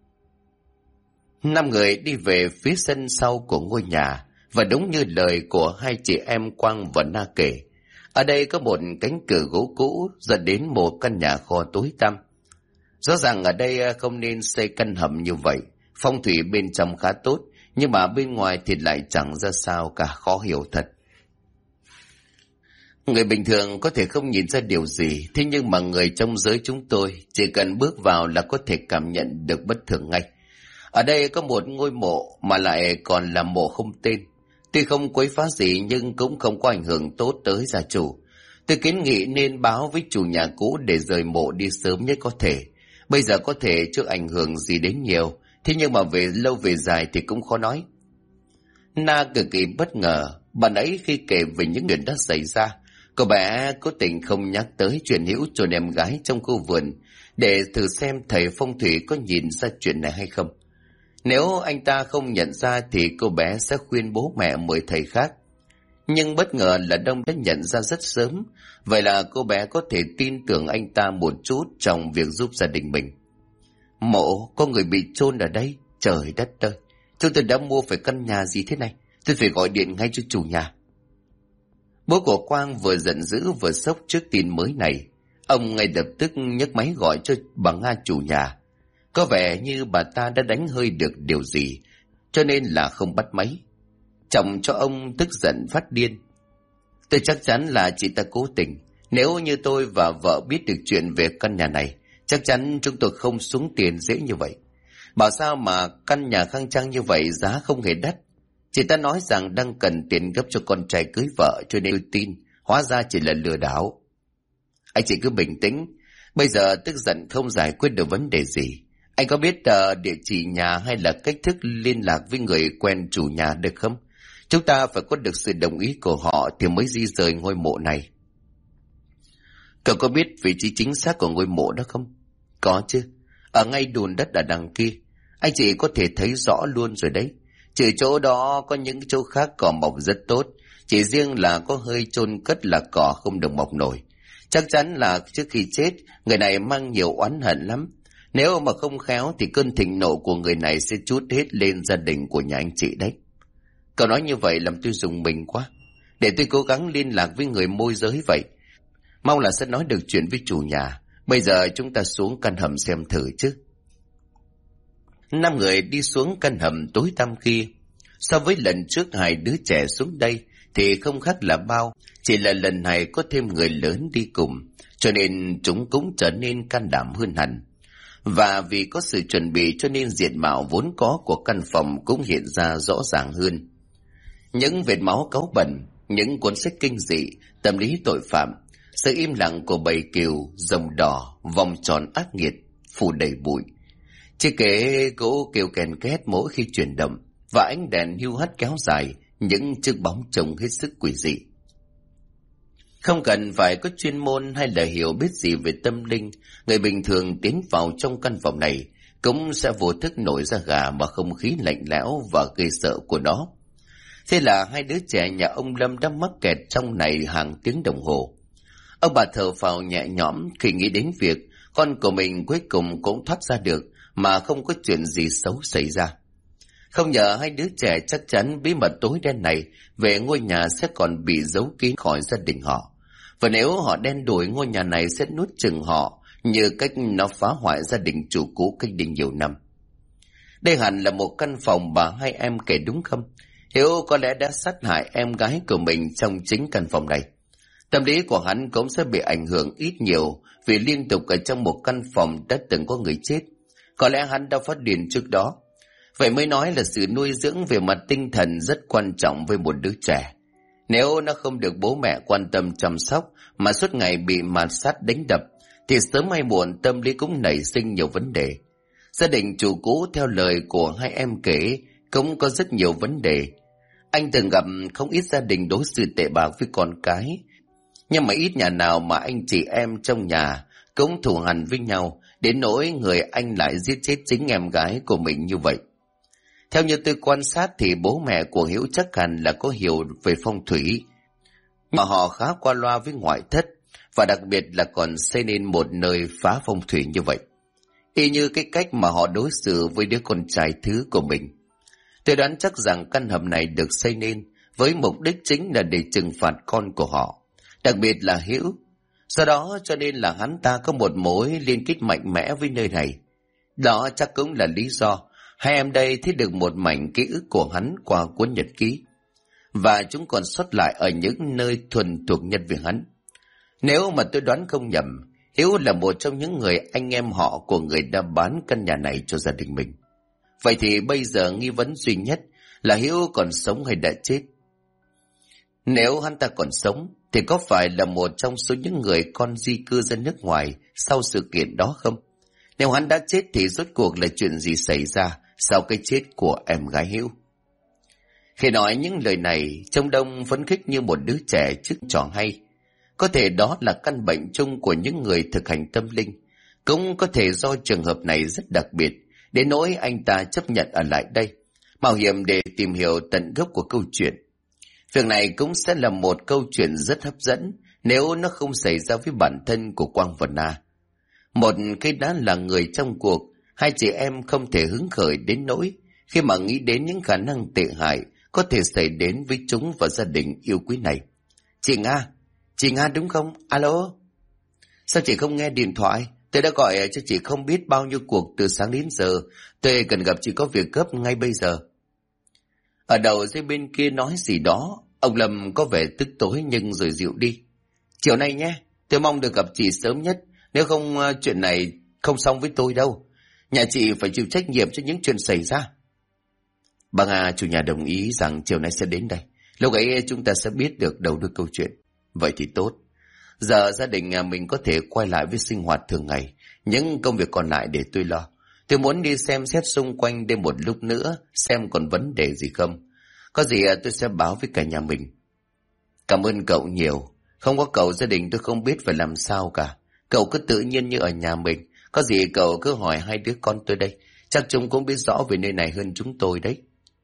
5 người đi về phía sân sau của ngôi nhà, và đúng như lời của hai chị em Quang và Na kể, ở đây có một cánh cửa gỗ cũ dẫn đến một căn nhà kho tối tăm. Rõ ràng ở đây không nên xây căn hầm như vậy. Phong thủy bên trong khá tốt, nhưng mà bên ngoài thì lại chẳng ra sao cả, khó hiểu thật. Người bình thường có thể không nhìn ra điều gì, thế nhưng mà người trong giới chúng tôi chỉ cần bước vào là có thể cảm nhận được bất thường ngay. Ở đây có một ngôi mộ mà lại còn là mộ không tên. Tuy không quấy phá gì nhưng cũng không có ảnh hưởng tốt tới gia chủ. Tôi kiến nghị nên báo với chủ nhà cũ để rời mộ đi sớm nhất có thể. Bây giờ có thể chưa ảnh hưởng gì đến nhiều, thế nhưng mà về lâu về dài thì cũng khó nói. Na cực kỳ bất ngờ, bạn ấy khi kể về những chuyện đã xảy ra, cô bé cố tình không nhắc tới chuyện hữu cho em gái trong khu vườn, để thử xem thầy phong thủy có nhìn ra chuyện này hay không. Nếu anh ta không nhận ra thì cô bé sẽ khuyên bố mẹ mời thầy khác. Nhưng bất ngờ là Đông đã nhận ra rất sớm, vậy là cô bé có thể tin tưởng anh ta một chút trong việc giúp gia đình mình. Mộ, có người bị chôn ở đây, trời đất ơi, chúng tôi đã mua phải căn nhà gì thế này, tôi phải gọi điện ngay cho chủ nhà. Bố của Quang vừa giận dữ vừa sốc trước tin mới này. Ông ngay lập tức nhấc máy gọi cho bà Nga chủ nhà. Có vẻ như bà ta đã đánh hơi được điều gì, cho nên là không bắt máy. Chồng cho ông tức giận phát điên. Tôi chắc chắn là chị ta cố tình. Nếu như tôi và vợ biết được chuyện về căn nhà này, chắc chắn chúng tôi không xuống tiền dễ như vậy. Bảo sao mà căn nhà khang trang như vậy giá không hề đắt. Chị ta nói rằng đang cần tiền gấp cho con trai cưới vợ, cho nên tôi tin, hóa ra chỉ là lừa đảo. Anh chị cứ bình tĩnh, bây giờ tức giận không giải quyết được vấn đề gì. Anh có biết địa chỉ nhà hay là cách thức liên lạc với người quen chủ nhà được không? Chúng ta phải có được sự đồng ý của họ thì mới di rời ngôi mộ này. Cậu có biết vị trí chính xác của ngôi mộ đó không? Có chứ, ở ngay đùn đất ở đằng kia. Anh chị có thể thấy rõ luôn rồi đấy. Trừ chỗ đó có những chỗ khác cỏ mọc rất tốt, chỉ riêng là có hơi chôn cất là cỏ không được mọc nổi. Chắc chắn là trước khi chết, người này mang nhiều oán hận lắm. Nếu mà không khéo thì cơn thịnh nộ của người này sẽ trút hết lên gia đình của nhà anh chị đấy. Cậu nói như vậy làm tôi rùng mình quá. Để tôi cố gắng liên lạc với người môi giới vậy. Mong là sẽ nói được chuyện với chủ nhà. Bây giờ chúng ta xuống căn hầm xem thử chứ. 5 người đi xuống căn hầm tối tăm kia. So với lần trước hai đứa trẻ xuống đây thì không khác là bao, chỉ là lần này có thêm người lớn đi cùng, cho nên chúng cũng trở nên can đảm hơn hẳn. Và vì có sự chuẩn bị cho nên diện mạo vốn có của căn phòng cũng hiện ra rõ ràng hơn. Những vệt máu cáu bẩn, những cuốn sách kinh dị, tâm lý tội phạm, sự im lặng của bầy cừu, rồng đỏ, vòng tròn ác nghiệt, phủ đầy bụi. Chiếc ghế gỗ kêu kèn két mỗi khi chuyển động, và ánh đèn hiu hắt kéo dài, những chiếc bóng trông hết sức quỷ dị. Không cần phải có chuyên môn hay là hiểu biết gì về tâm linh, người bình thường tiến vào trong căn phòng này cũng sẽ vô thức nổi da gà mà không khí lạnh lẽo và gây sợ của nó. Thế là hai đứa trẻ nhà ông Lâm đã mắc kẹt trong này hàng tiếng đồng hồ. Ông bà thở phào nhẹ nhõm khi nghĩ đến việc con của mình cuối cùng cũng thoát ra được mà không có chuyện gì xấu xảy ra. Không ngờ hai đứa trẻ chắc chắn bí mật tối đen này về ngôi nhà sẽ còn bị giấu kín khỏi gia đình họ. Và nếu họ đen đuổi, ngôi nhà này sẽ nuốt chửng họ như cách nó phá hoại gia đình chủ cũ cách đây nhiều năm. Đây hẳn là một căn phòng bà hai em kể đúng không? Hiếu có lẽ đã sát hại em gái của mình trong chính căn phòng này. Tâm lý của hắn cũng sẽ bị ảnh hưởng ít nhiều vì liên tục ở trong một căn phòng đã từng có người chết. Có lẽ hắn đã phát điên trước đó. Vậy mới nói là sự nuôi dưỡng về mặt tinh thần rất quan trọng với một đứa trẻ. Nếu nó không được bố mẹ quan tâm chăm sóc mà suốt ngày bị mạt sát đánh đập, thì sớm hay muộn tâm lý cũng nảy sinh nhiều vấn đề. Gia đình chủ cũ theo lời của hai em kể cũng có rất nhiều vấn đề. Anh từng gặp không ít gia đình đối xử tệ bạc với con cái, nhưng mà ít nhà nào mà anh chị em trong nhà cũng thù hằn với nhau đến nỗi người anh lại giết chết chính em gái của mình như vậy. Theo như tôi quan sát thì bố mẹ của Hiếu chắc hẳn là có hiểu về phong thủy, mà họ khá qua loa với ngoại thất, và đặc biệt là còn xây nên một nơi phá phong thủy như vậy. Y như cái cách mà họ đối xử với đứa con trai thứ của mình. Tôi đoán chắc rằng căn hầm này được xây nên với mục đích chính là để trừng phạt con của họ, đặc biệt là Hiếu. Do đó cho nên là hắn ta có một mối liên kết mạnh mẽ với nơi này. Đó chắc cũng là lý do hai em đây thấy được một mảnh ký ức của hắn qua cuốn nhật ký, và chúng còn xuất lại ở những nơi thuần thuộc nhất về hắn. Nếu mà tôi đoán không nhầm, Hiếu là một trong những người anh em họ của người đã bán căn nhà này cho gia đình mình. Vậy thì bây giờ nghi vấn duy nhất là Hiếu còn sống hay đã chết. Nếu hắn ta còn sống thì có phải là một trong số những người con di cư ra nước ngoài sau sự kiện đó không? Nếu hắn đã chết thì rốt cuộc là chuyện gì xảy ra sau cái chết của em gái Hiếu? Khi nói những lời này, trông Đông phấn khích như một đứa trẻ trước trò hay. Có thể đó là căn bệnh chung của những người thực hành tâm linh. Cũng có thể do trường hợp này rất đặc biệt, đến nỗi anh ta chấp nhận ở lại đây, mạo hiểm để tìm hiểu tận gốc của câu chuyện. Việc này cũng sẽ là một câu chuyện rất hấp dẫn nếu nó không xảy ra với bản thân của Quang và Na. Một khi đã là người trong cuộc, hai chị em không thể hứng khởi đến nỗi khi mà nghĩ đến những khả năng tệ hại có thể xảy đến với chúng và gia đình yêu quý này. Chị Nga đúng không? Alo? Sao chị không nghe điện thoại? Tôi đã gọi cho chị không biết bao nhiêu cuộc từ sáng đến giờ. Tôi cần gặp chị có việc gấp ngay bây giờ. Ở đầu dây bên kia nói gì đó, ông Lâm có vẻ tức tối nhưng rồi dịu đi. Chiều nay nhé, tôi mong được gặp chị sớm nhất, nếu không chuyện này không xong với tôi đâu. Nhà chị phải chịu trách nhiệm cho những chuyện xảy ra. Bà Nga chủ nhà đồng ý rằng chiều nay sẽ đến đây. Lúc ấy chúng ta sẽ biết được đầu đuôi câu chuyện. Vậy thì tốt. Giờ gia đình nhà mình có thể quay lại với sinh hoạt thường ngày. Những công việc còn lại để tôi lo. Tôi muốn đi xem xét xung quanh đây một lúc nữa, xem còn vấn đề gì không. Có gì tôi sẽ báo với cả nhà mình. Cảm ơn cậu nhiều. Không có cậu gia đình tôi không biết phải làm sao cả. Cậu cứ tự nhiên như ở nhà mình. Có gì cậu cứ hỏi hai đứa con tôi đây. Chắc chúng cũng biết rõ về nơi này hơn chúng tôi đấy.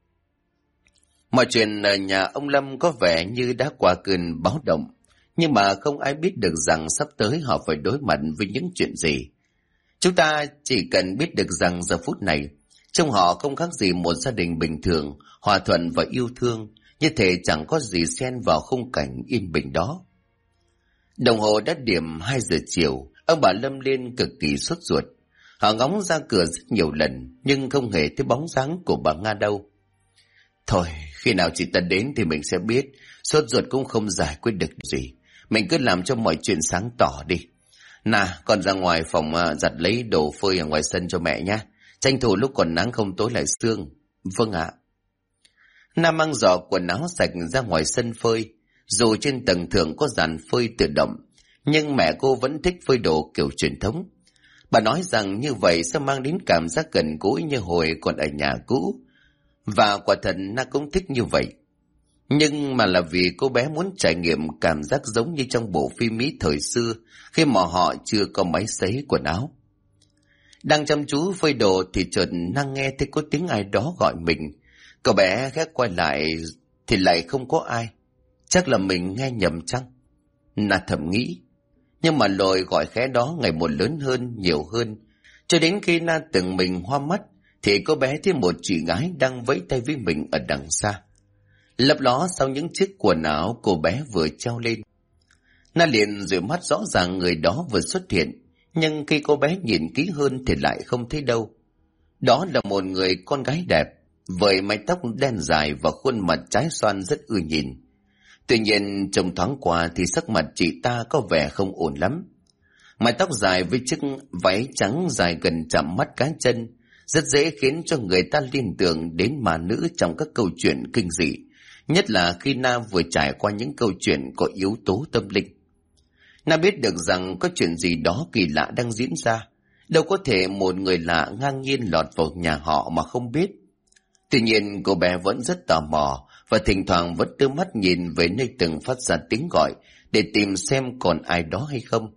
Mọi chuyện ở nhà ông Lâm có vẻ như đã qua cơn báo động. Nhưng mà không ai biết được rằng sắp tới họ phải đối mặt với những chuyện gì. Chúng ta chỉ cần biết được rằng giờ phút này, trong họ không khác gì một gia đình bình thường, hòa thuận và yêu thương, như thể chẳng có gì xen vào khung cảnh yên bình đó. Đồng hồ đã điểm 2 giờ chiều, ông bà Lâm Liên cực kỳ sốt ruột. Họ ngóng ra cửa rất nhiều lần, nhưng không hề thấy bóng dáng của bà Nga đâu. Thôi, khi nào chị ta đến thì mình sẽ biết. Sốt ruột cũng không giải quyết được gì. Mình cứ làm cho mọi chuyện sáng tỏ đi. Nà, con ra ngoài phòng giặt lấy đồ phơi ở ngoài sân cho mẹ nhé. Tranh thủ lúc còn nắng không tối lại sương. Vâng ạ. Nam mang giỏ quần áo sạch ra ngoài sân phơi. Dù trên tầng thượng có dàn phơi tự động, nhưng mẹ cô vẫn thích phơi đồ kiểu truyền thống. Bà nói rằng như vậy sẽ mang đến cảm giác gần gũi như hồi còn ở nhà cũ. Và quả thật Na cũng thích như vậy. Nhưng mà là vì cô bé muốn trải nghiệm cảm giác giống như trong bộ phim Mỹ thời xưa, khi mà họ chưa có máy sấy quần áo. Đang chăm chú phơi đồ thì chợt Na nghe thấy có tiếng ai đó gọi mình. Cậu bé khẽ quay lại thì lại không có ai. Chắc là mình nghe nhầm chăng? Na thầm nghĩ. Nhưng mà lời gọi khẽ đó ngày một lớn hơn, nhiều hơn. Cho đến khi Na từng mình hoa mắt, thì cô bé thấy một chị gái đang vẫy tay với mình ở đằng xa. Lấp ló sau những chiếc quần áo cô bé vừa treo lên. Na liền dụi mắt, rõ ràng người đó vừa xuất hiện, nhưng khi cô bé nhìn kỹ hơn thì lại không thấy đâu. Đó là một người con gái đẹp, với mái tóc đen dài và khuôn mặt trái xoan rất ưa nhìn. Tuy nhiên trông thoáng qua thì sắc mặt chị ta có vẻ không ổn lắm. Mái tóc dài với chiếc váy trắng dài gần chạm mắt cá chân, rất dễ khiến cho người ta liên tưởng đến ma nữ trong các câu chuyện kinh dị, nhất là khi Na vừa trải qua những câu chuyện có yếu tố tâm linh. Na biết được rằng có chuyện gì đó kỳ lạ đang diễn ra, đâu có thể một người lạ ngang nhiên lọt vào nhà họ mà không biết. Tuy nhiên cô bé vẫn rất tò mò và thỉnh thoảng vẫn đưa mắt nhìn về nơi từng phát ra tiếng gọi để tìm xem còn ai đó hay không.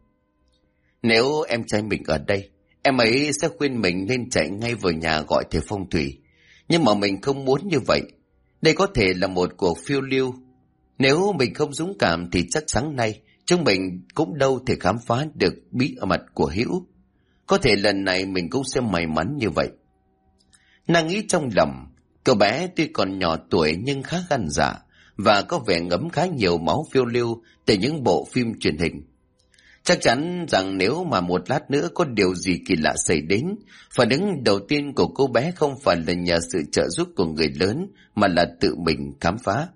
Nếu em trai mình ở đây, em ấy sẽ khuyên mình nên chạy ngay vào nhà gọi thầy phong thủy. Nhưng mà mình không muốn như vậy. Đây có thể là một cuộc phiêu lưu. Nếu mình không dũng cảm thì chắc sáng nay chúng mình cũng đâu thể khám phá được bí mật của Hữu. Có thể lần này mình cũng sẽ may mắn như vậy. Nàng nghĩ trong lòng, cậu bé tuy còn nhỏ tuổi nhưng khá gan dạ và có vẻ ngấm khá nhiều máu phiêu lưu từ những bộ phim truyền hình. Chắc chắn rằng nếu mà một lát nữa có điều gì kỳ lạ xảy đến, phản ứng đầu tiên của cô bé không phải là nhờ sự trợ giúp của người lớn mà là tự mình khám phá.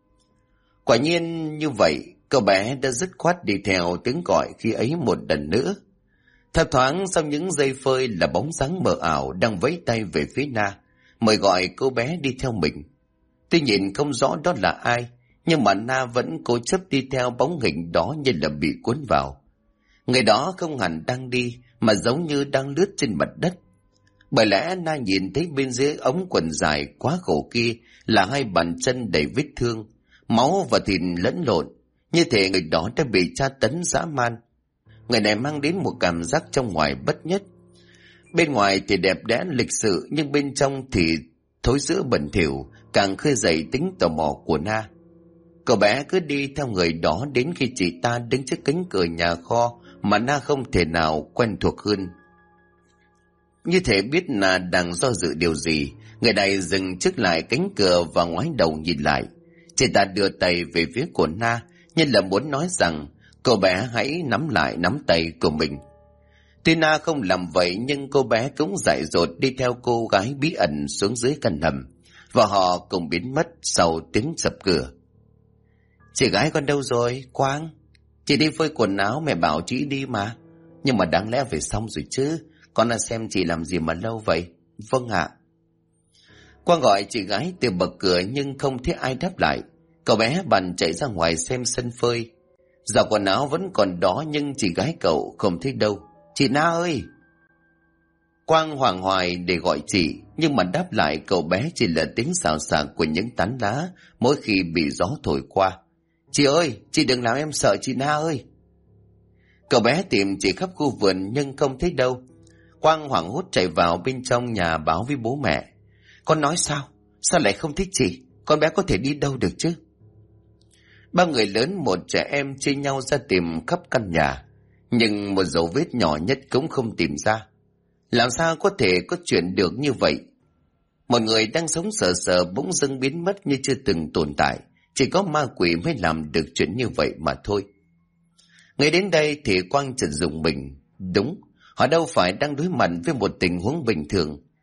Quả nhiên như vậy, cậu bé đã dứt khoát đi theo tiếng gọi khi ấy một lần nữa. Thấp thoáng sau những giây phơi là bóng dáng mờ ảo đang vẫy tay về phía Na, mời gọi cô bé đi theo mình. Tuy nhìn không rõ đó là ai, nhưng mà Na vẫn cố chấp đi theo bóng hình đó như là bị cuốn vào. Người đó không hẳn đang đi, mà giống như đang lướt trên mặt đất. Bởi lẽ Na nhìn thấy bên dưới ống quần dài quá khổ kia là hai bàn chân đầy vết thương, máu và thịt lẫn lộn, như thể người đó đã bị tra tấn dã man. Người này mang đến một cảm giác trong ngoài bất nhất. Bên ngoài thì đẹp đẽ lịch sự, nhưng bên trong thì thối rữa bẩn thỉu, càng khơi dậy tính tò mò của Na. Cậu bé cứ đi theo người đó đến khi chị ta đứng trước cánh cửa nhà kho mà Na không thể nào quen thuộc hơn. Như thể biết Na đang do dự điều gì, người này dừng trước lại cánh cửa và ngoái đầu nhìn lại. Chị ta đưa tay về phía của Na, như là muốn nói rằng cô bé hãy nắm lại nắm tay của mình. Tuy Na không làm vậy nhưng cô bé cũng dại dột đi theo cô gái bí ẩn xuống dưới căn hầm, và họ cùng biến mất sau tiếng sập cửa. Chị gái con đâu rồi, Quang? Chị đi phơi quần áo, mẹ bảo chị đi mà. Nhưng mà đáng lẽ về xong rồi chứ. Con đã xem chị làm gì mà lâu vậy? Vâng ạ. Quang gọi chị gái từ bậc cửa nhưng không thấy ai đáp lại. Cậu bé bèn chạy ra ngoài xem sân phơi. Giỏ quần áo vẫn còn đó nhưng chị gái cậu không thấy đâu. Chị Na ơi! Quang hoảng hoài để gọi chị, nhưng mà đáp lại cậu bé chỉ là tiếng xào xạc của những tán lá mỗi khi bị gió thổi qua. Chị ơi, chị đừng làm em sợ chị Na ơi! Cậu bé tìm chị khắp khu vườn nhưng không thấy đâu. Quang hoảng hốt chạy vào bên trong nhà báo với bố mẹ. Con nói sao? Sao lại không thích chị? Con bé có thể đi đâu được chứ? Ba người lớn một trẻ em chia nhau ra tìm khắp căn nhà, nhưng một dấu vết nhỏ nhất cũng không tìm ra. Làm sao có thể có chuyện được như vậy? Một người đang sống sờ sờ bỗng dưng biến mất như chưa từng tồn tại. Chỉ có ma quỷ mới làm được chuyện như vậy mà thôi. Ngay đến đây thì Quang chợt rùng mình. Đúng, họ đâu phải đang đối mặt với một tình huống bình thường.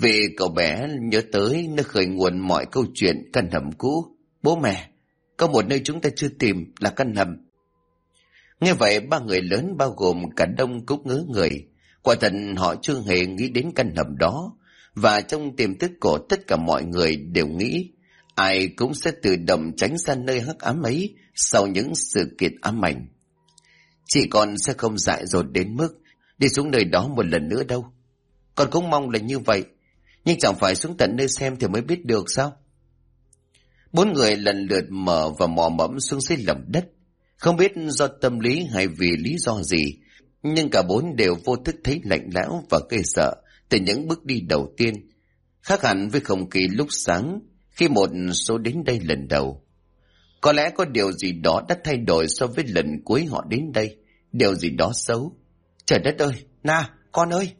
Vì cậu bé nhớ tới nơi khởi nguồn mọi câu chuyện căn hầm cũ. Bố mẹ, có một nơi chúng ta chưa tìm là căn hầm. Nghe vậy ba người lớn bao gồm cả Đông cũng ngớ người. Quả thật họ chưa hề nghĩ đến căn hầm đó. Và trong tiềm thức của tất cả mọi người đều nghĩ ai cũng sẽ tự động tránh xa nơi hắc ám ấy sau những sự kiện ám ảnh. Chị con sẽ không dại dột đến mức đi xuống nơi đó một lần nữa đâu. Con cũng mong là như vậy, nhưng chẳng phải xuống tận nơi xem thì mới biết được sao? Bốn người lần lượt mở và mò mẫm xuống dưới lòng đất. Không biết do tâm lý hay vì lý do gì, nhưng cả bốn đều vô thức thấy lạnh lẽo và ghê sợ từ những bước đi đầu tiên. Khác hẳn với không khí lúc sáng khi một số đến đây lần đầu. Có lẽ có điều gì đó đã thay đổi so với lần cuối họ đến đây. Điều gì đó xấu. Trời đất ơi, Na, con ơi!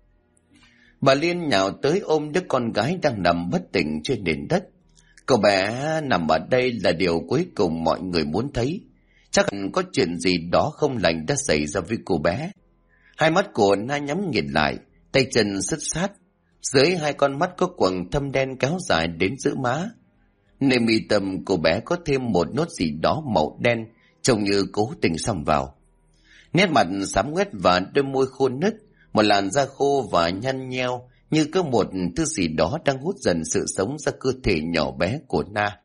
Bà Liên nhào tới ôm đứa con gái đang nằm bất tỉnh trên nền đất. Cậu bé nằm ở đây là điều cuối cùng mọi người muốn thấy. Chắc hẳn có chuyện gì đó không lành đã xảy ra với cô bé. Hai mắt của Na nhắm nghiền lại, tay chân sứt sát. Dưới hai con mắt có quầng thâm đen kéo dài đến giữa má. Nơi mi tâm cô bé có thêm một nốt gì đó màu đen, trông như cố tình xăm vào. Nét mặt xám ngoét và đôi môi khô nứt, một làn da khô và nhăn nheo như có một thứ gì đó đang hút dần sự sống ra cơ thể nhỏ bé của Na.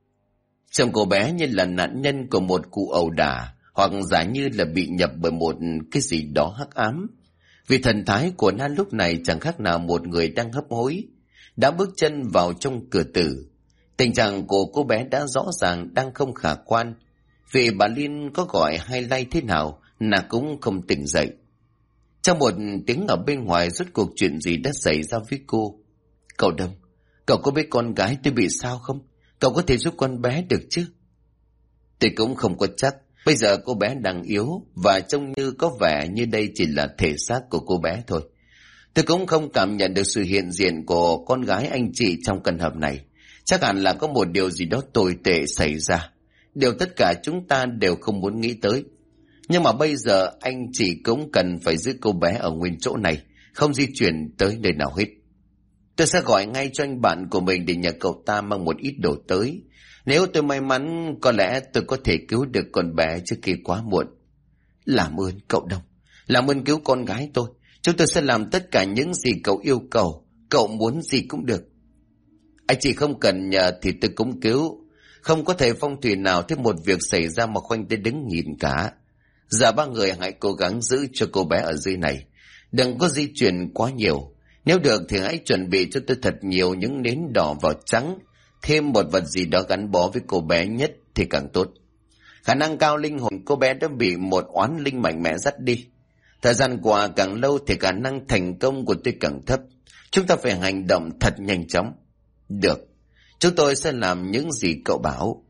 Trông cô bé như là nạn nhân của một cụ ẩu đả, hoặc giả như là bị nhập bởi một cái gì đó hắc ám. Vì thần thái của Na lúc này chẳng khác nào một người đang hấp hối, đã bước chân vào trong cửa tử. Tình trạng của cô bé đã rõ ràng đang không khả quan. Vì bà Liên có gọi hay lay thế nào, Na cũng không tỉnh dậy. Trong một tiếng ở bên ngoài rốt cuộc chuyện gì đã xảy ra với cô. Cậu Đông, cậu có biết con gái tôi bị sao không? Cậu có thể giúp con bé được chứ? Tôi cũng không có chắc. Bây giờ cô bé đang yếu và trông như có vẻ như đây chỉ là thể xác của cô bé thôi. Tôi cũng không cảm nhận được sự hiện diện của con gái anh chị trong căn hầm này. Chắc hẳn là có một điều gì đó tồi tệ xảy ra. Điều tất cả chúng ta đều không muốn nghĩ tới. Nhưng mà bây giờ anh chị cũng cần phải giữ cô bé ở nguyên chỗ này, không di chuyển tới nơi nào hết. Tôi sẽ gọi ngay cho anh bạn của mình để nhờ cậu ta mang một ít đồ tới. Nếu tôi may mắn, có lẽ tôi có thể cứu được con bé trước khi quá muộn. Làm ơn cậu Đông, làm ơn cứu con gái tôi. Chúng tôi sẽ làm tất cả những gì cậu yêu cầu. Cậu muốn gì cũng được. Anh chị không cần nhờ thì tôi cũng cứu. Không có thể phong thủy nào thấy một việc xảy ra mà khoanh tay đứng nhìn cả. Giờ ba người hãy cố gắng giữ cho cô bé ở dưới này. Đừng có di chuyển quá nhiều. Nếu được thì hãy chuẩn bị cho tôi thật nhiều những nến đỏ vào trắng. Thêm một vật gì đó gắn bó với cô bé nhất thì càng tốt. Khả năng cao linh hồn cô bé đã bị một oán linh mạnh mẽ dắt đi. Thời gian qua càng lâu thì khả năng thành công của tôi càng thấp. Chúng ta phải hành động thật nhanh chóng. Được, chúng tôi sẽ làm những gì cậu bảo.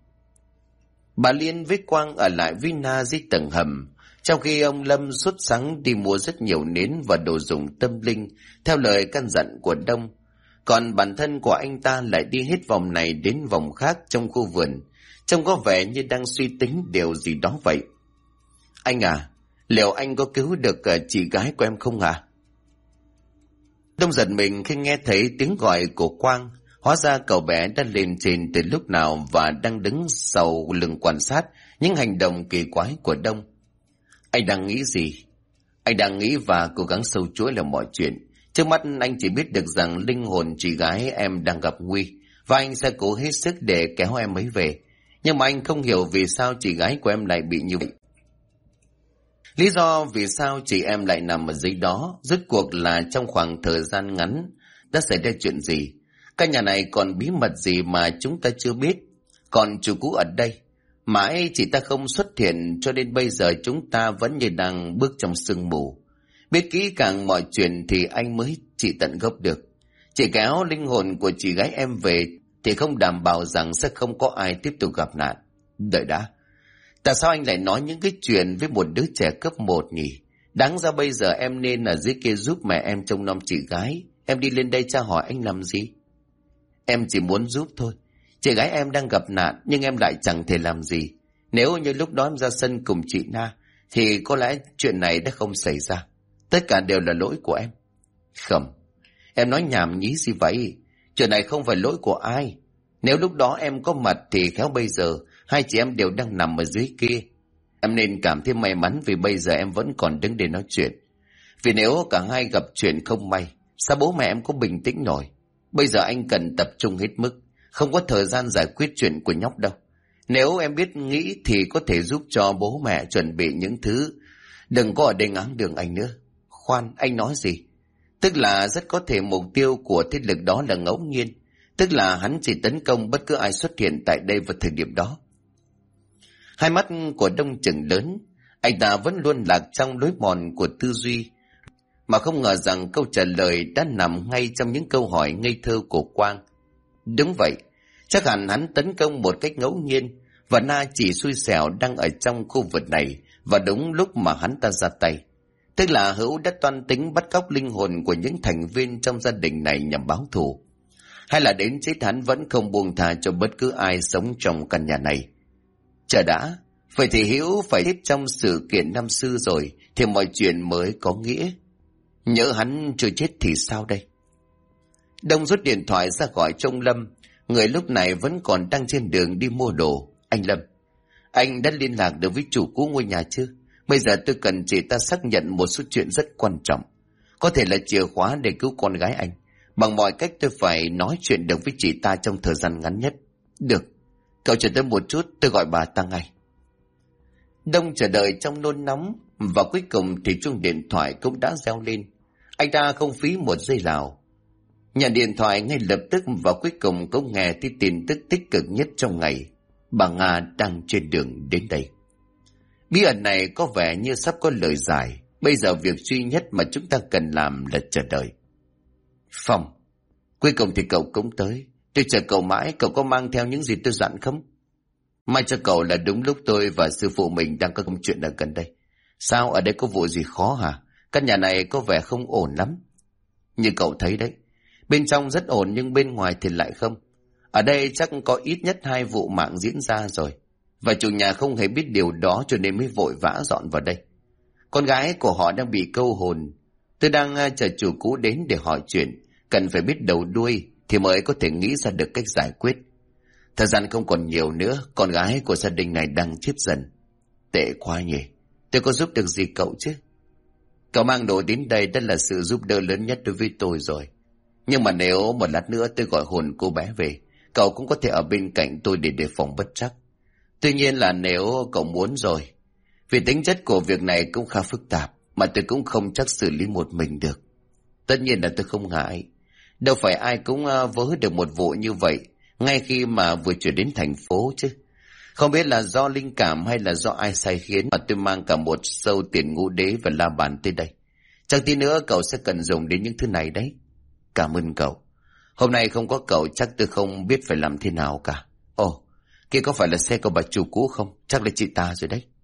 Bà Liên với Quang ở lại với Na dưới tầng hầm, trong khi ông Lâm suốt sáng đi mua rất nhiều nến và đồ dùng tâm linh theo lời căn dặn của Đông. Còn bản thân của anh ta lại đi hết vòng này đến vòng khác trong khu vườn, trông có vẻ như đang suy tính điều gì đó vậy. Anh à, liệu anh có cứu được chị gái của em không à? Đông giật mình khi nghe thấy tiếng gọi của Quang. Hóa ra cậu bé đã lên trên từ lúc nào và đang đứng sau lưng quan sát những hành động kỳ quái của Đông. Anh đang nghĩ gì? Anh đang nghĩ và cố gắng sâu chuỗi là mọi chuyện. Trước mắt anh chỉ biết được rằng linh hồn chị gái em đang gặp nguy, và anh sẽ cố hết sức để kéo em ấy về. Nhưng mà anh không hiểu vì sao chị gái của em lại bị như vậy. Lý do vì sao chị em lại nằm ở dưới đó, rốt cuộc là trong khoảng thời gian ngắn đã xảy ra chuyện gì. Căn nhà này còn bí mật gì mà chúng ta chưa biết. Còn chủ cũ ở đây, mãi chị ta không xuất hiện, cho nên bây giờ chúng ta vẫn như đang bước trong sương mù. Biết kỹ càng mọi chuyện thì anh mới trị tận gốc được. Chỉ kéo linh hồn của chị gái em về thì không đảm bảo rằng sẽ không có ai tiếp tục gặp nạn. Đợi đã, tại sao anh lại nói những cái chuyện với một đứa trẻ cấp 1 nhỉ? Đáng ra bây giờ em nên ở dưới kia giúp mẹ em trông nom chị gái. Em đi lên đây tra hỏi anh làm gì? Em chỉ muốn giúp thôi. Chị gái em đang gặp nạn nhưng em lại chẳng thể làm gì. Nếu như lúc đó em ra sân cùng chị Na thì có lẽ chuyện này đã không xảy ra. Tất cả đều là lỗi của em. Không, Em nói nhảm nhí gì vậy? Chuyện này không phải lỗi của ai. Nếu lúc đó em có mặt thì khéo bây giờ hai chị em đều đang nằm ở dưới kia. Em nên cảm thấy may mắn vì bây giờ em vẫn còn đứng để nói chuyện. Vì nếu cả hai gặp chuyện không may, sao bố mẹ em có bình tĩnh nổi? Bây giờ anh cần tập trung hết mức, không có thời gian giải quyết chuyện của nhóc đâu. Nếu em biết nghĩ thì có thể giúp cho bố mẹ chuẩn bị những thứ. Đừng có ở đây ngáng đường anh nữa. Khoan, anh nói gì? Tức là rất có thể mục tiêu của thế lực đó là ngẫu nhiên. Tức là hắn chỉ tấn công bất cứ ai xuất hiện tại đây vào thời điểm đó. Hai mắt của Đông chừng lớn, anh ta vẫn luôn lạc trong lối mòn của tư duy, mà không ngờ rằng câu trả lời đã nằm ngay trong những câu hỏi ngây thơ của Quang. Đúng vậy, chắc hẳn hắn tấn công một cách ngẫu nhiên, và Na chỉ xui xẻo đang ở trong khu vực này, và đúng lúc mà hắn ta ra tay. Tức là Hữu đã toan tính bắt cóc linh hồn của những thành viên trong gia đình này nhằm báo thù. Hay là đến chết hắn vẫn không buông tha cho bất cứ ai sống trong căn nhà này. Chờ đã, vậy thì Hữu phải chết trong sự kiện năm xưa rồi thì mọi chuyện mới có nghĩa. Nhỡ hắn chưa chết thì sao đây? Đông rút điện thoại ra gọi cho ông Lâm, người lúc này vẫn còn đang trên đường đi mua đồ. Anh Lâm, anh đã liên lạc được với chủ cũ ngôi nhà chưa? Bây giờ tôi cần chị ta xác nhận một số chuyện rất quan trọng. Có thể là chìa khóa để cứu con gái anh. Bằng mọi cách tôi phải nói chuyện được với chị ta trong thời gian ngắn nhất. Được, cậu chờ tôi một chút, tôi gọi bà ta ngay. Đông chờ đợi trong nôn nóng, và cuối cùng thì chuông điện thoại cũng đã reo lên. Anh ta không phí một giây nào. Nhận điện thoại ngay lập tức, và cuối cùng cũng nghe thấy tin tức tích cực nhất trong ngày. Bà Nga đang trên đường đến đây. Bí ẩn này có vẻ như sắp có lời giải. Bây giờ việc duy nhất mà chúng ta cần làm là chờ đợi. Phong, cuối cùng thì cậu cũng tới. Tôi chờ cậu mãi, cậu có mang theo những gì tôi dặn không? May cho cậu là đúng lúc tôi và sư phụ mình đang có công chuyện ở gần đây. Sao, ở đây có vụ gì khó hả? Căn nhà này có vẻ không ổn lắm. Như cậu thấy đấy, bên trong rất ổn nhưng bên ngoài thì lại không. Ở đây chắc có ít nhất 2 vụ mạng diễn ra rồi. Và chủ nhà không hề biết điều đó cho nên mới vội vã dọn vào đây. Con gái của họ đang bị câu hồn. Tôi đang chờ chủ cũ đến để hỏi chuyện. Cần phải biết đầu đuôi thì mới có thể nghĩ ra được cách giải quyết. Thời gian không còn nhiều nữa, con gái của gia đình này đang chết dần. Tệ quá nhỉ, tôi có giúp được gì cậu chứ? Cậu mang đồ đến đây đã là sự giúp đỡ lớn nhất đối với tôi rồi. Nhưng mà nếu một lát nữa tôi gọi hồn cô bé về, cậu cũng có thể ở bên cạnh tôi để đề phòng bất trắc. Tuy nhiên là nếu cậu muốn rồi, vì tính chất của việc này cũng khá phức tạp, mà tôi cũng không chắc xử lý một mình được. Tất nhiên là tôi không ngại. Đâu phải ai cũng vớ được một vụ như vậy ngay khi mà vừa chuyển đến thành phố chứ. Không biết là do linh cảm hay là do ai sai khiến mà tôi mang cả một sâu tiền ngũ đế và la bàn tới đây. Chắc tí nữa cậu sẽ cần dùng đến những thứ này đấy. Cảm ơn cậu. Hôm nay không có cậu chắc tôi không biết phải làm thế nào cả. Ồ, kia có phải là xe của bà chủ cũ không? Chắc là chị ta rồi đấy.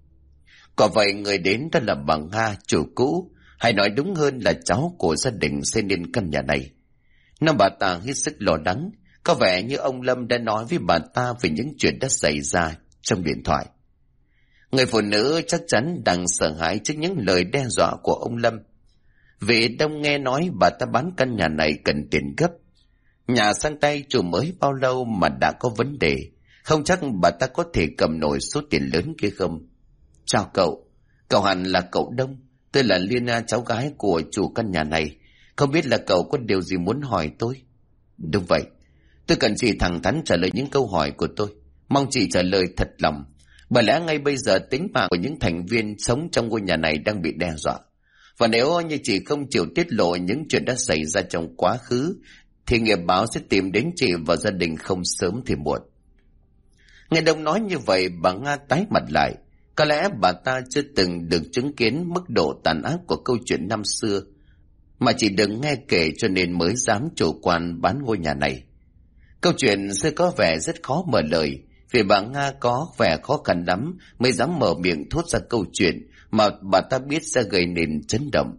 Quả vậy người đến đó là bà Nga, chủ cũ, hay nói đúng hơn là cháu của gia đình xây nên căn nhà này. Năm bà ta hết sức lo lắng, có vẻ như ông Lâm đã nói với bà ta về những chuyện đã xảy ra trong điện thoại. Người phụ nữ chắc chắn đang sợ hãi trước những lời đe dọa của ông Lâm. Vì Đông nghe nói bà ta bán căn nhà này cần tiền gấp. Nhà sang tay chủ mới bao lâu mà đã có vấn đề, không chắc bà ta có thể cầm nổi số tiền lớn kia không. Chào cậu hẳn là cậu Đông, tôi là Liên, cháu gái của chủ căn nhà này. Không biết là cậu có điều gì muốn hỏi tôi? Đúng vậy, tôi cần chị thẳng thắn trả lời những câu hỏi của tôi. Mong chị trả lời thật lòng, bởi lẽ ngay bây giờ tính mạng của những thành viên sống trong ngôi nhà này đang bị đe dọa. Và nếu như chị không chịu tiết lộ những chuyện đã xảy ra trong quá khứ, thì nghiệp báo sẽ tìm đến chị và gia đình không sớm thì muộn. Nghe Đông nói như vậy, bà Nga tái mặt lại. Có lẽ bà ta chưa từng được chứng kiến mức độ tàn ác của câu chuyện năm xưa, mà chỉ đừng nghe kể cho nên mới dám chủ quan bán ngôi nhà này. Câu chuyện sẽ có vẻ rất khó mở lời, vì bà Nga có vẻ khó khăn lắm mới dám mở miệng thốt ra câu chuyện mà bà ta biết sẽ gây nên chấn động.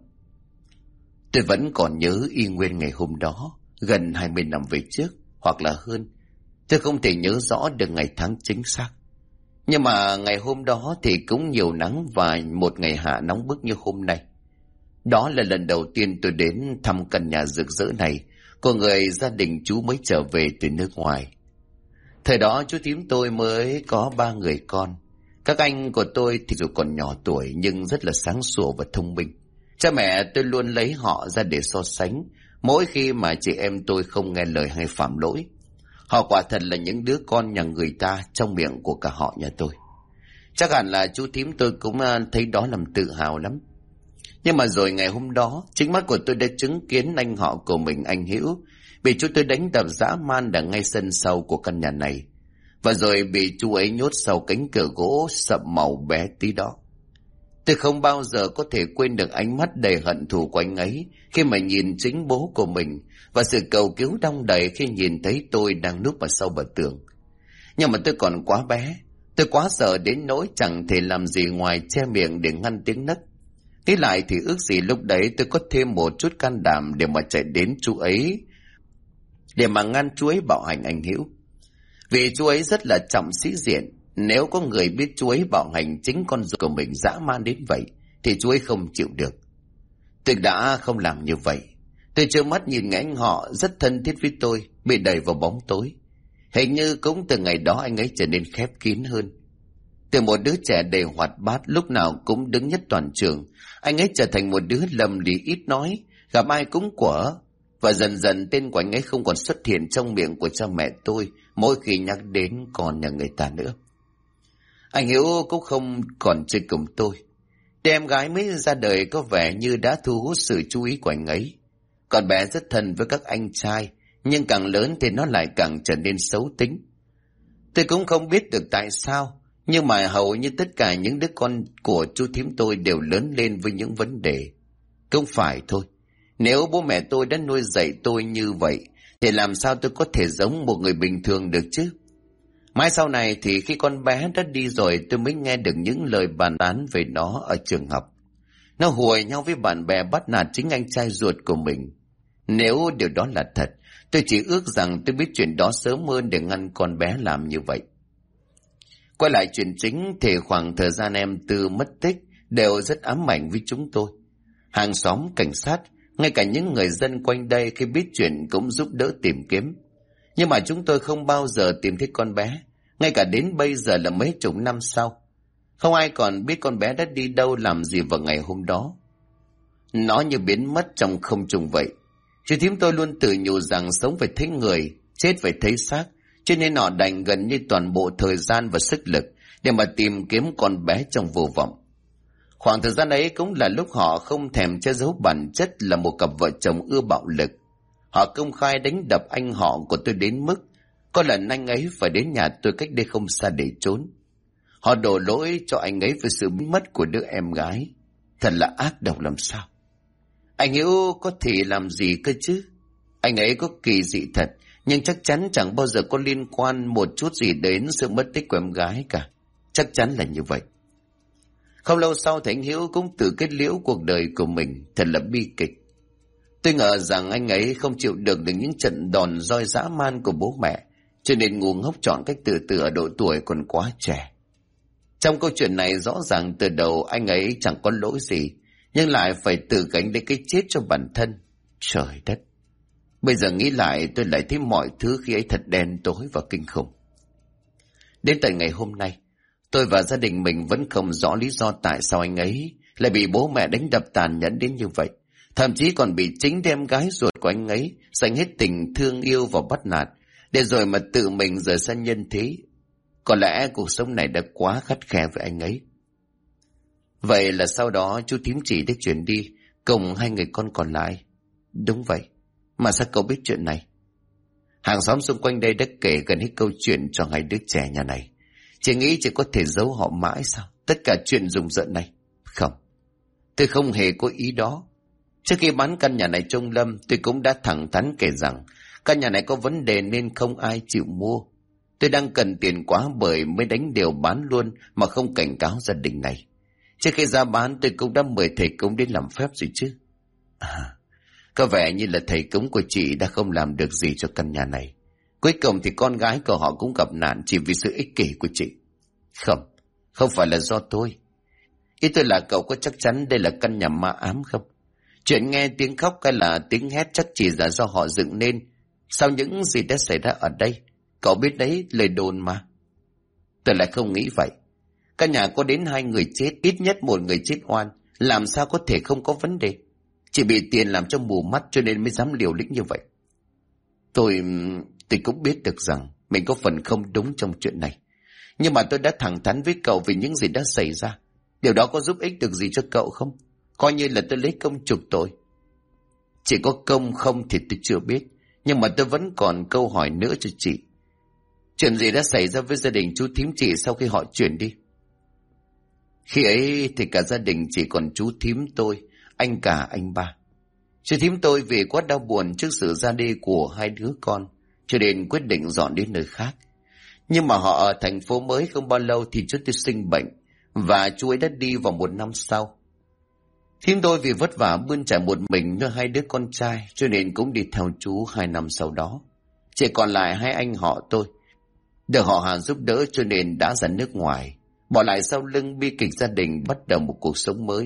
Tôi vẫn còn nhớ y nguyên ngày hôm đó, gần 20 năm về trước, hoặc là hơn. Tôi không thể nhớ rõ được ngày tháng chính xác. Nhưng mà ngày hôm đó thì cũng nhiều nắng và một ngày hạ nóng bức như hôm nay. Đó là lần đầu tiên tôi đến thăm căn nhà rực rỡ này của người gia đình chú mới trở về từ nước ngoài. Thời đó chú thím tôi mới có 3 người con. Các anh của tôi thì dù còn nhỏ tuổi nhưng rất là sáng sủa và thông minh. Cha mẹ tôi luôn lấy họ ra để so sánh mỗi khi mà chị em tôi không nghe lời hay phạm lỗi. Họ quả thật là những đứa con nhà người ta trong miệng của cả họ nhà tôi. Chắc hẳn là chú thím tôi cũng thấy đó làm tự hào lắm. Nhưng mà rồi ngày hôm đó, chính mắt của tôi đã chứng kiến anh họ của mình, anh Hữu, bị chú tôi đánh đập dã man ở ngay sân sau của căn nhà này. Và rồi bị chú ấy nhốt sau cánh cửa gỗ sậm màu bé tí đó. Tôi không bao giờ có thể quên được ánh mắt đầy hận thù của anh ấy khi mà nhìn chính bố của mình, và sự cầu cứu đong đầy khi nhìn thấy tôi đang núp ở sau bờ tường. Nhưng mà tôi còn quá bé, tôi quá sợ đến nỗi chẳng thể làm gì ngoài che miệng để ngăn tiếng nấc. Nghĩ lại thì ước gì lúc đấy tôi có thêm một chút can đảm để mà chạy đến chú ấy, để mà ngăn chú ấy bạo hành anh Hữu. Vì chú ấy rất là trọng sĩ diện, nếu có người biết chú ấy bạo hành chính con ruột của mình dã man đến vậy thì chú ấy không chịu được. Tôi đã không làm như vậy. Tôi trơ mắt nhìn người anh họ rất thân thiết với tôi bị đẩy vào bóng tối. Hình như cũng từ ngày đó anh ấy trở nên khép kín hơn. Từ một đứa trẻ đầy hoạt bát lúc nào cũng đứng nhất toàn trường, anh ấy trở thành một đứa lầm lì ít nói, gặp ai cũng quở. Và dần dần tên của anh ấy không còn xuất hiện trong miệng của cha mẹ tôi mỗi khi nhắc đến con nhà người ta nữa. Anh Hiếu cũng không còn chơi cùng tôi. Đứa em gái mới ra đời có vẻ như đã thu hút sự chú ý của anh ấy. Con bé rất thân với các anh trai, nhưng càng lớn thì nó lại càng trở nên xấu tính. Tôi cũng không biết được tại sao, nhưng mà hầu như tất cả những đứa con của chú thím tôi đều lớn lên với những vấn đề. Không phải thôi, nếu bố mẹ tôi đã nuôi dạy tôi như vậy, thì làm sao tôi có thể giống một người bình thường được chứ? Mãi sau này thì khi con bé đã đi rồi, tôi mới nghe được những lời bàn tán về nó ở trường học. Nó hùa nhau với bạn bè bắt nạt chính anh trai ruột của mình. Nếu điều đó là thật, tôi chỉ ước rằng tôi biết chuyện đó sớm hơn để ngăn con bé làm như vậy. Quay lại chuyện chính thì khoảng thời gian em Tư mất tích đều rất ám ảnh với chúng tôi. Hàng xóm, cảnh sát, ngay cả những người dân quanh đây khi biết chuyện cũng giúp đỡ tìm kiếm. Nhưng mà chúng tôi không bao giờ tìm thấy con bé, ngay cả đến bây giờ là mấy chục năm sau. Không ai còn biết con bé đã đi đâu làm gì vào ngày hôm đó. Nó như biến mất trong không trung vậy. Chú thím tôi luôn tự nhủ rằng sống phải thấy người, chết phải thấy xác, cho nên họ dành gần như toàn bộ thời gian và sức lực để mà tìm kiếm con bé trong vô vọng. Khoảng thời gian ấy cũng là lúc họ không thèm che giấu bản chất là một cặp vợ chồng ưa bạo lực. Họ công khai đánh đập anh họ của tôi đến mức có lần anh ấy phải đến nhà tôi cách đây không xa để trốn. Họ đổ lỗi cho anh ấy về sự biến mất của đứa em gái. Thật là ác độc làm sao. Anh Hiếu có thể làm gì cơ chứ? Anh ấy có kỳ dị thật, nhưng chắc chắn chẳng bao giờ có liên quan một chút gì đến sự mất tích của em gái cả. Chắc chắn là như vậy. Không lâu sau thì anh Hiếu cũng tự kết liễu cuộc đời của mình. Thật là bi kịch. Tôi ngờ rằng anh ấy không chịu được những trận đòn roi dã man của bố mẹ, cho nên ngu ngốc chọn cách tự tử ở độ tuổi còn quá trẻ. Trong câu chuyện này rõ ràng từ đầu anh ấy chẳng có lỗi gì, nhưng lại phải tự gánh lấy cái chết cho bản thân. Trời đất! Bây giờ nghĩ lại tôi lại thấy mọi thứ khi ấy thật đen tối và kinh khủng. Đến tận ngày hôm nay, tôi và gia đình mình vẫn không rõ lý do tại sao anh ấy lại bị bố mẹ đánh đập tàn nhẫn đến như vậy. Thậm chí còn bị chính em gái ruột của anh ấy dành hết tình thương yêu và bắt nạt, để rồi mà tự mình rời xa nhân thế. Có lẽ cuộc sống này đã quá khắt khe với anh ấy. Vậy là sau đó chú thím chỉ được chuyển đi cùng 2 người con còn lại. Đúng vậy, mà sao cậu biết chuyện này? Hàng xóm xung quanh đây đã kể gần hết câu chuyện cho 2 đứa trẻ nhà này. Chị nghĩ chị có thể giấu họ mãi sao? Tất cả chuyện rùng rợn này. Không, tôi không hề có ý đó. Trước khi bán căn nhà này cho ông Lâm, tôi cũng đã thẳng thắn kể rằng căn nhà này có vấn đề nên không ai chịu mua. Tôi đang cần tiền quá bởi mới đánh điều bán luôn mà không cảnh cáo gia đình này. Trước khi ra bán tôi cũng đã mời thầy cúng đến làm phép rồi chứ. Có vẻ như là thầy cúng của chị đã không làm được gì cho căn nhà này. Cuối cùng thì con gái của họ cũng gặp nạn chỉ vì sự ích kỷ của chị. Không phải là do tôi. Ý tôi là cậu có chắc chắn đây là căn nhà ma ám không? Chuyện nghe tiếng khóc hay là tiếng hét chắc chỉ là do họ dựng nên. Sao những gì đã xảy ra ở đây? Cậu biết đấy, lời đồn mà. Tôi lại không nghĩ vậy. Căn nhà có đến 2 người chết, ít nhất 1 người chết oan. Làm sao có thể không có vấn đề? Chỉ bị tiền làm cho mù mắt cho nên mới dám liều lĩnh như vậy. Tôi cũng biết được rằng mình có phần không đúng trong chuyện này. Nhưng mà tôi đã thẳng thắn với cậu về những gì đã xảy ra. Điều đó có giúp ích được gì cho cậu không? Coi như là tôi lấy công chuộc tội. Chỉ có công không thì tôi chưa biết. Nhưng mà tôi vẫn còn câu hỏi nữa cho chị. Chuyện gì đã xảy ra với gia đình chú thím chị sau khi họ chuyển đi? Khi ấy thì cả gia đình chỉ còn chú thím tôi, anh cả anh ba. Chú thím tôi vì quá đau buồn trước sự ra đi của 2 đứa con, cho nên quyết định dọn đến nơi khác. Nhưng mà họ ở thành phố mới không bao lâu thì chú tôi sinh bệnh, và chú ấy đã đi vào 1 năm sau. Thím tôi vì vất vả bươn trải một mình nuôi 2 đứa con trai, cho nên cũng đi theo chú 2 năm sau đó. Chỉ còn lại 2 anh họ tôi, được họ hàng giúp đỡ cho nên đã ra nước ngoài, bỏ lại sau lưng bi kịch gia đình bắt đầu một cuộc sống mới.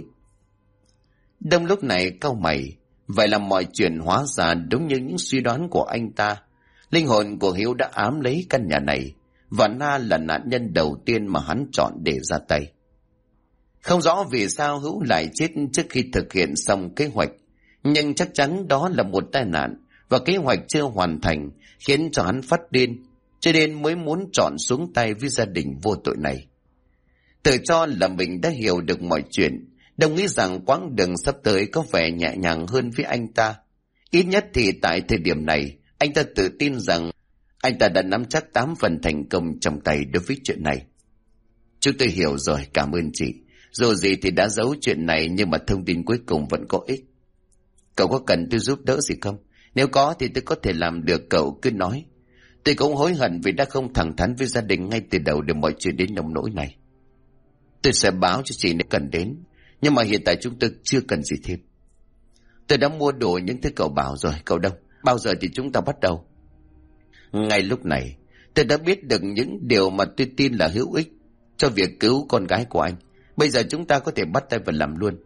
Đông lúc này cau mày, vậy là mọi chuyện hóa ra đúng như những suy đoán của anh ta. Linh hồn của Hiếu đã ám lấy căn nhà này, và Na là nạn nhân đầu tiên mà hắn chọn để ra tay. Không rõ vì sao Hữu lại chết trước khi thực hiện xong kế hoạch, nhưng chắc chắn đó là một tai nạn, và kế hoạch chưa hoàn thành khiến cho hắn phát điên, cho nên mới muốn chọn xuống tay với gia đình vô tội này. Tự cho là mình đã hiểu được mọi chuyện, Đông nghĩ rằng quãng đường sắp tới có vẻ nhẹ nhàng hơn với anh ta. Ít nhất thì tại thời điểm này, anh ta tự tin rằng anh ta đã nắm chắc 8 phần thành công trong tay đối với chuyện này. Chúng tôi hiểu rồi, cảm ơn chị. Dù gì thì đã giấu chuyện này, nhưng mà thông tin cuối cùng vẫn có ích. Cậu có cần tôi giúp đỡ gì không? Nếu có thì tôi có thể làm được, cậu cứ nói. Tôi cũng hối hận vì đã không thẳng thắn với gia đình ngay từ đầu để mọi chuyện đến nông nỗi này. Tôi sẽ báo cho chị nếu cần đến, nhưng mà hiện tại chúng tôi chưa cần gì thêm. Tôi đã mua đồ những thứ cậu bảo rồi, cậu Đông. Bao giờ thì chúng ta bắt đầu? Ngay lúc này, tôi đã biết được những điều mà tôi tin là hữu ích cho việc cứu con gái của anh. Bây giờ chúng ta có thể bắt tay vào làm luôn.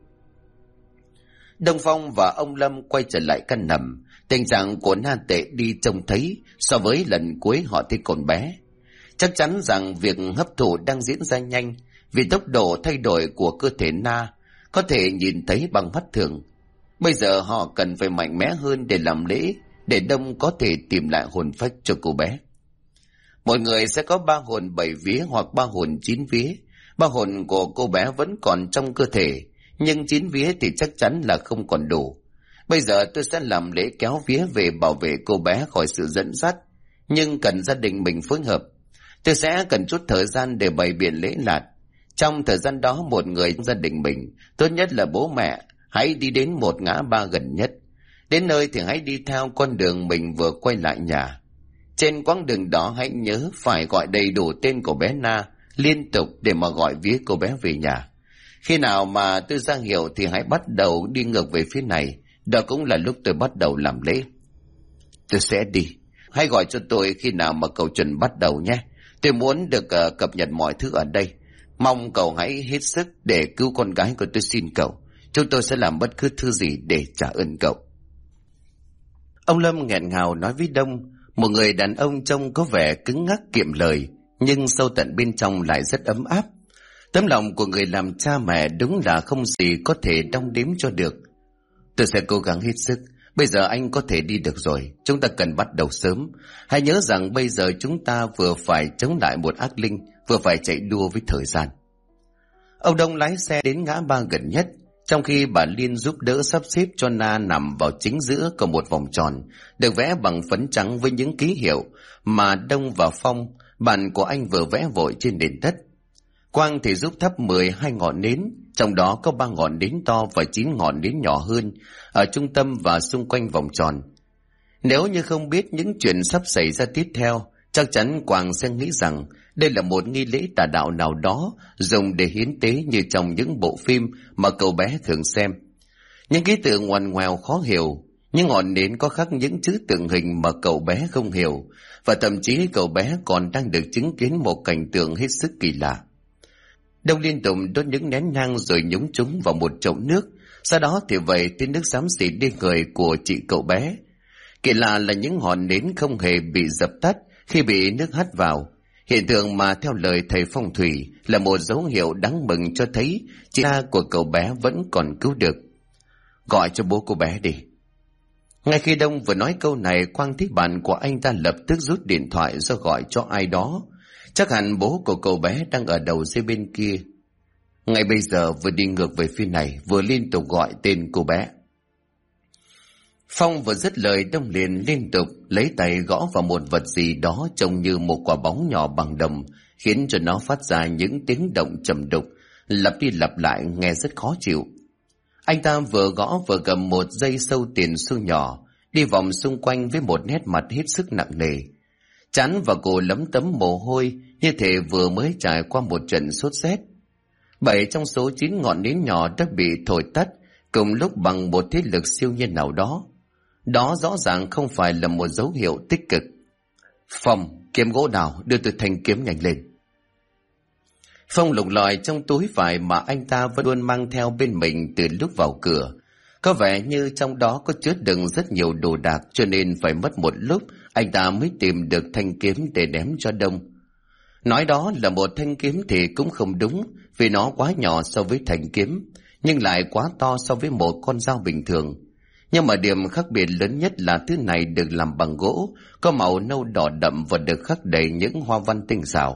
Đông Phong và ông Lâm quay trở lại căn nằm. Tình trạng của Na tệ đi trông thấy so với lần cuối họ thấy con bé. Chắc chắn rằng việc hấp thụ đang diễn ra nhanh, vì tốc độ thay đổi của cơ thể Na có thể nhìn thấy bằng mắt thường. Bây giờ họ cần phải mạnh mẽ hơn để làm lễ, để Đông có thể tìm lại hồn phách cho cô bé. Mọi người sẽ có 3 hồn 7 vía hoặc 3 hồn 9 vía. 3 hồn của cô bé vẫn còn trong cơ thể, nhưng 9 vía thì chắc chắn là không còn đủ. Bây giờ tôi sẽ làm lễ kéo vía về bảo vệ cô bé khỏi sự dẫn dắt, nhưng cần gia đình mình phối hợp. Tôi sẽ cần chút thời gian để bày biện lễ lạt. Trong thời gian đó, một người trong gia đình mình, tốt nhất là bố mẹ, hãy đi đến một ngã ba gần nhất. Đến nơi thì hãy đi theo con đường mình vừa quay lại nhà. Trên quãng đường đó hãy nhớ phải gọi đầy đủ tên của bé Na liên tục để mà gọi vía cô bé về nhà. Khi nào mà tôi ra hiệu thì hãy bắt đầu đi ngược về phía này. Đó cũng là lúc tôi bắt đầu làm lễ. Tôi sẽ đi. Hãy gọi cho tôi khi nào mà cậu chuẩn bắt đầu nhé. Tôi muốn được cập nhật mọi thứ ở đây. Mong cậu hãy hết sức để cứu con gái của tôi, xin cậu. Chúng tôi sẽ làm bất cứ thứ gì để trả ơn cậu. Ông Lâm nghẹn ngào nói với Đông, một người đàn ông trông có vẻ cứng ngắc kiệm lời, nhưng sâu tận bên trong lại rất ấm áp. Tấm lòng của người làm cha mẹ đúng là không gì có thể đong đếm cho được. Tôi sẽ cố gắng hết sức. Bây giờ anh có thể đi được rồi. Chúng ta cần bắt đầu sớm. Hãy nhớ rằng bây giờ chúng ta vừa phải chống lại một ác linh, vừa phải chạy đua với thời gian. Ông Đông lái xe đến ngã ba gần nhất, trong khi bà Liên giúp đỡ sắp xếp cho Na nằm vào chính giữa của một vòng tròn được vẽ bằng phấn trắng với những ký hiệu mà Đông và Phong, bạn của anh, vừa vẽ vội trên nền đất. Quang thì giúp thắp 12 ngọn nến, trong đó có 3 ngọn nến to và 9 ngọn nến nhỏ hơn ở trung tâm và xung quanh vòng tròn. Nếu như không biết những chuyện sắp xảy ra tiếp theo, chắc chắn Quang sẽ nghĩ rằng đây là một nghi lễ tà đạo nào đó dùng để hiến tế như trong những bộ phim mà cậu bé thường xem. Những ký tự ngoằn ngoèo khó hiểu, những ngọn nến có khắc những chữ tượng hình mà cậu bé không hiểu, và thậm chí cậu bé còn đang được chứng kiến một cảnh tượng hết sức kỳ lạ. Đông liên tục đốt những nén nhang rồi nhúng chúng vào một chậu nước, Sau đó thì vậy tiếng nước xám xịt đi người của chị cậu bé. Kỳ lạ là những ngọn nến không hề bị dập tắt khi bị nước hắt vào. Hiện tượng mà theo lời thầy phong thủy là một dấu hiệu đáng mừng cho thấy chị A của cậu bé vẫn còn cứu được. Gọi cho bố cô bé đi. Ngay khi Đông vừa nói câu này, Quang thấy bạn của anh ta lập tức rút điện thoại ra gọi cho ai đó. Chắc hẳn bố của cậu bé đang ở đầu dây bên kia. Ngay bây giờ vừa đi ngược về phía này, vừa liên tục gọi tên cô bé. Phong vừa dứt lời, Đông liền liên tục lấy tay gõ vào một vật gì đó trông như một quả bóng nhỏ bằng đồng, khiến cho nó phát ra những tiếng động trầm đục, lặp đi lặp lại nghe rất khó chịu. Anh ta vừa gõ vừa cầm một dây sâu tiền xu nhỏ, đi vòng xung quanh với một nét mặt hết sức nặng nề. Trán và cổ lấm tấm mồ hôi, như thể vừa mới trải qua một trận sốt rét. 7 trong số 9 ngọn nến nhỏ đã bị thổi tắt cùng lúc bằng một thế lực siêu nhiên nào đó. Đó rõ ràng không phải là một dấu hiệu tích cực. Phong, kiếm gỗ nào, đưa từ thanh kiếm nhanh lên. Phong lục lọi trong túi vải mà anh ta vẫn luôn mang theo bên mình từ lúc vào cửa. Có vẻ như trong đó có chứa đựng rất nhiều đồ đạc, cho nên phải mất một lúc anh ta mới tìm được thanh kiếm để ném cho Đông. Nói đó là một thanh kiếm thì cũng không đúng, vì nó quá nhỏ so với thanh kiếm, nhưng lại quá to so với một con dao bình thường. Nhưng mà điểm khác biệt lớn nhất là thứ này được làm bằng gỗ, có màu nâu đỏ đậm và được khắc đầy những hoa văn tinh xảo.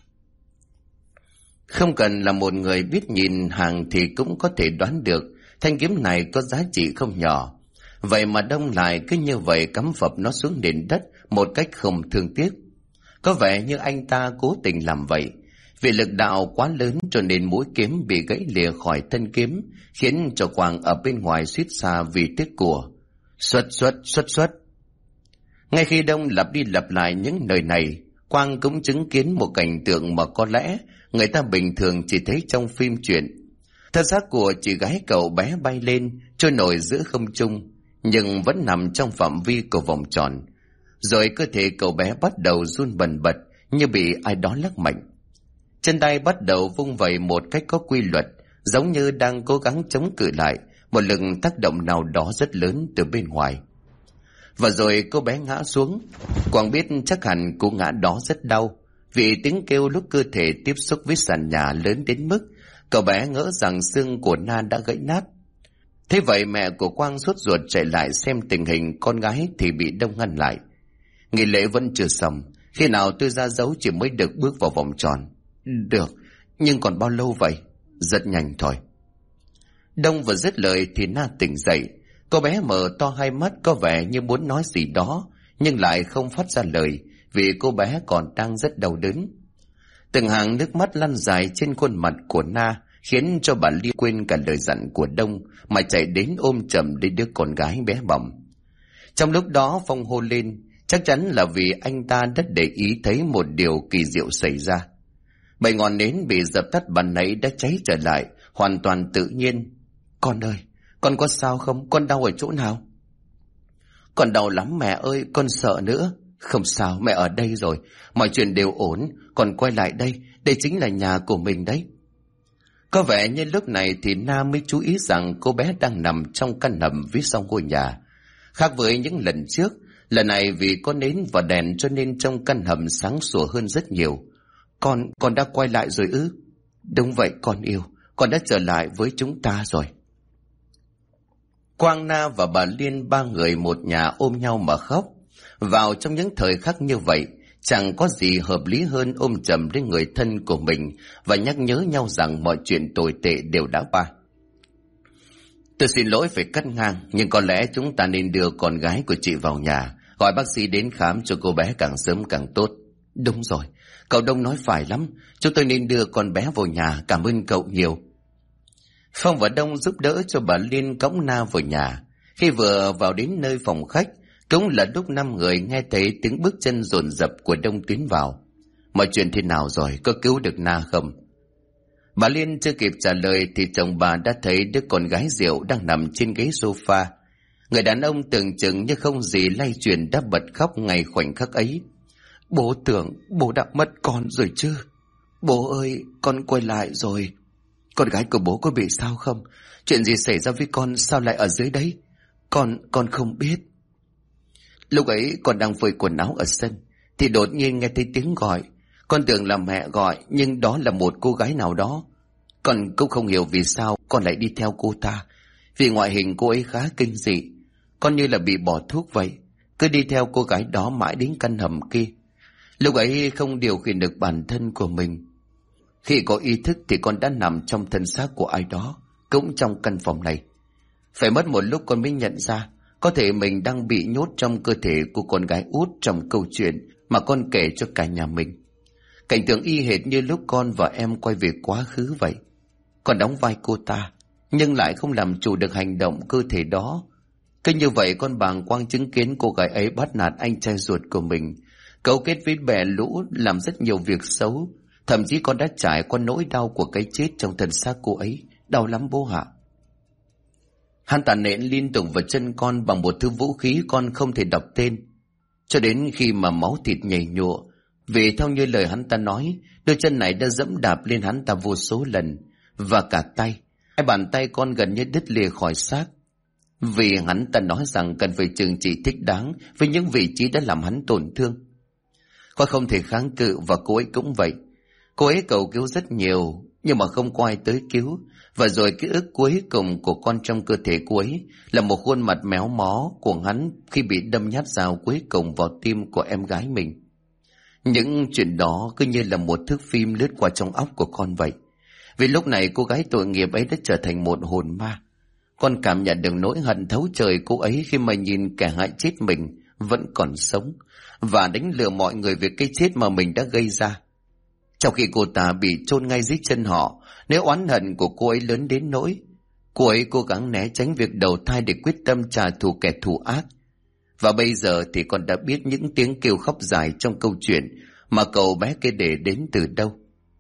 Không cần là một người biết nhìn hàng thì cũng có thể đoán được thanh kiếm này có giá trị không nhỏ. Vậy mà Đông lại cứ như vậy cắm phập nó xuống nền đất một cách không thương tiếc. Có vẻ như anh ta cố tình làm vậy, vì lực đạo quá lớn cho nên mũi kiếm bị gãy lìa khỏi thân kiếm, khiến cho Quang ở bên ngoài suýt xa vì tiếc của. Xuất. Ngay khi Đông lặp đi lặp lại những lời này, Quang cũng chứng kiến một cảnh tượng mà có lẽ người ta bình thường chỉ thấy trong phim truyện. Thân xác của chị gái cậu bé bay lên, trôi nổi giữa không trung, nhưng vẫn nằm trong phạm vi của vòng tròn. Rồi cơ thể cậu bé bắt đầu run bần bật như bị ai đó lắc mạnh. Chân tay bắt đầu vung vẩy một cách có quy luật, giống như đang cố gắng chống cự lại một lực tác động nào đó rất lớn từ bên ngoài. Và rồi cô bé ngã xuống. Quang biết chắc hẳn cú ngã đó rất đau, vì tiếng kêu lúc cơ thể tiếp xúc với sàn nhà lớn đến mức cậu bé ngỡ rằng xương của Na đã gãy nát. Thế vậy mẹ của Quang sốt ruột chạy lại xem tình hình con gái thì bị Đông ngăn lại. Nghi lễ vẫn chưa xong, khi nào tôi ra dấu chỉ mới được bước vào vòng tròn. Được, nhưng còn bao lâu vậy? Rất nhanh thôi. Đông vừa dứt lời thì Na tỉnh dậy. Cô bé mở to hai mắt có vẻ như muốn nói gì đó, nhưng lại không phát ra lời, vì cô bé còn đang rất đau đớn. Từng hàng nước mắt lăn dài trên khuôn mặt của Na, khiến cho bà Ly quên cả lời dặn của Đông mà chạy đến ôm chầm lấy đứa con gái bé bỏng. Trong lúc đó Phong hô lên, chắc chắn là vì anh ta đã để ý thấy một điều kỳ diệu xảy ra. 7 ngọn nến bị dập tắt ban nãy đã cháy trở lại, hoàn toàn tự nhiên. Con ơi, con có sao không? Con đau ở chỗ nào? Con đau lắm mẹ ơi, con sợ nữa. Không sao, mẹ ở đây rồi, mọi chuyện đều ổn, con quay lại đây, đây chính là nhà của mình đấy. Có vẻ như lúc này thì Na mới chú ý rằng cô bé đang nằm trong căn hầm phía sau ngôi nhà. Khác với những lần trước, lần này vì có nến và đèn cho nên trong căn hầm sáng sủa hơn rất nhiều. Con đã quay lại rồi ư? Đúng vậy con yêu, con đã trở lại với chúng ta rồi. Quang, Na và bà Liên, 3 người một nhà ôm nhau mà khóc. Vào trong những thời khắc như vậy, chẳng có gì hợp lý hơn ôm chầm đến người thân của mình và nhắc nhớ nhau rằng mọi chuyện tồi tệ đều đã qua. Tôi xin lỗi phải cắt ngang, nhưng có lẽ chúng ta nên đưa con gái của chị vào nhà, gọi bác sĩ đến khám cho cô bé càng sớm càng tốt. Đúng rồi, cậu Đông nói phải lắm, chúng tôi nên đưa con bé vào nhà, cảm ơn cậu nhiều. Phong và Đông giúp đỡ cho bà Liên cõng Na vào nhà. Khi vừa vào đến nơi phòng khách, cũng là lúc 5 người nghe thấy tiếng bước chân dồn dập của Đông tiến vào. Mọi chuyện thế nào rồi, có cứu được Na không? Bà Liên chưa kịp trả lời thì chồng bà đã thấy đứa con gái rượu đang nằm trên ghế sofa. Người đàn ông tưởng chừng như không gì lay chuyển đã bật khóc ngay khoảnh khắc ấy. Bố tưởng bố đã mất con rồi chứ? Bố ơi, con quay lại rồi. Con gái của bố có bị sao không? Chuyện gì xảy ra với con, sao lại ở dưới đấy? Con không biết. Lúc ấy con đang phơi quần áo ở sân thì đột nhiên nghe thấy tiếng gọi. Con tưởng là mẹ gọi, nhưng đó là một cô gái nào đó. Con cũng không hiểu vì sao con lại đi theo cô ta, vì ngoại hình cô ấy khá kinh dị. Con như là bị bỏ thuốc vậy, cứ đi theo cô gái đó mãi đến căn hầm kia. Lúc ấy không điều khiển được bản thân của mình. Khi có ý thức thì con đã nằm trong thân xác của ai đó, cũng trong căn phòng này. Phải mất một lúc con mới nhận ra có thể mình đang bị nhốt trong cơ thể của con gái út trong câu chuyện mà con kể cho cả nhà mình. Cảnh tượng y hệt như lúc con và em quay về quá khứ vậy. Con đóng vai cô ta, nhưng lại không làm chủ được hành động cơ thể đó. Cứ như vậy con bàng quang chứng kiến cô gái ấy bắt nạt anh trai ruột của mình, cấu kết với bè lũ làm rất nhiều việc xấu. Thậm chí con đã trải qua nỗi đau của cái chết trong thân xác cô ấy. Đau lắm bố hạ. Hắn ta nện liên tục vào chân con bằng một thứ vũ khí con không thể đọc tên, cho đến khi mà máu thịt nhầy nhụa. Vì theo như lời hắn ta nói, đôi chân này đã dẫm đạp lên hắn ta vô số lần. Và cả tay, hai bàn tay con gần như đứt lìa khỏi xác. Vì hắn ta nói rằng cần phải trừng trị thích đáng với những vị trí đã làm hắn tổn thương. Con không thể kháng cự, và cô ấy cũng vậy. Cô ấy cầu cứu rất nhiều, nhưng mà không có ai tới cứu. Và rồi ký ức cuối cùng của con trong cơ thể cô ấy là một khuôn mặt méo mó của hắn khi bị đâm nhát dao cuối cùng vào tim của em gái mình. Những chuyện đó cứ như là một thước phim lướt qua trong óc của con vậy. Vì lúc này cô gái tội nghiệp ấy đã trở thành một hồn ma. Con cảm nhận được nỗi hận thấu trời cô ấy khi mà nhìn kẻ hại chết mình vẫn còn sống, và đánh lừa mọi người về cái chết mà mình đã gây ra. Trong khi cô ta bị chôn ngay dưới chân họ, nếu oán hận của cô ấy lớn đến nỗi cô ấy cố gắng né tránh việc đầu thai để quyết tâm trả thù kẻ thù ác. Và bây giờ thì con đã biết những tiếng kêu khóc dài trong câu chuyện mà cậu bé kia để đến từ đâu.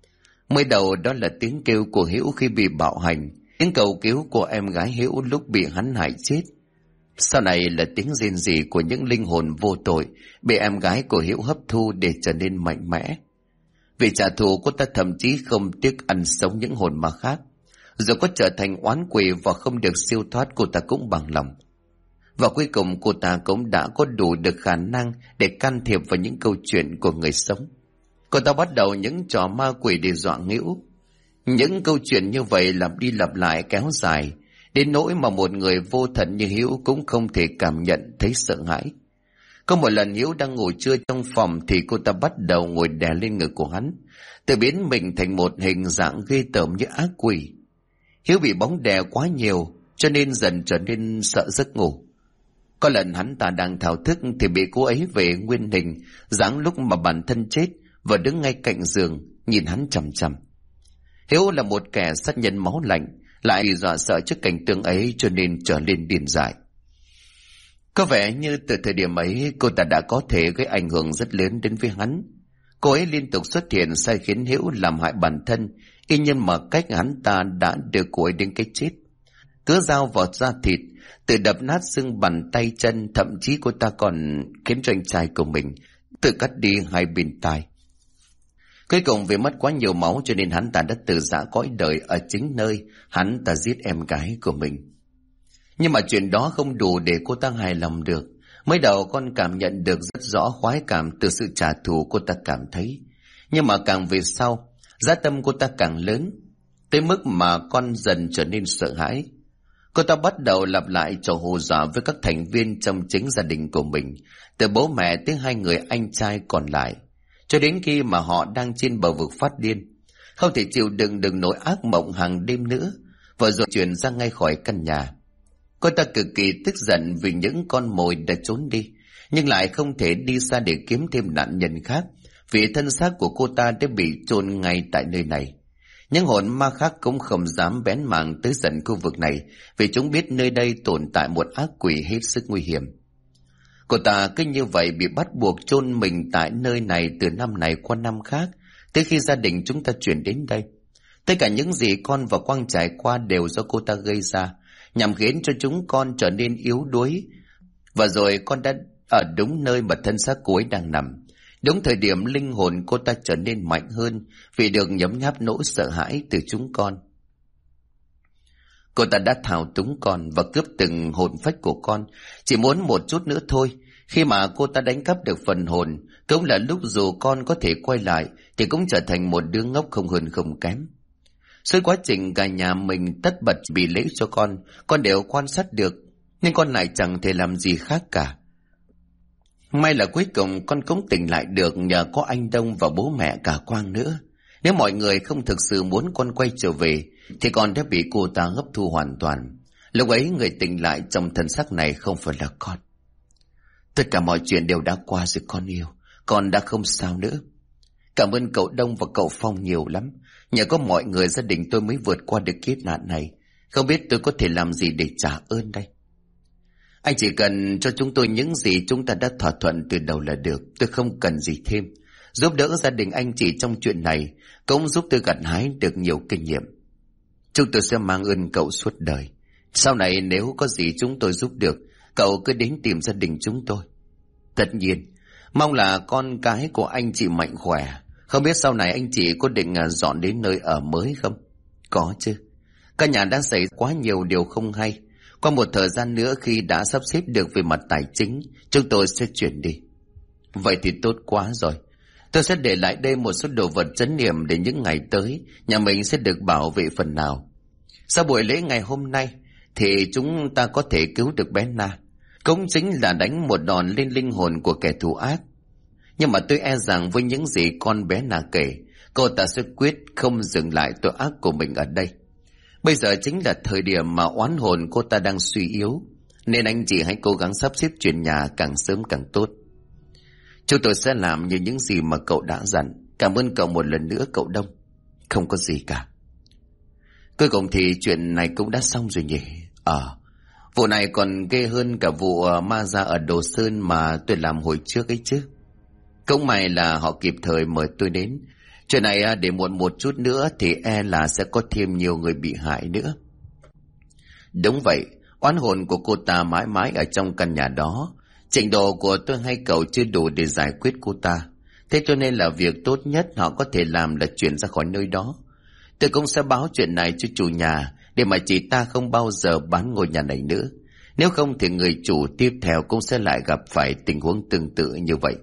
Mới đầu đó là tiếng kêu của Hiễu khi bị bạo hành, tiếng cầu cứu của em gái Hiễu lúc bị hắn hại chết. Sau này là tiếng rên rỉ của những linh hồn vô tội bị em gái của Hiễu hấp thu để trở nên mạnh mẽ. Vì trả thù, cô ta thậm chí không tiếc ăn sống những hồn ma khác. Dù có trở thành oán quỷ và không được siêu thoát, cô ta cũng bằng lòng. Và cuối cùng cô ta cũng đã có đủ được khả năng để can thiệp vào những câu chuyện của người sống. Cô ta bắt đầu những trò ma quỷ để dọa Hiễu. Những câu chuyện như vậy lặp đi lặp lại kéo dài, đến nỗi mà một người vô thần như Hiễu cũng không thể cảm nhận thấy sợ hãi. Có một lần Hiễu đang ngủ trưa trong phòng thì cô ta bắt đầu ngồi đè lên ngực của hắn, tự biến mình thành một hình dạng ghê tởm như ác quỷ. Hiễu bị bóng đè quá nhiều cho nên dần trở nên sợ giấc ngủ. Có lần hắn ta đang thao thức thì bị cô ấy về nguyên hình dáng lúc mà bản thân chết, và đứng ngay cạnh giường nhìn hắn chằm chằm. Hiếu là một kẻ sát nhân máu lạnh, lại dọa sợ trước cảnh tượng ấy cho nên trở nên điên dại. Có vẻ như từ thời điểm ấy cô ta đã có thể gây ảnh hưởng rất lớn đến với hắn. Cô ấy liên tục xuất hiện sai khiến Hiếu làm hại bản thân, y như mà cách hắn ta đã đưa cô ấy đến cái chết. Cứ dao vào da thịt, tự đập nát xương bàn tay chân, thậm chí cô ta còn khiến cho anh trai của mình tự cắt đi hai bên tai. Cuối cùng vì mất quá nhiều máu cho nên hắn ta đã từ giã cõi đời ở chính nơi hắn ta giết em gái của mình. Nhưng mà chuyện đó không đủ để cô ta hài lòng được. Mới đầu con cảm nhận được rất rõ khoái cảm từ sự trả thù cô ta cảm thấy. Nhưng mà càng về sau, dã tâm cô ta càng lớn, tới mức mà con dần trở nên sợ hãi. Cô ta bắt đầu lặp lại trò hù dọa với các thành viên trong chính gia đình của mình, từ bố mẹ tới hai người anh trai còn lại, cho đến khi mà họ đang trên bờ vực phát điên, không thể chịu đựng được nỗi ác mộng hàng đêm nữa, và rồi chuyển ra ngay khỏi căn nhà. Cô ta cực kỳ tức giận vì những con mồi đã trốn đi, nhưng lại không thể đi xa để kiếm thêm nạn nhân khác, vì thân xác của cô ta đã bị chôn ngay tại nơi này. Những hồn ma khác cũng không dám bén mảng tới gần khu vực này, vì chúng biết nơi đây tồn tại một ác quỷ hết sức nguy hiểm. Cô ta cứ như vậy bị bắt buộc chôn mình tại nơi này từ năm này qua năm khác, tới khi gia đình chúng ta chuyển đến đây. Tất cả những gì con và Quang trải qua đều do cô ta gây ra, nhằm khiến cho chúng con trở nên yếu đuối. Và rồi con đã ở đúng nơi mà thân xác cô ấy đang nằm, đúng thời điểm linh hồn cô ta trở nên mạnh hơn vì được nhấm nháp nỗi sợ hãi từ chúng con. Cô ta đã thao túng con và cướp từng hồn phách của con, chỉ muốn một chút nữa thôi. Khi mà cô ta đánh cắp được phần hồn, cũng là lúc dù con có thể quay lại thì cũng trở thành một đứa ngốc không hơn không kém. Suốt quá trình cả nhà mình tất bật vì lễ cho con đều quan sát được, nhưng con lại chẳng thể làm gì khác cả. May là cuối cùng con cũng tỉnh lại được nhờ có anh Đông và bố mẹ cả Quang nữa. Nếu mọi người không thực sự muốn con quay trở về thì con đã bị cô ta hấp thu hoàn toàn. Lúc ấy người tỉnh lại trong thân xác này không phải là con. Tất cả mọi chuyện đều đã qua rồi con yêu, con đã không sao nữa. Cảm ơn cậu Đông và cậu Phong nhiều lắm. Nhờ có mọi người gia đình tôi mới vượt qua được kiếp nạn này. Không biết tôi có thể làm gì để trả ơn đây. Anh chỉ cần cho chúng tôi những gì chúng ta đã thỏa thuận từ đầu là được. Tôi không cần gì thêm. Giúp đỡ gia đình anh chị trong chuyện này cũng giúp tôi gặt hái được nhiều kinh nghiệm. Chúng tôi sẽ mang ơn cậu suốt đời. Sau này nếu có gì chúng tôi giúp được, cậu cứ đến tìm gia đình chúng tôi. Tất nhiên, mong là con cái của anh chị mạnh khỏe. Không biết sau này anh chị có định dọn đến nơi ở mới không? Có chứ. Căn nhà đã xảy quá nhiều điều không hay. Qua một thời gian nữa khi đã sắp xếp được về mặt tài chính, chúng tôi sẽ chuyển đi. Vậy thì tốt quá rồi. Tôi sẽ để lại đây một số đồ vật trấn niệm để những ngày tới nhà mình sẽ được bảo vệ phần nào. Sau buổi lễ ngày hôm nay thì chúng ta có thể cứu được bé Na. Cũng chính là đánh một đòn lên linh hồn của kẻ thù ác. Nhưng mà tôi e rằng với những gì con bé Na kể, cô ta sẽ quyết không dừng lại tội ác của mình ở đây. Bây giờ chính là thời điểm mà oán hồn cô ta đang suy yếu, nên anh chị hãy cố gắng sắp xếp chuyển nhà càng sớm càng tốt. Chúng tôi sẽ làm như những gì mà cậu đã dặn. Cảm ơn cậu một lần nữa cậu Đông. Không có gì cả. Cuối cùng thì chuyện này cũng đã xong rồi nhỉ. Vụ này còn ghê hơn cả vụ ma ra ở Đồ Sơn mà tôi làm hồi trước ấy chứ. Cũng may là họ kịp thời mời tôi đến. Chuyện này để muộn một chút nữa thì e là sẽ có thêm nhiều người bị hại nữa. Đúng vậy, oán hồn của cô ta mãi mãi ở trong căn nhà đó. Trình độ của tôi hay cậu chưa đủ để giải quyết cô ta. Thế cho nên là việc tốt nhất họ có thể làm là chuyển ra khỏi nơi đó. Tôi cũng sẽ báo chuyện này cho chủ nhà để mà chị ta không bao giờ bán ngôi nhà này nữa. Nếu không thì người chủ tiếp theo cũng sẽ lại gặp phải tình huống tương tự như vậy.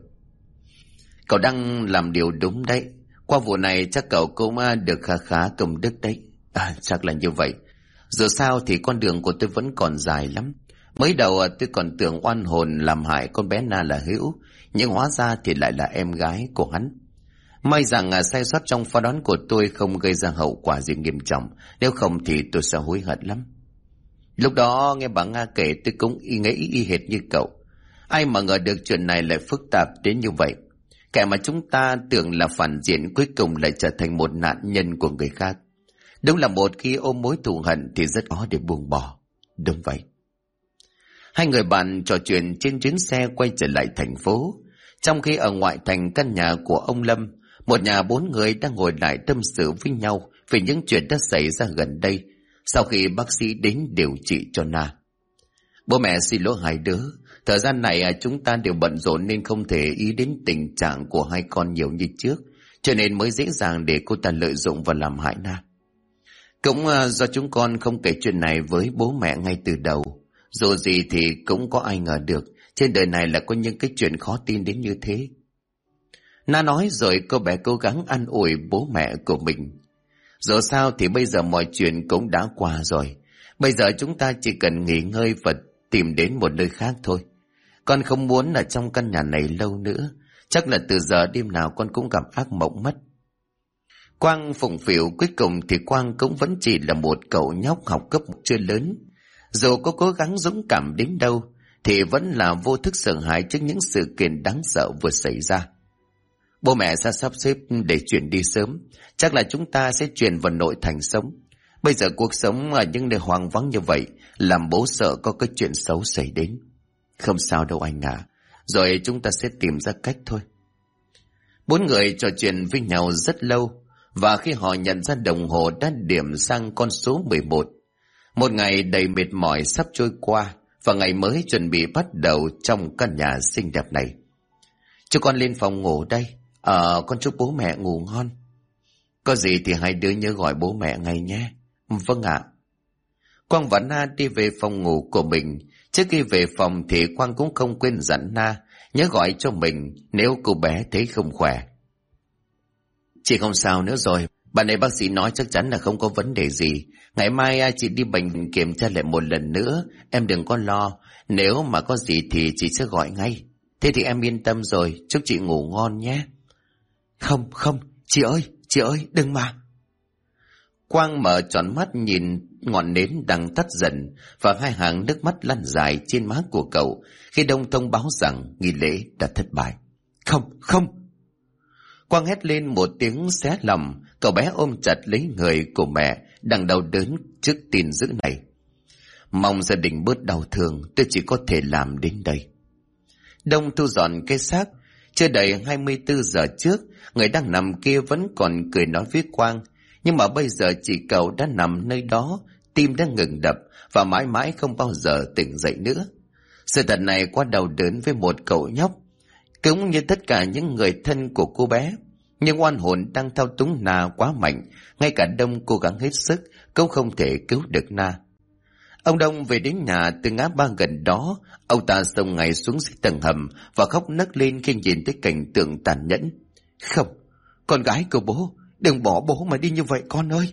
Cậu đang làm điều đúng đấy. Qua vụ này chắc cậu cũng được khá khá công đức đấy. Chắc là như vậy. Dù sao thì con đường của tôi vẫn còn dài lắm. Mới đầu tôi còn tưởng oan hồn làm hại con bé Na là Hữu, nhưng hóa ra thì lại là em gái của hắn. May rằng sai sót trong phán đoán của tôi không gây ra hậu quả gì nghiêm trọng, nếu không thì tôi sẽ hối hận lắm. Lúc đó nghe bà Nga kể tôi cũng nghĩ y hệt như cậu. Ai mà ngờ được chuyện này lại phức tạp đến như vậy. Kẻ mà chúng ta tưởng là phản diện cuối cùng lại trở thành một nạn nhân của người khác. Đúng là một khi ôm mối thù hận thì rất khó để buông bỏ. Đúng vậy. Hai người bạn trò chuyện trên chuyến xe quay trở lại thành phố. Trong khi ở ngoại thành căn nhà của ông Lâm, một nhà 4 người đang ngồi lại tâm sự với nhau về những chuyện đã xảy ra gần đây sau khi bác sĩ đến điều trị cho Na. Bố mẹ xin lỗi hai đứa. Thời gian này chúng ta đều bận rộn nên không thể ý đến tình trạng của hai con nhiều như trước, cho nên mới dễ dàng để cô ta lợi dụng và làm hại Na. Cũng do chúng con không kể chuyện này với bố mẹ ngay từ đầu. Dù gì thì cũng có ai ngờ được trên đời này là có những cái chuyện khó tin đến như thế. Na nói rồi cô bé cố gắng an ủi bố mẹ của mình. Dù sao thì bây giờ mọi chuyện cũng đã qua rồi. Bây giờ chúng ta chỉ cần nghỉ ngơi và tìm đến một nơi khác thôi. Con không muốn ở trong căn nhà này lâu nữa. Chắc là từ giờ đêm nào con cũng gặp ác mộng mất. Quang phụng phịu, cuối cùng thì Quang cũng vẫn chỉ là một cậu nhóc học cấp chưa lớn. Dù có cố gắng dũng cảm đến đâu thì vẫn là vô thức sợ hãi trước những sự kiện đáng sợ vừa xảy ra. Bố mẹ sẽ sắp xếp để chuyển đi sớm. Chắc là chúng ta sẽ chuyển vào nội thành sống. Bây giờ cuộc sống ở những nơi hoang vắng như vậy làm bố sợ có cái chuyện xấu xảy đến. Không sao đâu anh ạ. Rồi chúng ta sẽ tìm ra cách thôi. 4 người trò chuyện với nhau rất lâu. Và khi họ nhận ra đồng hồ đã điểm sang con số 11, một ngày đầy mệt mỏi sắp trôi qua và ngày mới chuẩn bị bắt đầu trong căn nhà xinh đẹp này. Cho con lên phòng ngủ đây. Con chúc bố mẹ ngủ ngon. Có gì thì hai đứa nhớ gọi bố mẹ ngay nhé. Vâng ạ. Quang và Na đi về phòng ngủ của mình. Trước khi về phòng thì Quang cũng không quên dặn Na nhớ gọi cho mình nếu cô bé thấy không khỏe. Chị không sao nữa rồi, bạn ấy bác sĩ nói chắc chắn là không có vấn đề gì. Ngày mai chị đi bệnh viện kiểm tra lại một lần nữa, em đừng có lo, nếu mà có gì thì chị sẽ gọi ngay. Thế thì em yên tâm rồi, chúc chị ngủ ngon nhé. Không, chị ơi, đừng mà. Quang mở tròn mắt nhìn ngọn nến đang tắt dần và hai hàng nước mắt lăn dài trên má của cậu khi Đông thông báo rằng nghi lễ đã thất bại. Không. Quang hét lên một tiếng xé lòng, cậu bé ôm chặt lấy người của mẹ đang đau đớn trước tin dữ này. Mong gia đình bớt đau thương, tôi chỉ có thể làm đến đây. Đông thu dọn cái xác. Chưa đầy 24 giờ trước, người đang nằm kia vẫn còn cười nói với Quang, nhưng mà bây giờ chỉ cậu đã nằm nơi đó, tim đã ngừng đập và mãi mãi không bao giờ tỉnh dậy nữa. Sự thật này quá đau đớn với một cậu nhóc, cũng như tất cả những người thân của cô bé. Nhưng oan hồn đang thao túng Na quá mạnh, ngay cả Đông cố gắng hết sức cũng không thể cứu được Na. Ông Đông về đến nhà từ ngã ba gần đó, ông ta xông ngay xuống dưới tầng hầm và khóc nấc lên khi nhìn thấy cảnh tượng tàn nhẫn. Không, con gái của bố, đừng bỏ bố mà đi như vậy con ơi.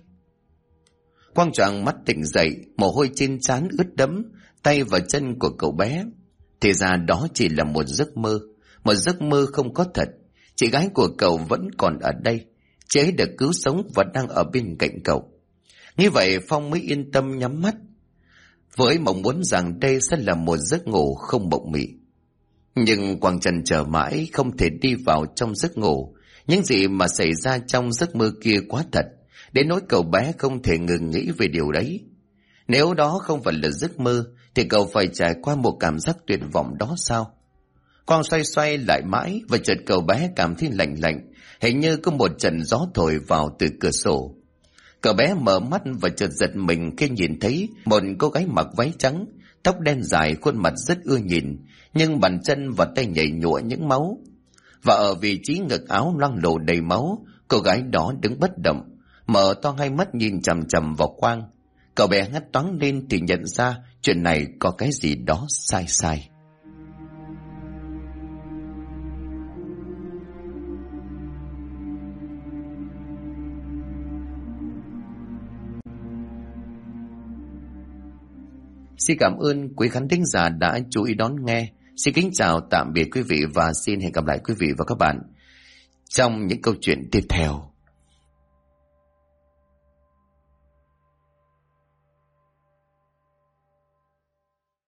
Quang choàng mắt tỉnh dậy, mồ hôi trên trán ướt đẫm tay và chân của cậu bé. Thì ra đó chỉ là một giấc mơ không có thật. Chị gái của cậu vẫn còn ở đây, chị ấy được cứu sống và đang ở bên cạnh cậu. Như vậy Phong mới yên tâm nhắm mắt, với mong muốn rằng đây sẽ là một giấc ngủ không mộng mị. Nhưng Quang chần chờ mãi không thể đi vào trong giấc ngủ. Những gì mà xảy ra trong giấc mơ kia quá thật, đến nỗi cậu bé không thể ngừng nghĩ về điều đấy. Nếu đó không phải là giấc mơ thì cậu phải trải qua một cảm giác tuyệt vọng đó sao? Quang xoay lại mãi và chợt cậu bé cảm thấy lạnh lạnh, hình như có một trận gió thổi vào từ cửa sổ. Cậu bé mở mắt và chợt giật mình khi nhìn thấy một cô gái mặc váy trắng, tóc đen dài, khuôn mặt rất ưa nhìn, nhưng bàn chân và tay nhảy nhụa những máu. Và ở vị trí ngực áo loang lổ đầy máu, cô gái đó đứng bất động, mở to hai mắt nhìn chằm chằm vào Quang. Cậu bé hét toáng lên thì nhận ra chuyện này có cái gì đó sai. Xin cảm ơn quý khán thính giả đã chú ý đón nghe. Xin kính chào tạm biệt quý vị và xin hẹn gặp lại quý vị và các bạn trong những câu chuyện tiếp theo.